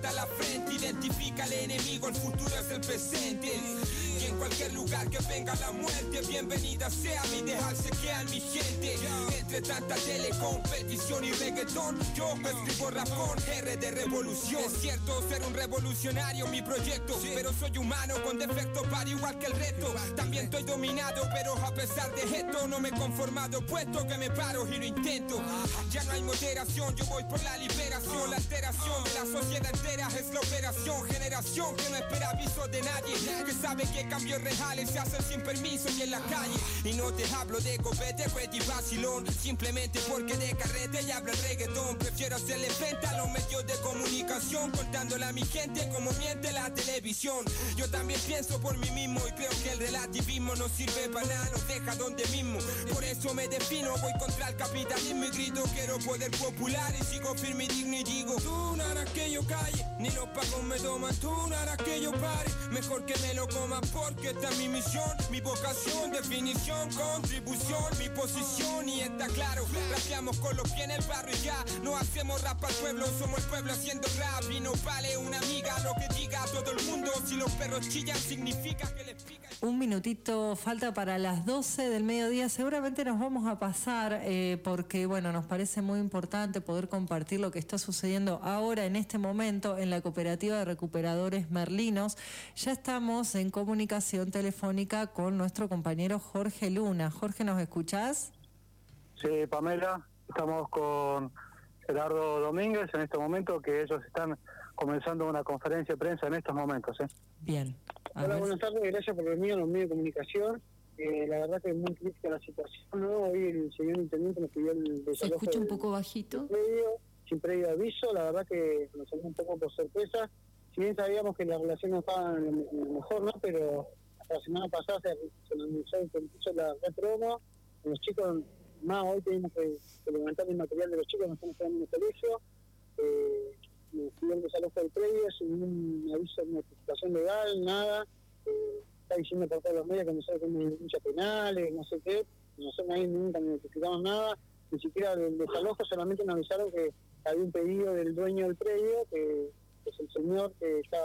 mente, identifica al enemigo, el futuro es el presente. Y en cualquier lugar que venga la muerte, bienvenida sea mi dejarse quedar mi gente. Entre tanta telecompetición y reggaetón, yo escribo rapón, R de revolución. Es cierto ser un revolucionario mi proyecto, pero soy humano con defectos para igual que el resto. También estoy dominado, pero a pesar de esto no me he conformado, puesto que me paro y lo intento. Ya no hay moderación, yo voy por la liberación. La alteración de la sociedad entera es la operación. Generación que no espera aviso de nadie, que sabe que cambios reales se hacen sin permiso y en la calle. Y no te hablo de copete, cuete y vacilón, simplemente porque de carrete y hablo el reggaetón. Prefiero hacerle venta a los medios de comunicación, contándole a mi gente como miente la televisión. Yo también pienso por mí mismo y creo que el relativismo no sirve para nada, nos deja donde mismo. Por eso me defino, voy contra el capitalismo y grito quiero poder popular y sigo firme y digno y digo: tú no harás que yo calle, ni los pagos me toman, tú no harás que yo pare, mejor que me lo coma porque esta es mi misión, mi vocación, definición, contribución, mi posición y está claro, rapeamos con los pies en el barrio y ya, no hacemos rap al pueblo, somos el pueblo haciendo rap y no vale una amiga lo que diga todo el mundo, si los perros chillan significa que les pica. Un minutito falta para las doce del mediodía, seguramente nos vamos a pasar eh, porque bueno, nos parece muy importante poder compartir lo que está sucediendo ahora en este momento en la Cooperativa de Recuperadores Merlinos. Ya estamos en comunicación telefónica con nuestro compañero Jorge Luna. Jorge, ¿nos escuchás? Sí, Pamela, estamos con Gerardo Domínguez en este momento, que ellos están comenzando una conferencia de prensa en estos momentos. ¿eh? Bien. Hola, buenas tardes, gracias por venir a los medios de comunicación. Eh, la verdad que es muy crítica la situación, ¿no? Hoy el señor intendente nos pidió el desalojo. ¿Se escucha un del, poco bajito? Previo, sin previo aviso, la verdad que nos salió un poco por sorpresa. Si bien sabíamos que la relación no estaba en lo mejor, ¿no? Pero la semana pasada se, se nos anunció que puso la red promo. Los chicos, más hoy tenemos que, que levantar el material de los chicos que están esperando en el colegio. Eh, nos pidió el desalojo del predio sin un aviso de notificación legal, nada. Eh, está diciendo por todos los medios que nosotros tenemos denuncias penales, no sé qué. Nosotros ahí nunca notificamos nada, ni siquiera del desalojo, solamente nos avisaron que había un pedido del dueño del predio, que es el señor que está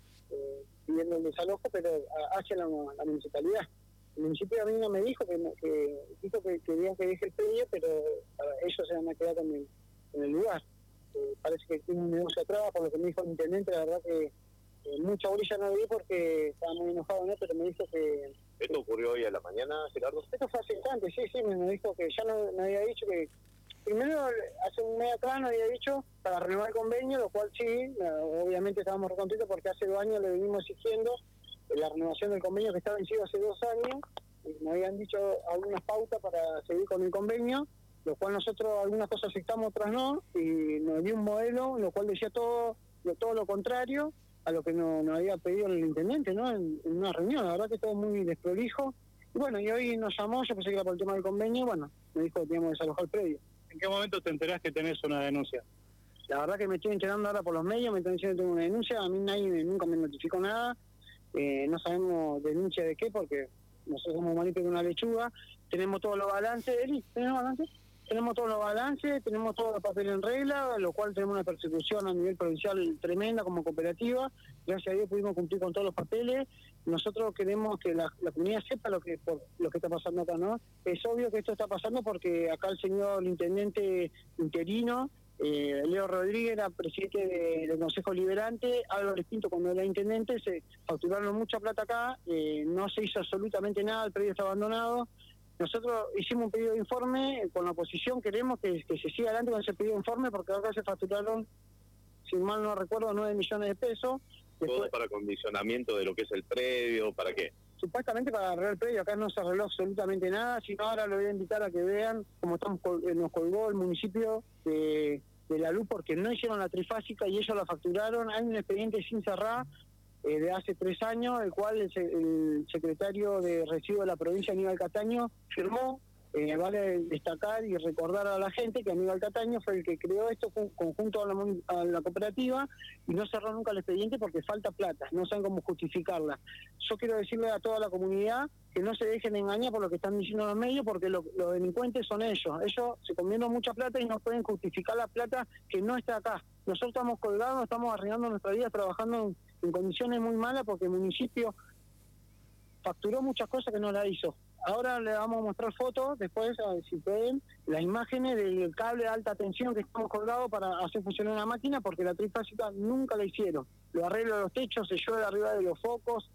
eh, pidiendo el desalojo, pero hacia la, la municipalidad. El municipio a mí no me dijo que, que dijo que querían que deje el predio, pero para ellos se van a quedar en el, en el lugar. Eh, parece que tiene un negocio atrás, por lo que me dijo el intendente, la verdad que eh, mucha orilla no vi porque estaba muy enojado, ¿no? Pero me dijo que... ¿Esto ocurrió hoy a la mañana, Gerardo? Esto fue hace instantes, sí, sí, me dijo que ya no me había dicho que... Primero, hace un mes atrás nos había dicho para renovar el convenio, lo cual sí, obviamente estábamos contentos porque hace dos años le venimos exigiendo la renovación del convenio que estaba vencido hace dos años, y nos habían dicho algunas pautas para seguir con el convenio, lo cual nosotros algunas cosas aceptamos, otras no, y nos dio un modelo, lo cual decía todo lo, todo lo contrario a lo que nos, nos había pedido el intendente, ¿no? En, en una reunión, la verdad que todo muy desprolijo. Y bueno, y hoy nos llamó, yo pensé que era por el tema del convenio, bueno, me dijo que teníamos que desalojar el predio. ¿En qué momento te enterás que tenés una denuncia? La verdad que me estoy enterando ahora por los medios, me están diciendo que tengo una denuncia, a mí nadie nunca me notificó nada, eh, no sabemos denuncia de qué, porque nosotros somos manitos de una lechuga, tenemos todos los balances, Eli, ¿tenemos balances? Tenemos todos los balances, tenemos todos los papeles en regla, lo cual tenemos una persecución a nivel provincial tremenda como cooperativa, gracias a Dios pudimos cumplir con todos los papeles. Nosotros queremos que la, la comunidad sepa lo que por, lo que está pasando acá, ¿no? Es obvio que esto está pasando porque acá el señor intendente interino, eh, Leo Rodríguez, era presidente de, del Consejo Liberante, Álvaro Pinto cuando era intendente, se facturaron mucha plata acá, eh, no se hizo absolutamente nada, el predio está abandonado. Nosotros hicimos un pedido de informe, con la oposición queremos que, que se siga adelante con ese pedido de informe porque acá se facturaron, si mal no recuerdo, nueve millones de pesos. Después, ¿todo para condicionamiento de lo que es el predio? ¿Para qué? Supuestamente para arreglar el predio, acá no se arregló absolutamente nada, sino ahora lo voy a invitar a que vean cómo estamos, nos colgó el municipio de, de La Luz porque no hicieron la trifásica y ellos la facturaron. Hay un expediente sin cerrar eh, de hace tres años, el cual el, el secretario de Residuos de la provincia, Aníbal Cataño, firmó Eh, vale destacar y recordar a la gente que Aníbal Cataño fue el que creó esto con, conjunto a la, a la cooperativa y no cerró nunca el expediente porque falta plata, no saben cómo justificarla. Yo quiero decirle a toda la comunidad que no se dejen engañar por lo que están diciendo los medios, porque lo, los delincuentes son ellos. Ellos se comieron mucha plata y no pueden justificar la plata que no está acá. Nosotros estamos colgados, estamos arruinando nuestra vida trabajando en, en condiciones muy malas porque el municipio facturó muchas cosas que no la hizo. Ahora le vamos a mostrar fotos, después, a ver si pueden, las imágenes del cable de alta tensión que estamos colgados para hacer funcionar la máquina, porque la trifásica nunca la hicieron. Los arreglos de los techos se llueve arriba de los focos,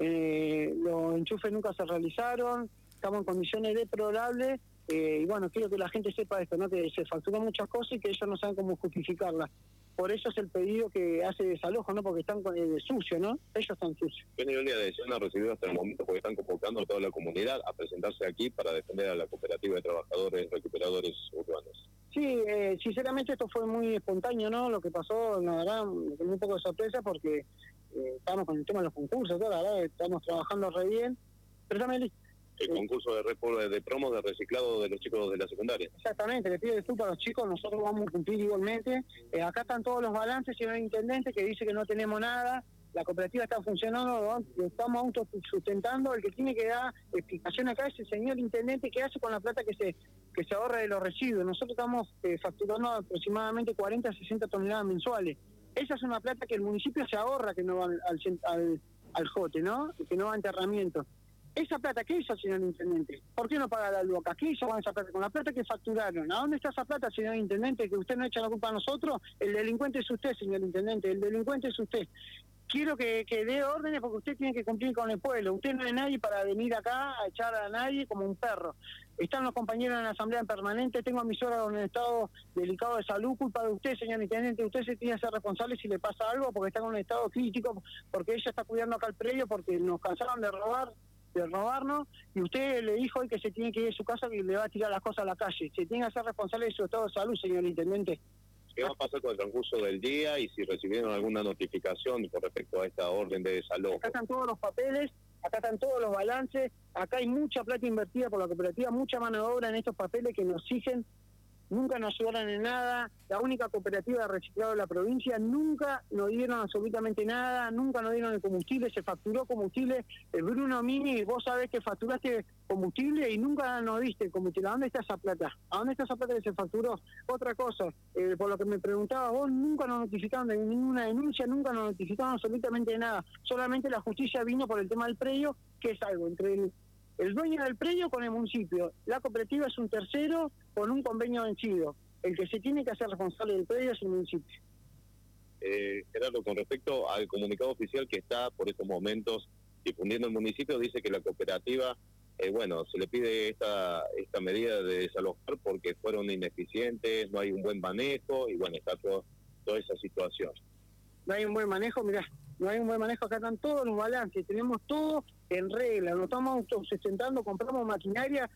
eh, los enchufes nunca se realizaron, estamos en condiciones deplorables, eh, y bueno, quiero que la gente sepa esto, ¿no? Que se facturó muchas cosas y que ellos no saben cómo justificarlas. Por eso es el pedido que hace desalojo, ¿no? Porque están con el sucio, ¿no? Ellos están sucios. ¿Qué nivel de adhesión ha recibido hasta el momento? Porque están convocando a toda la comunidad a presentarse aquí para defender a la cooperativa de trabajadores recuperadores urbanos. Sí, eh, sinceramente esto fue muy espontáneo, ¿no? Lo que pasó, la verdad, me quedé un poco de sorpresa porque eh, estamos con el tema de los concursos, ¿no? La verdad, estamos trabajando re bien. Pero también listo. El concurso de, repro- de promos de reciclado de los chicos de la secundaria. Exactamente, le pido disculpas a los chicos, nosotros vamos a cumplir igualmente. Eh, acá están todos los balances, señor intendente, que dice que no tenemos nada, la cooperativa está funcionando, ¿no? Lo estamos autosustentando, el que tiene que dar explicación acá es el señor intendente, que hace con la plata que se que se ahorra de los residuos. Nosotros estamos eh, facturando aproximadamente cuarenta a sesenta toneladas mensuales. Esa es una plata que el municipio se ahorra, que no va al, al, al jote, ¿no? Que no va a enterramiento. Esa plata, ¿qué hizo el señor intendente? ¿Por qué no paga la luz acá? ¿Qué hizo con esa plata? Con la plata que facturaron. ¿A dónde está esa plata, señor intendente? Que usted no echa la culpa a nosotros. El delincuente es usted, señor intendente. El delincuente es usted. Quiero que, que dé órdenes porque usted tiene que cumplir con el pueblo. Usted no es nadie para venir acá a echar a nadie como un perro. Están los compañeros en la asamblea permanente. Tengo a mis órganos en estado delicado de salud. Culpa de usted, señor intendente. Usted se tiene que ser responsable si le pasa algo porque está en un estado crítico, porque ella está cuidando acá el predio, porque nos cansaron de robar. de robarnos, y usted le dijo hoy que se tiene que ir de su casa, que le va a tirar las cosas a la calle. Se tiene que ser responsable de su estado de salud, señor intendente. ¿Qué va a pasar con el transcurso del día y si recibieron alguna notificación con respecto a esta orden de desalojo? Acá están todos los papeles, acá están todos los balances, acá hay mucha plata invertida por la cooperativa, mucha mano de obra en estos papeles que nos exigen. Nunca nos ayudaron en nada, la única cooperativa de reciclado de la provincia, nunca nos dieron absolutamente nada, nunca nos dieron el combustible, se facturó combustible, el Bruno Mini, vos sabés que facturaste combustible y nunca nos diste el combustible. ¿A dónde está esa plata? ¿A dónde está esa plata que se facturó? Otra cosa, eh, por lo que me preguntaba, vos nunca nos notificaron de ninguna denuncia, nunca nos notificaron absolutamente de nada, solamente la justicia vino por el tema del predio, que es algo entre el... El dueño del predio con el municipio, la cooperativa es un tercero con un convenio vencido. El que se tiene que hacer responsable del predio es el municipio. Eh, Gerardo, con respecto al comunicado oficial que está por estos momentos difundiendo el municipio, dice que la cooperativa, eh, bueno, se le pide esta esta medida de desalojar porque fueron ineficientes, no hay un buen manejo y bueno, está todo, toda esa situación. No hay un buen manejo, mirá, no hay un buen manejo, acá están todos los balances, tenemos todo en regla, nos estamos autosustentando, compramos maquinaria.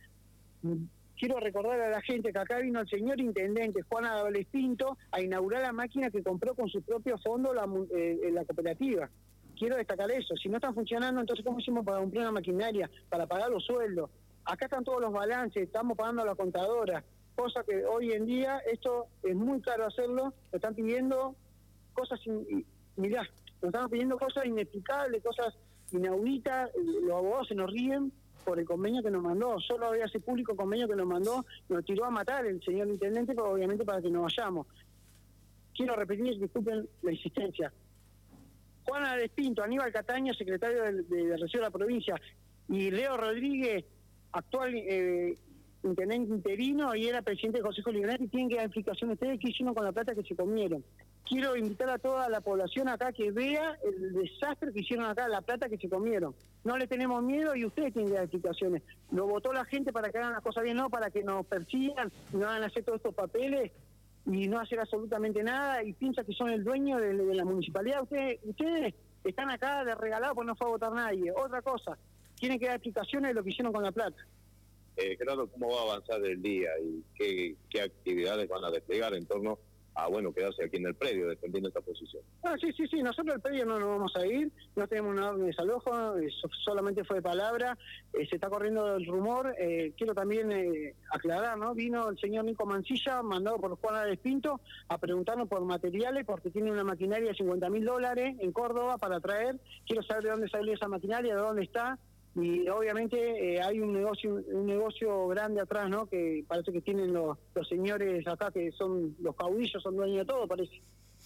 Quiero recordar a la gente que acá vino el señor intendente Juan Adales Pinto a inaugurar la máquina que compró con su propio fondo la, eh, la cooperativa. Quiero destacar eso, si no están funcionando, entonces ¿cómo hicimos para comprar una maquinaria, para pagar los sueldos? Acá están todos los balances, estamos pagando a la contadora, cosa que hoy en día esto es muy caro hacerlo, nos están pidiendo cosas, in, mirá, nos están pidiendo cosas inexplicables, cosas inauditas, los abogados se nos ríen por el convenio que nos mandó, solo había ese público convenio que nos mandó, nos tiró a matar el señor intendente, pero obviamente para que nos vayamos. Quiero repetir, disculpen la insistencia. Juan Adales Pinto, Aníbal Cataño, secretario de, de, de Residuos de la provincia, y Leo Rodríguez, actual eh, intendente interino, y era presidente del Consejo Liberante, y tienen que dar explicación ustedes qué hicieron con la plata que se comieron. Quiero invitar a toda la población acá que vea el desastre que hicieron acá, la plata que se comieron. No le tenemos miedo y ustedes tienen que dar explicaciones. Lo votó la gente para que hagan las cosas bien, no para que nos persigan y no hagan hacer todos estos papeles y no hacer absolutamente nada y piensan que son el dueño de, de la municipalidad. Ustedes, ustedes están acá de regalado porque no fue a votar nadie. Otra cosa, tienen que dar explicaciones de lo que hicieron con la plata. Eh, Gerardo, ¿cómo va a avanzar el día y qué, qué actividades van a desplegar en torno a, bueno, quedarse aquí en el predio defendiendo esta posición. Ah, sí, sí, sí, nosotros al predio no nos vamos a ir, no tenemos una orden de desalojo, eso solamente fue de palabra, eh, se está corriendo el rumor, eh, quiero también eh, aclarar, ¿no? Vino el señor Nico Mancilla, mandado por Juan Álvarez Pinto, a preguntarnos por materiales, porque tiene una maquinaria de cincuenta mil dólares en Córdoba para traer, quiero saber de dónde salió esa maquinaria, de dónde está, y obviamente eh, hay un negocio un negocio grande atrás, ¿no? Que parece que tienen los, los señores acá, que son los caudillos, son dueños de todo, parece.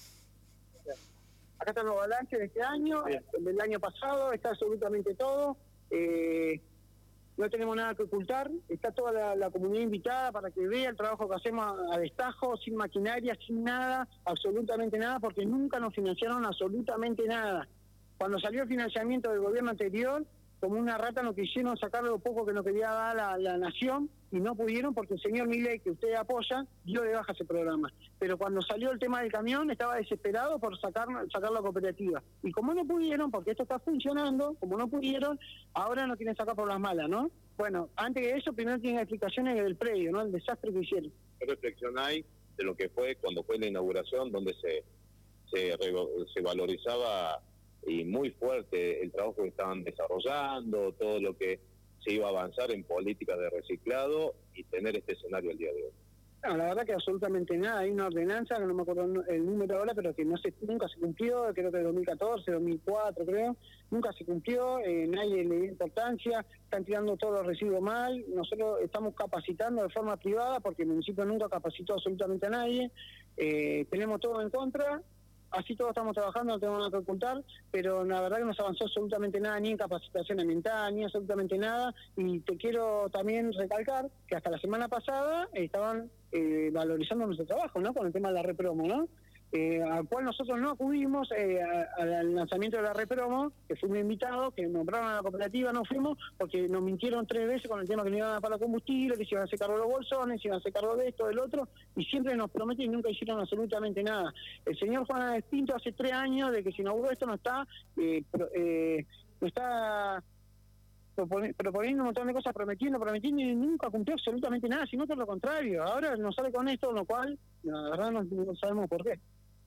Acá están los balances de este año, del año pasado, está absolutamente todo. Eh, no tenemos nada que ocultar, está toda la, la comunidad invitada para que vea el trabajo que hacemos a, a destajo, sin maquinaria, sin nada, absolutamente nada, porque nunca nos financiaron absolutamente nada. Cuando salió el financiamiento del gobierno anterior, como una rata nos quisieron sacar lo poco que nos quería dar la, la nación y no pudieron porque el señor Milei, que usted apoya, dio de baja ese programa. Pero cuando salió el tema del camión estaba desesperado por sacar, sacar la cooperativa. Y como no pudieron, porque esto está funcionando, como no pudieron, ahora no quieren sacar por las malas, ¿no? Bueno, antes de eso, primero tienen explicaciones del predio, ¿no? El desastre que hicieron. ¿Qué reflexión hay de lo que fue cuando fue la inauguración, donde se, se, se valorizaba y muy fuerte el trabajo que estaban desarrollando, todo lo que se iba a avanzar en políticas de reciclado y tener este escenario el día de hoy? No, la verdad que absolutamente nada. Hay una ordenanza, que no me acuerdo el número ahora, pero que no se, nunca se cumplió, creo que dos mil catorce, dos mil cuatro, creo. Nunca se cumplió, eh, nadie le dio importancia, están tirando todos los residuos mal. Nosotros estamos capacitando de forma privada porque el municipio nunca capacitó absolutamente a nadie. Eh, tenemos todo en contra. Así todos estamos trabajando, no tenemos nada que ocultar, pero la verdad que no se avanzó absolutamente nada, ni en capacitación ambiental, ni absolutamente nada. Y te quiero también recalcar que hasta la semana pasada estaban eh, valorizando nuestro trabajo, ¿no? Con el tema de la repromo, ¿no? Eh, al cual nosotros no acudimos eh, a, al lanzamiento de la repromo, que fuimos invitados, que nombraron a la cooperativa, no fuimos, porque nos mintieron tres veces con el tema que no iban a pagar combustible, que se iban a hacer cargo los bolsones, se iban a hacer cargo de esto, del otro, y siempre nos prometen y nunca hicieron absolutamente nada. El señor Juan Álvarez Pinto hace tres años de que se inauguró esto no está, eh, pro, eh, no está proponiendo un montón de cosas, prometiendo, prometiendo y nunca cumplió absolutamente nada, sino todo lo contrario. Ahora nos sale con esto, lo cual, la verdad no, no sabemos por qué.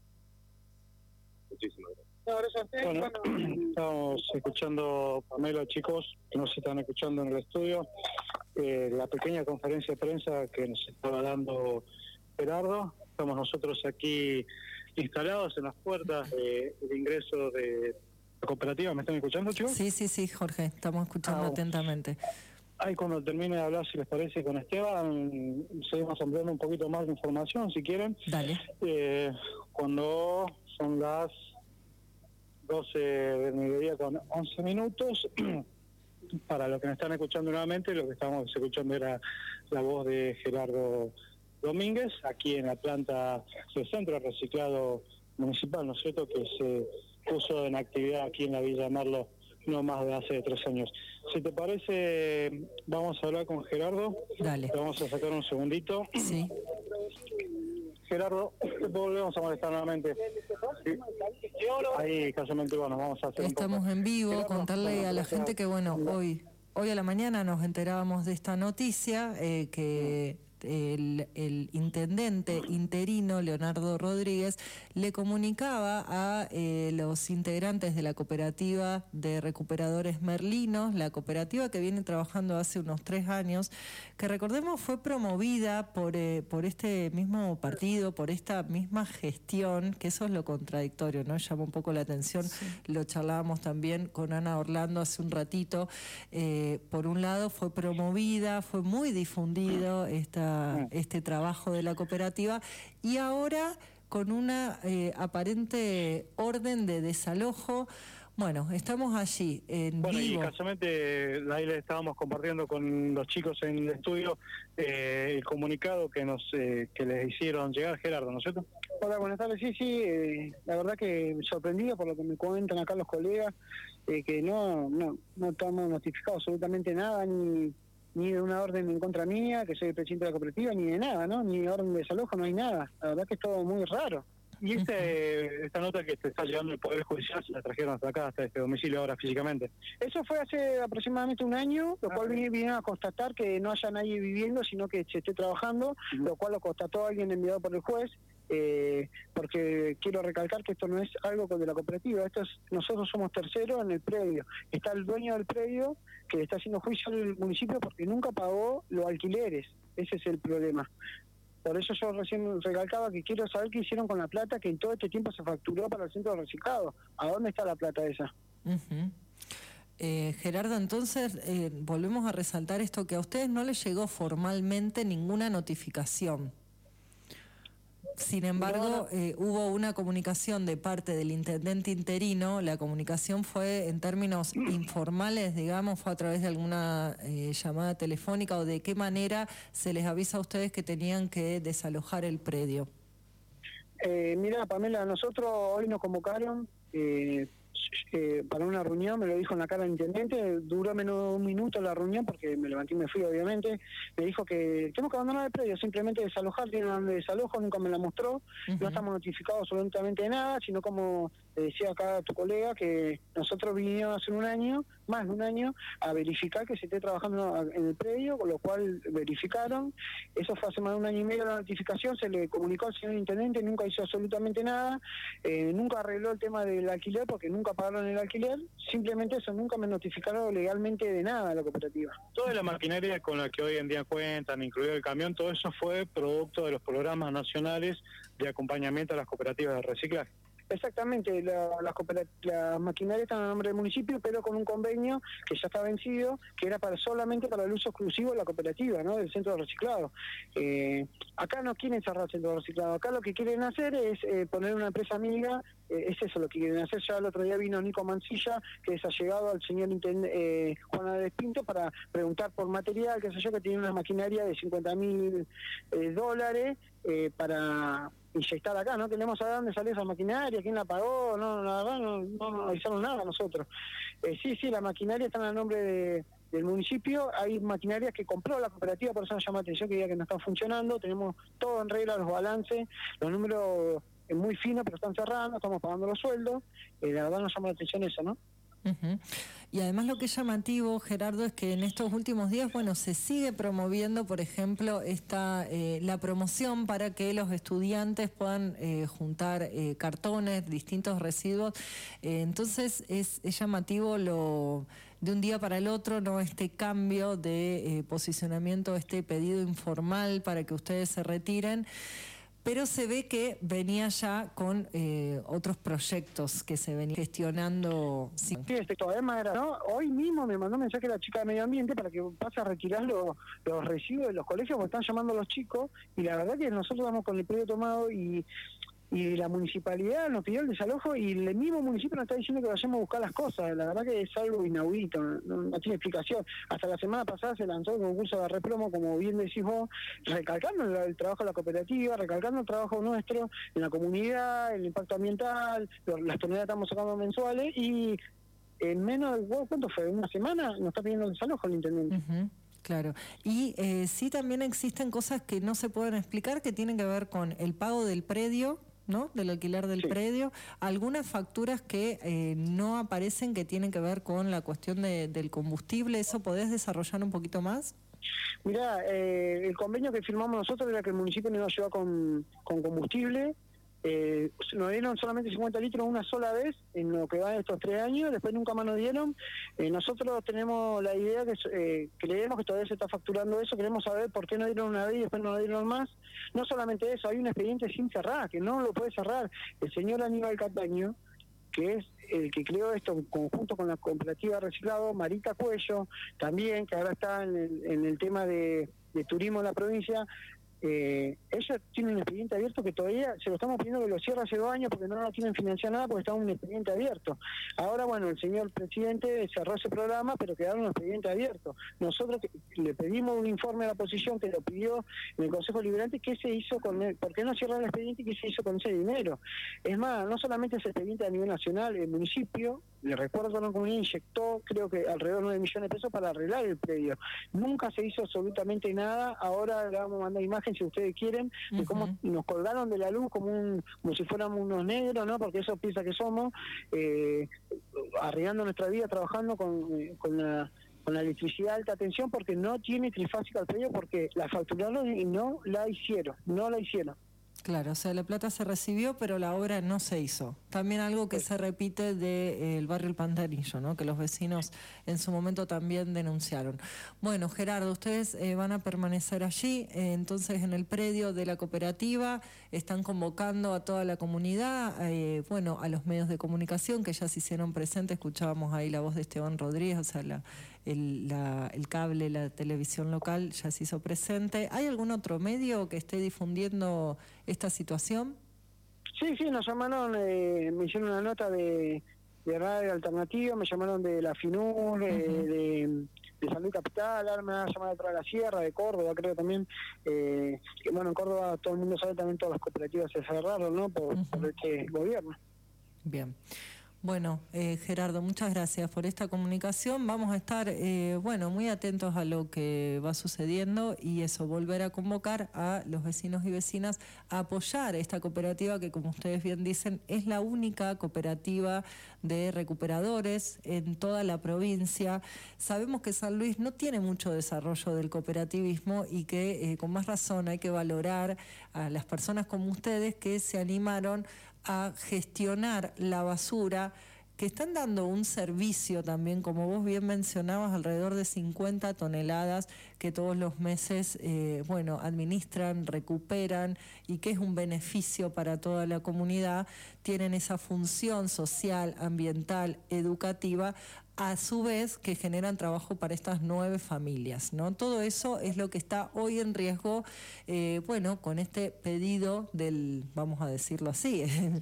Muchísimas gracias. No, gracias a ustedes. Bueno, bueno, estamos escuchando, Pamela, chicos, que nos están escuchando en el estudio, eh, la pequeña conferencia de prensa que nos estaba dando Gerardo. Estamos nosotros aquí instalados en las puertas de, de ingreso de la cooperativa. ¿Me están escuchando, chicos? Sí, sí, sí, Jorge, estamos escuchando ah, atentamente. Ahí cuando termine de hablar, si les parece, con Esteban, seguimos ampliando un poquito más de información, si quieren. Dale. Eh, cuando son las doce del mediodía con once minutos, para los que me están escuchando nuevamente, lo que estamos escuchando era la voz de Gerardo Domínguez, aquí en la planta del Centro de Reciclado Municipal, ¿no es cierto?, que se puso en actividad aquí en la Villa Merlo no más de hace tres años. Si te parece, vamos a hablar con Gerardo. Dale. Te vamos a sacar un segundito. Sí. Gerardo, te volvemos a molestar nuevamente. Sí. Ahí casualmente, bueno, vamos a hacer Estamos un poco. en vivo, Gerardo, contarle bueno, a la gracias. gente que, bueno, hoy hoy a la mañana nos enterábamos de esta noticia, eh, que el, el intendente interino, Leonardo Rodríguez, le comunicaba a eh, los integrantes de la cooperativa de recuperadores merlinos, la cooperativa que viene trabajando hace unos tres años, que recordemos fue promovida por, eh, por este mismo partido, por esta misma gestión, que eso es lo contradictorio, ¿no? Llama un poco la atención, sí. Lo charlábamos también con Ana Orlando hace un ratito. Eh, por un lado fue promovida, fue muy difundido esta este trabajo de la cooperativa y ahora con una eh, aparente orden de desalojo. Bueno, estamos allí en bueno, vivo. Y casualmente ahí le estábamos compartiendo con los chicos en el estudio eh, el comunicado que nos eh, que les hicieron llegar, Gerardo, ¿no es cierto? Hola, buenas tardes. Sí, sí, eh, la verdad que sorprendido por lo que me cuentan acá los colegas, eh, que no, no, no estamos notificados absolutamente nada, ni ni de una orden en contra mía, que soy el presidente de la cooperativa, ni de nada, ¿no? Ni de orden de desalojo, no hay nada. La verdad que es todo muy raro. Y este, esta nota que te está llevando el Poder Judicial, se la trajeron hasta acá, hasta este domicilio ahora físicamente. Eso fue hace aproximadamente un año, lo cual vinieron a constatar que no haya nadie viviendo, sino que se esté trabajando, lo cual lo constató alguien enviado por el juez. eh, porque quiero recalcar que esto no es algo de la cooperativa, esto es, nosotros somos terceros en el predio, está el dueño del predio que le está haciendo juicio al municipio porque nunca pagó los alquileres, ese es el problema. Por eso yo recién recalcaba que quiero saber qué hicieron con la plata que en todo este tiempo se facturó para el centro de reciclado. ¿A dónde está la plata esa? Uh-huh. eh, Gerardo, entonces eh, volvemos a resaltar esto, que a ustedes no les llegó formalmente ninguna notificación. Sin embargo, eh, hubo una comunicación de parte del intendente interino. La comunicación fue en términos informales, digamos, fue a través de alguna eh, llamada telefónica, o de qué manera se les avisa a ustedes que tenían que desalojar el predio. Eh, mira, Pamela, nosotros hoy nos convocaron eh, eh, para una reunión, me lo dijo en la cara el intendente, duró menos de un minuto la reunión porque me levanté y me fui, obviamente. Me dijo que tenemos que abandonar el predio, simplemente desalojar, tiene una de desalojo, nunca me la mostró, uh-huh. No estamos notificados absolutamente de nada, sino como decía acá tu colega, que nosotros vinimos hace un año, más de un año, a verificar que se esté trabajando en el predio, con lo cual verificaron. Eso fue hace más de un año y medio la notificación, se le comunicó al señor intendente, nunca hizo absolutamente nada, eh, nunca arregló el tema del alquiler porque nunca pagaron el alquiler, simplemente eso, nunca me notificaron legalmente de nada a la cooperativa. Toda la maquinaria con la que hoy en día cuentan, incluido el camión, todo eso fue producto de los programas nacionales de acompañamiento a las cooperativas de reciclaje. Exactamente, la, las la maquinaria están a nombre del municipio, pero con un convenio que ya está vencido, que era para solamente para el uso exclusivo de la cooperativa, ¿no? Del centro de reciclado. Eh, acá no quieren cerrar el centro de reciclado, acá lo que quieren hacer es eh, poner una empresa amiga, eh, es eso lo que quieren hacer. Ya el otro día vino Nico Mancilla, que es allegado al señor eh, Juan Álvarez Pinto, para preguntar por material, qué sé yo, que tiene una maquinaria de cincuenta mil eh, dólares eh, para inyectar acá. No queremos saber dónde salió esa maquinaria, quién la pagó, no, la verdad no, no nos avisaron nada a nosotros. Eh, sí, sí, la maquinaria está a nombre de, del municipio, hay maquinarias que compró la cooperativa, por eso nos llama la atención que diga que no están funcionando, tenemos todo en regla, los balances, los números eh, muy finos, pero están cerrando, estamos pagando los sueldos, eh, la verdad nos llama la atención eso, ¿no? Uh-huh. Y además lo que es llamativo, Gerardo, es que en estos últimos días, bueno, se sigue promoviendo, por ejemplo, esta eh, la promoción para que los estudiantes puedan eh, juntar eh, cartones, distintos residuos. Eh, entonces es, es llamativo lo de un día para el otro, no este cambio de eh, posicionamiento, este pedido informal para que ustedes se retiren. Pero se ve que venía ya con eh, otros proyectos que se venían gestionando. Sí, sí este, además era, ¿no? Hoy mismo me mandó mensaje la chica de Medio Ambiente para que pase a retirar los, los residuos de los colegios, porque están llamando a los chicos, y la verdad que nosotros vamos con el predio tomado y... y la municipalidad nos pidió el desalojo y el mismo municipio nos está diciendo que vayamos a buscar las cosas. La verdad que es algo inaudito, no, no tiene explicación. Hasta la semana pasada se lanzó el concurso de repromo, como bien decís vos, recalcando el, el trabajo de la cooperativa, recalcando el trabajo nuestro en la comunidad, el impacto ambiental, las toneladas que estamos sacando mensuales, y en menos de, ¿cuánto fue? ¿Una semana? Nos está pidiendo el desalojo el intendente. Uh-huh. Claro, y eh, sí también existen cosas que no se pueden explicar, que tienen que ver con el pago del predio, ¿no? Del alquiler del sí. predio, algunas facturas que eh, no aparecen, que tienen que ver con la cuestión de, del combustible. ¿Eso podés desarrollar un poquito más? Mirá, eh, el convenio que firmamos nosotros era que el municipio nos iba a ayudar con, con combustible. Eh, nos dieron solamente cincuenta litros una sola vez en lo que va de estos tres años, después nunca más nos dieron. Eh, nosotros tenemos la idea que eh, creemos que todavía se está facturando eso, queremos saber por qué no dieron una vez y después no nos dieron más. No solamente eso, hay un expediente sin cerrar, que no lo puede cerrar. El señor Aníbal Cataño, que es el que creó esto en conjunto con la cooperativa Reciclado, Marita Cuello, también, que ahora está en el, en el tema de, de turismo en la provincia. Eh, ella tiene un expediente abierto que todavía se lo estamos pidiendo que lo cierre hace dos años porque no lo quieren financiar nada porque está un expediente abierto. Ahora, bueno, el señor presidente cerró ese programa, pero quedaron un expediente abierto. Nosotros le pedimos un informe a la oposición que lo pidió en el Consejo Liberante, qué se hizo con él, por qué no cierran el expediente y qué se hizo con ese dinero. Es más, no solamente ese expediente a nivel nacional, el municipio, le recuerdo que la comunidad inyectó creo que alrededor de nueve millones de pesos para arreglar el predio. Nunca se hizo absolutamente nada. Ahora le vamos a mandar imágenes si ustedes quieren, de uh-huh. cómo nos colgaron de la luz como un como si fuéramos unos negros, ¿no? Porque eso piensa que somos, eh, arriesgando nuestra vida trabajando con, eh, con la con la electricidad de alta tensión, porque no tiene trifásica el predio, porque la facturaron y no la hicieron, no la hicieron. Claro, o sea, la plata se recibió, pero la obra no se hizo. También algo que se repite del de, barrio El Pantanillo, ¿no? Que los vecinos en su momento también denunciaron. Bueno, Gerardo, ustedes eh, van a permanecer allí, eh, entonces en el predio de la cooperativa, están convocando a toda la comunidad, eh, bueno, a los medios de comunicación que ya se hicieron presentes, escuchábamos ahí la voz de Esteban Rodríguez, o sea, la, el, la, el cable, la televisión local ya se hizo presente. ¿Hay algún otro medio que esté difundiendo esta situación? Sí, sí, nos llamaron, eh, me hicieron una nota de, de Radio Alternativa, me llamaron de la FINUR, uh-huh. eh, de, de San Luis Capital, ahora me van a llamar de Traga Sierra, de Córdoba, creo también. Eh, que, bueno, en Córdoba todo el mundo sabe, también todas las cooperativas se cerraron, ¿no? Por, uh-huh. por este gobierno. Bien. Bueno, eh, Gerardo, muchas gracias por esta comunicación. Vamos a estar, eh, bueno, muy atentos a lo que va sucediendo y eso, volver a convocar a los vecinos y vecinas a apoyar esta cooperativa que, como ustedes bien dicen, es la única cooperativa de recuperadores en toda la provincia. Sabemos que San Luis no tiene mucho desarrollo del cooperativismo y que, eh, con más razón, hay que valorar a las personas como ustedes que se animaron a gestionar la basura, que están dando un servicio también, como vos bien mencionabas, alrededor de cincuenta toneladas que todos los meses, eh, bueno, administran, recuperan y que es un beneficio para toda la comunidad. Tienen esa función social, ambiental, educativa, a su vez que generan trabajo para estas nueve familias, ¿no? Todo eso es lo que está hoy en riesgo, eh, bueno, con este pedido del, vamos a decirlo así,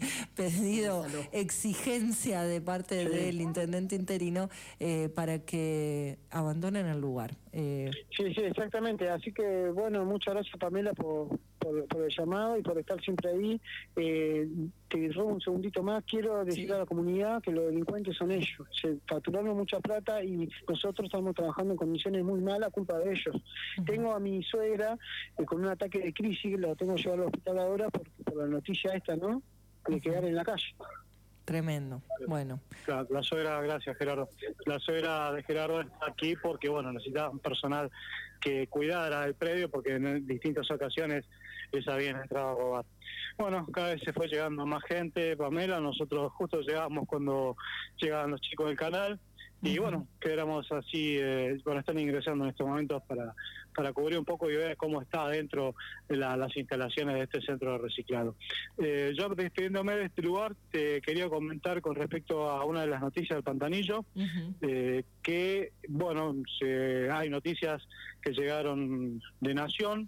pedido, exigencia de parte sí. del intendente interino eh, para que abandonen el lugar. Eh, sí, sí, exactamente. Así que, bueno, muchas gracias, Pamela, por, por, por el llamado y por estar siempre ahí. Eh, te robo un segundito más. Quiero decir sí. a la comunidad que los delincuentes son ellos. Se facturaron mucha plata y nosotros estamos trabajando en condiciones muy malas a culpa de ellos. Uh-huh. Tengo a mi suegra eh, con un ataque de crisis, la tengo que llevar al hospital ahora por, por la noticia esta, ¿no? De uh-huh. quedar en la calle. Tremendo. Bueno. La, la suegra, gracias Gerardo. La suegra de Gerardo está aquí porque, bueno, necesitaba un personal que cuidara el predio porque en distintas ocasiones les habían entrado a robar. Bueno, cada vez se fue llegando más gente, Pamela, nosotros justo llegamos cuando llegaban los chicos del canal y bueno, quedamos así, eh, bueno, están ingresando en estos momentos para, para cubrir un poco y ver cómo está dentro de la, las instalaciones de este centro de reciclado. Eh, yo despidiéndome de este lugar, te quería comentar con respecto a una de las noticias del Pantanillo, uh-huh. eh, que, bueno, se, hay noticias que llegaron de Nación,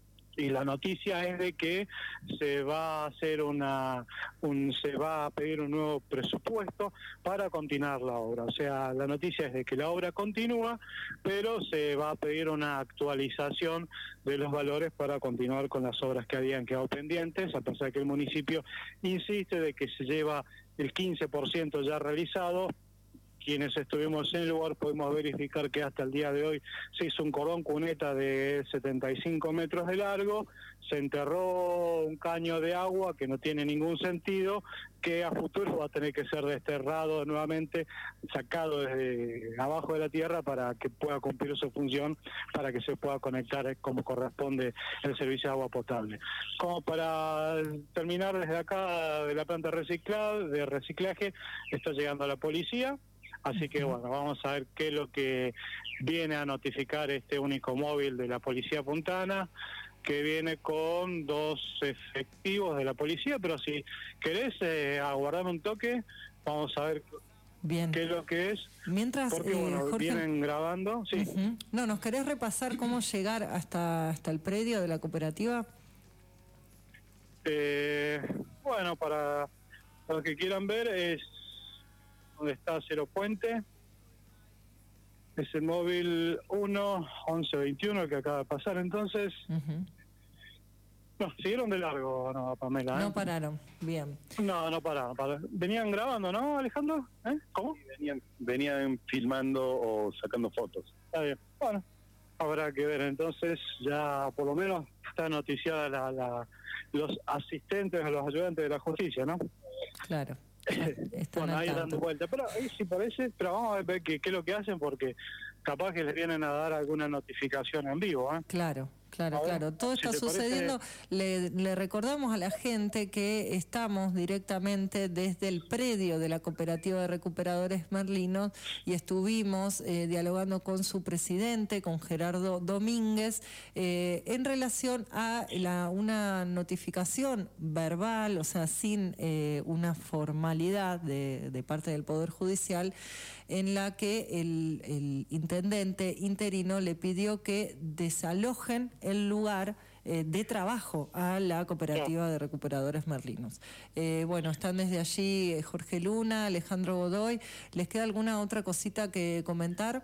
y la noticia es de que se va a hacer una un se va a pedir un nuevo presupuesto para continuar la obra. O sea, la noticia es de que la obra continúa, pero se va a pedir una actualización de los valores para continuar con las obras que habían quedado pendientes, a pesar de que el municipio insiste de que se lleva el quince por ciento ya realizado. Quienes estuvimos en el lugar pudimos verificar que hasta el día de hoy se hizo un cordón cuneta de setenta y cinco metros de largo, se enterró un caño de agua que no tiene ningún sentido, que a futuro va a tener que ser desterrado nuevamente, sacado desde abajo de la tierra para que pueda cumplir su función, para que se pueda conectar como corresponde el servicio de agua potable. Como para terminar desde acá de la planta reciclada, de reciclaje, está llegando la policía. Así que bueno, vamos a ver qué es lo que viene a notificar este único móvil de la Policía Puntana, que viene con dos efectivos de la policía, pero si querés eh, aguardar un toque, vamos a ver Bien. qué es lo que es. Mientras, porque, bueno, eh, Jorge, vienen grabando. Sí. Uh-huh. No, ¿nos querés repasar cómo llegar hasta, hasta el predio de la cooperativa? Eh, bueno, para, para los que quieran ver, es donde está Cero Puente, es el móvil uno once veintiuno el que acaba de pasar. Entonces uh-huh. no, siguieron de largo, no, Pamela, ¿eh? No pararon, bien. No, no pararon, pararon. Venían grabando, ¿no, Alejandro? ¿Eh? ¿Cómo? Sí, venían, venían filmando o sacando fotos. Está bien, bueno, habrá que ver. Entonces ya por lo menos está noticiada la, la, los asistentes, los ayudantes de la justicia, ¿no? Claro. Bueno, ahí dando vuelta, pero ahí sí parece, pero vamos a ver qué, qué es lo que hacen, porque capaz que les vienen a dar alguna notificación en vivo, ¿eh? Claro, Claro, A ver, claro, todo si está te sucediendo. Le, le recordamos a la gente que estamos directamente desde el predio de la Cooperativa de Recuperadores Merlinos y estuvimos eh, dialogando con su presidente, con Gerardo Domínguez, eh, en relación a la, una notificación verbal, o sea, sin eh, una formalidad de, de parte del Poder Judicial, en la que el, el intendente interino le pidió que desalojen el lugar eh, de trabajo a la Cooperativa de Recuperadores Merlinos. Eh, bueno, están desde allí eh, Jorge Luna, Alejandro Godoy. ¿Les queda alguna otra cosita que comentar?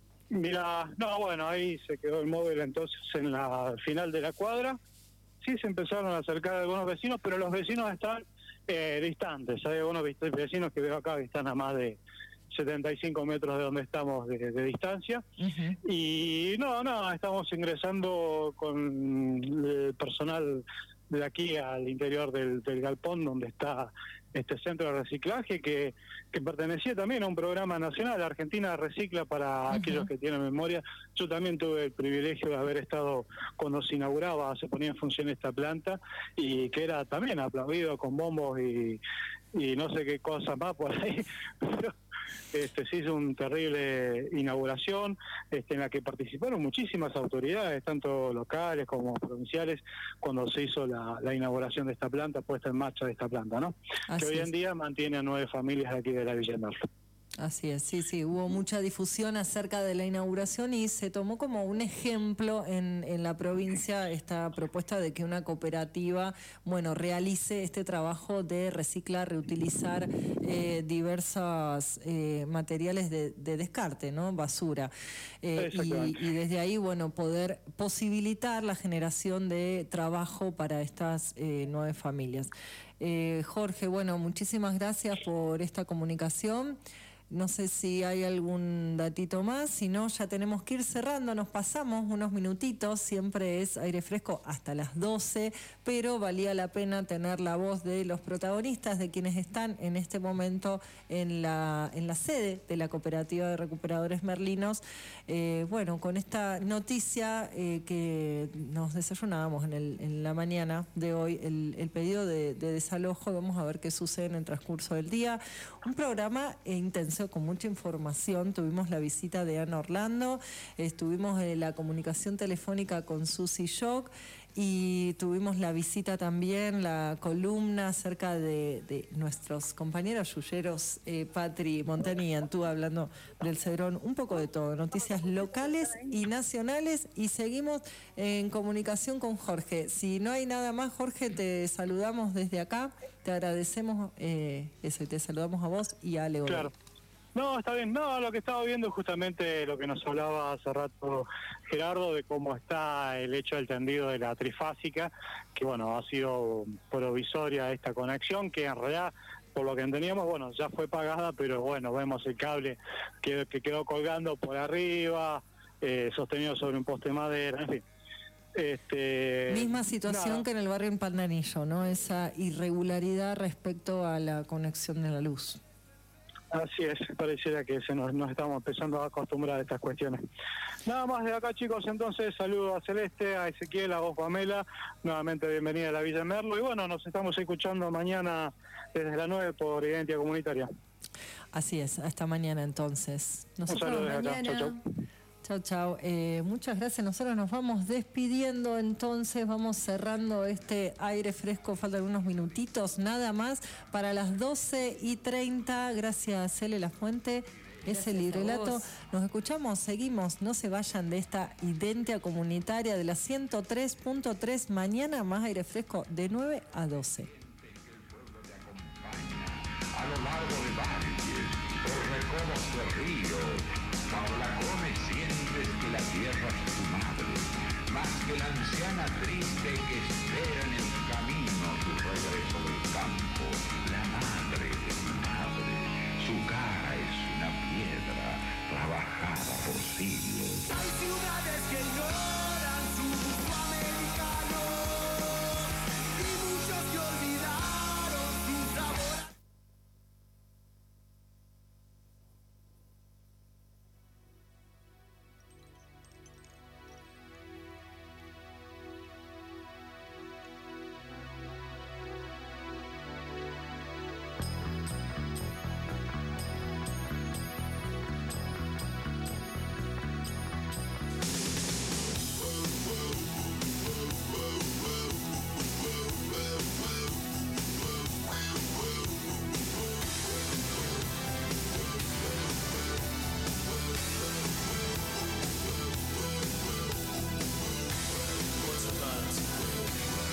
Mira, no, bueno, ahí se quedó el móvil entonces en la final de la cuadra. Sí, se empezaron a acercar algunos vecinos, pero los vecinos están eh, distantes. Hay algunos vecinos que veo acá que están a más de setenta y cinco metros de donde estamos de, de distancia. Uh-huh. Y no, no, estamos ingresando con el personal de aquí al interior del, del galpón donde está este centro de reciclaje que, que pertenecía también a un programa nacional. Argentina Recicla, para uh-huh. aquellos que tienen memoria. Yo también tuve el privilegio de haber estado cuando se inauguraba, se ponía en función esta planta, y que era también aplaudido con bombos y, y no sé qué cosa más por ahí, pero Este, se hizo una terrible inauguración este, en la que participaron muchísimas autoridades, tanto locales como provinciales, cuando se hizo la, la inauguración de esta planta, puesta en marcha de esta planta, ¿no? Así que hoy en día mantiene a nueve familias de aquí de la Villa de Merlo. Así es, sí, sí, hubo mucha difusión acerca de la inauguración y se tomó como un ejemplo en, en la provincia esta propuesta de que una cooperativa, bueno, realice este trabajo de reciclar, reutilizar eh, diversos eh, materiales de, de descarte, ¿no? Basura. Eh, y, y desde ahí, bueno, poder posibilitar la generación de trabajo para estas eh, nueve familias. Eh, Jorge, bueno, muchísimas gracias por esta comunicación. No sé si hay algún datito más, si no ya tenemos que ir cerrando, nos pasamos unos minutitos, siempre es aire fresco hasta las doce, pero valía la pena tener la voz de los protagonistas, de quienes están en este momento en la, en la sede de la Cooperativa de Recuperadores Merlinos. Eh, bueno, con esta noticia eh, que nos desayunábamos en, el, en la mañana de hoy, el, el pedido de, de desalojo, vamos a ver qué sucede en el transcurso del día. Un programa intenso, con mucha información. Tuvimos la visita de Ana Orlando, estuvimos en la comunicación telefónica con Susi Shock y tuvimos la visita también, la columna acerca de, de nuestros compañeros yuyeros, eh, Patri Montani y Antú, hablando del Cedrón, un poco de todo, noticias locales y nacionales, y seguimos en comunicación con Jorge. Si no hay nada más, Jorge, te saludamos desde acá, te agradecemos eh, eso, y te saludamos a vos y a Leo. Claro. No, está bien. No, lo que estaba viendo es justamente lo que nos hablaba hace rato Gerardo, de cómo está el hecho del tendido de la trifásica, que bueno, ha sido provisoria esta conexión, que en realidad, por lo que entendíamos, bueno, ya fue pagada, pero bueno, vemos el cable que, que quedó colgando por arriba, eh, sostenido sobre un poste de madera, en fin. Este, Misma situación nada. que en el barrio en Pandanillo, ¿no? Esa irregularidad respecto a la conexión de la luz. Así es, pareciera que se nos, nos estamos empezando a acostumbrar a estas cuestiones. Nada más de acá, chicos, entonces saludo a Celeste, a Ezequiel, a vos, Pamela, nuevamente bienvenida a la Villa de Merlo, y bueno, nos estamos escuchando mañana desde las nueve por Identidad Comunitaria. Así es, hasta mañana entonces. Nosotros Un saludo desde acá, chau, chau. Chao, chao. Eh, muchas gracias. Nosotros nos vamos despidiendo entonces, vamos cerrando este aire fresco, faltan unos minutitos nada más para las doce y treinta. Gracias, Cele La Fuente. Es el relato. Nos escuchamos, seguimos, no se vayan de esta Identidad Comunitaria de la ciento tres punto tres. Mañana más aire fresco de nueve a doce. A lo largo de valles, por recodos de ríos, tablacones sientes que la tierra es tu madre, más que la anciana triste que espera en el camino tu regreso del campo, la madre de tu madre, su casa.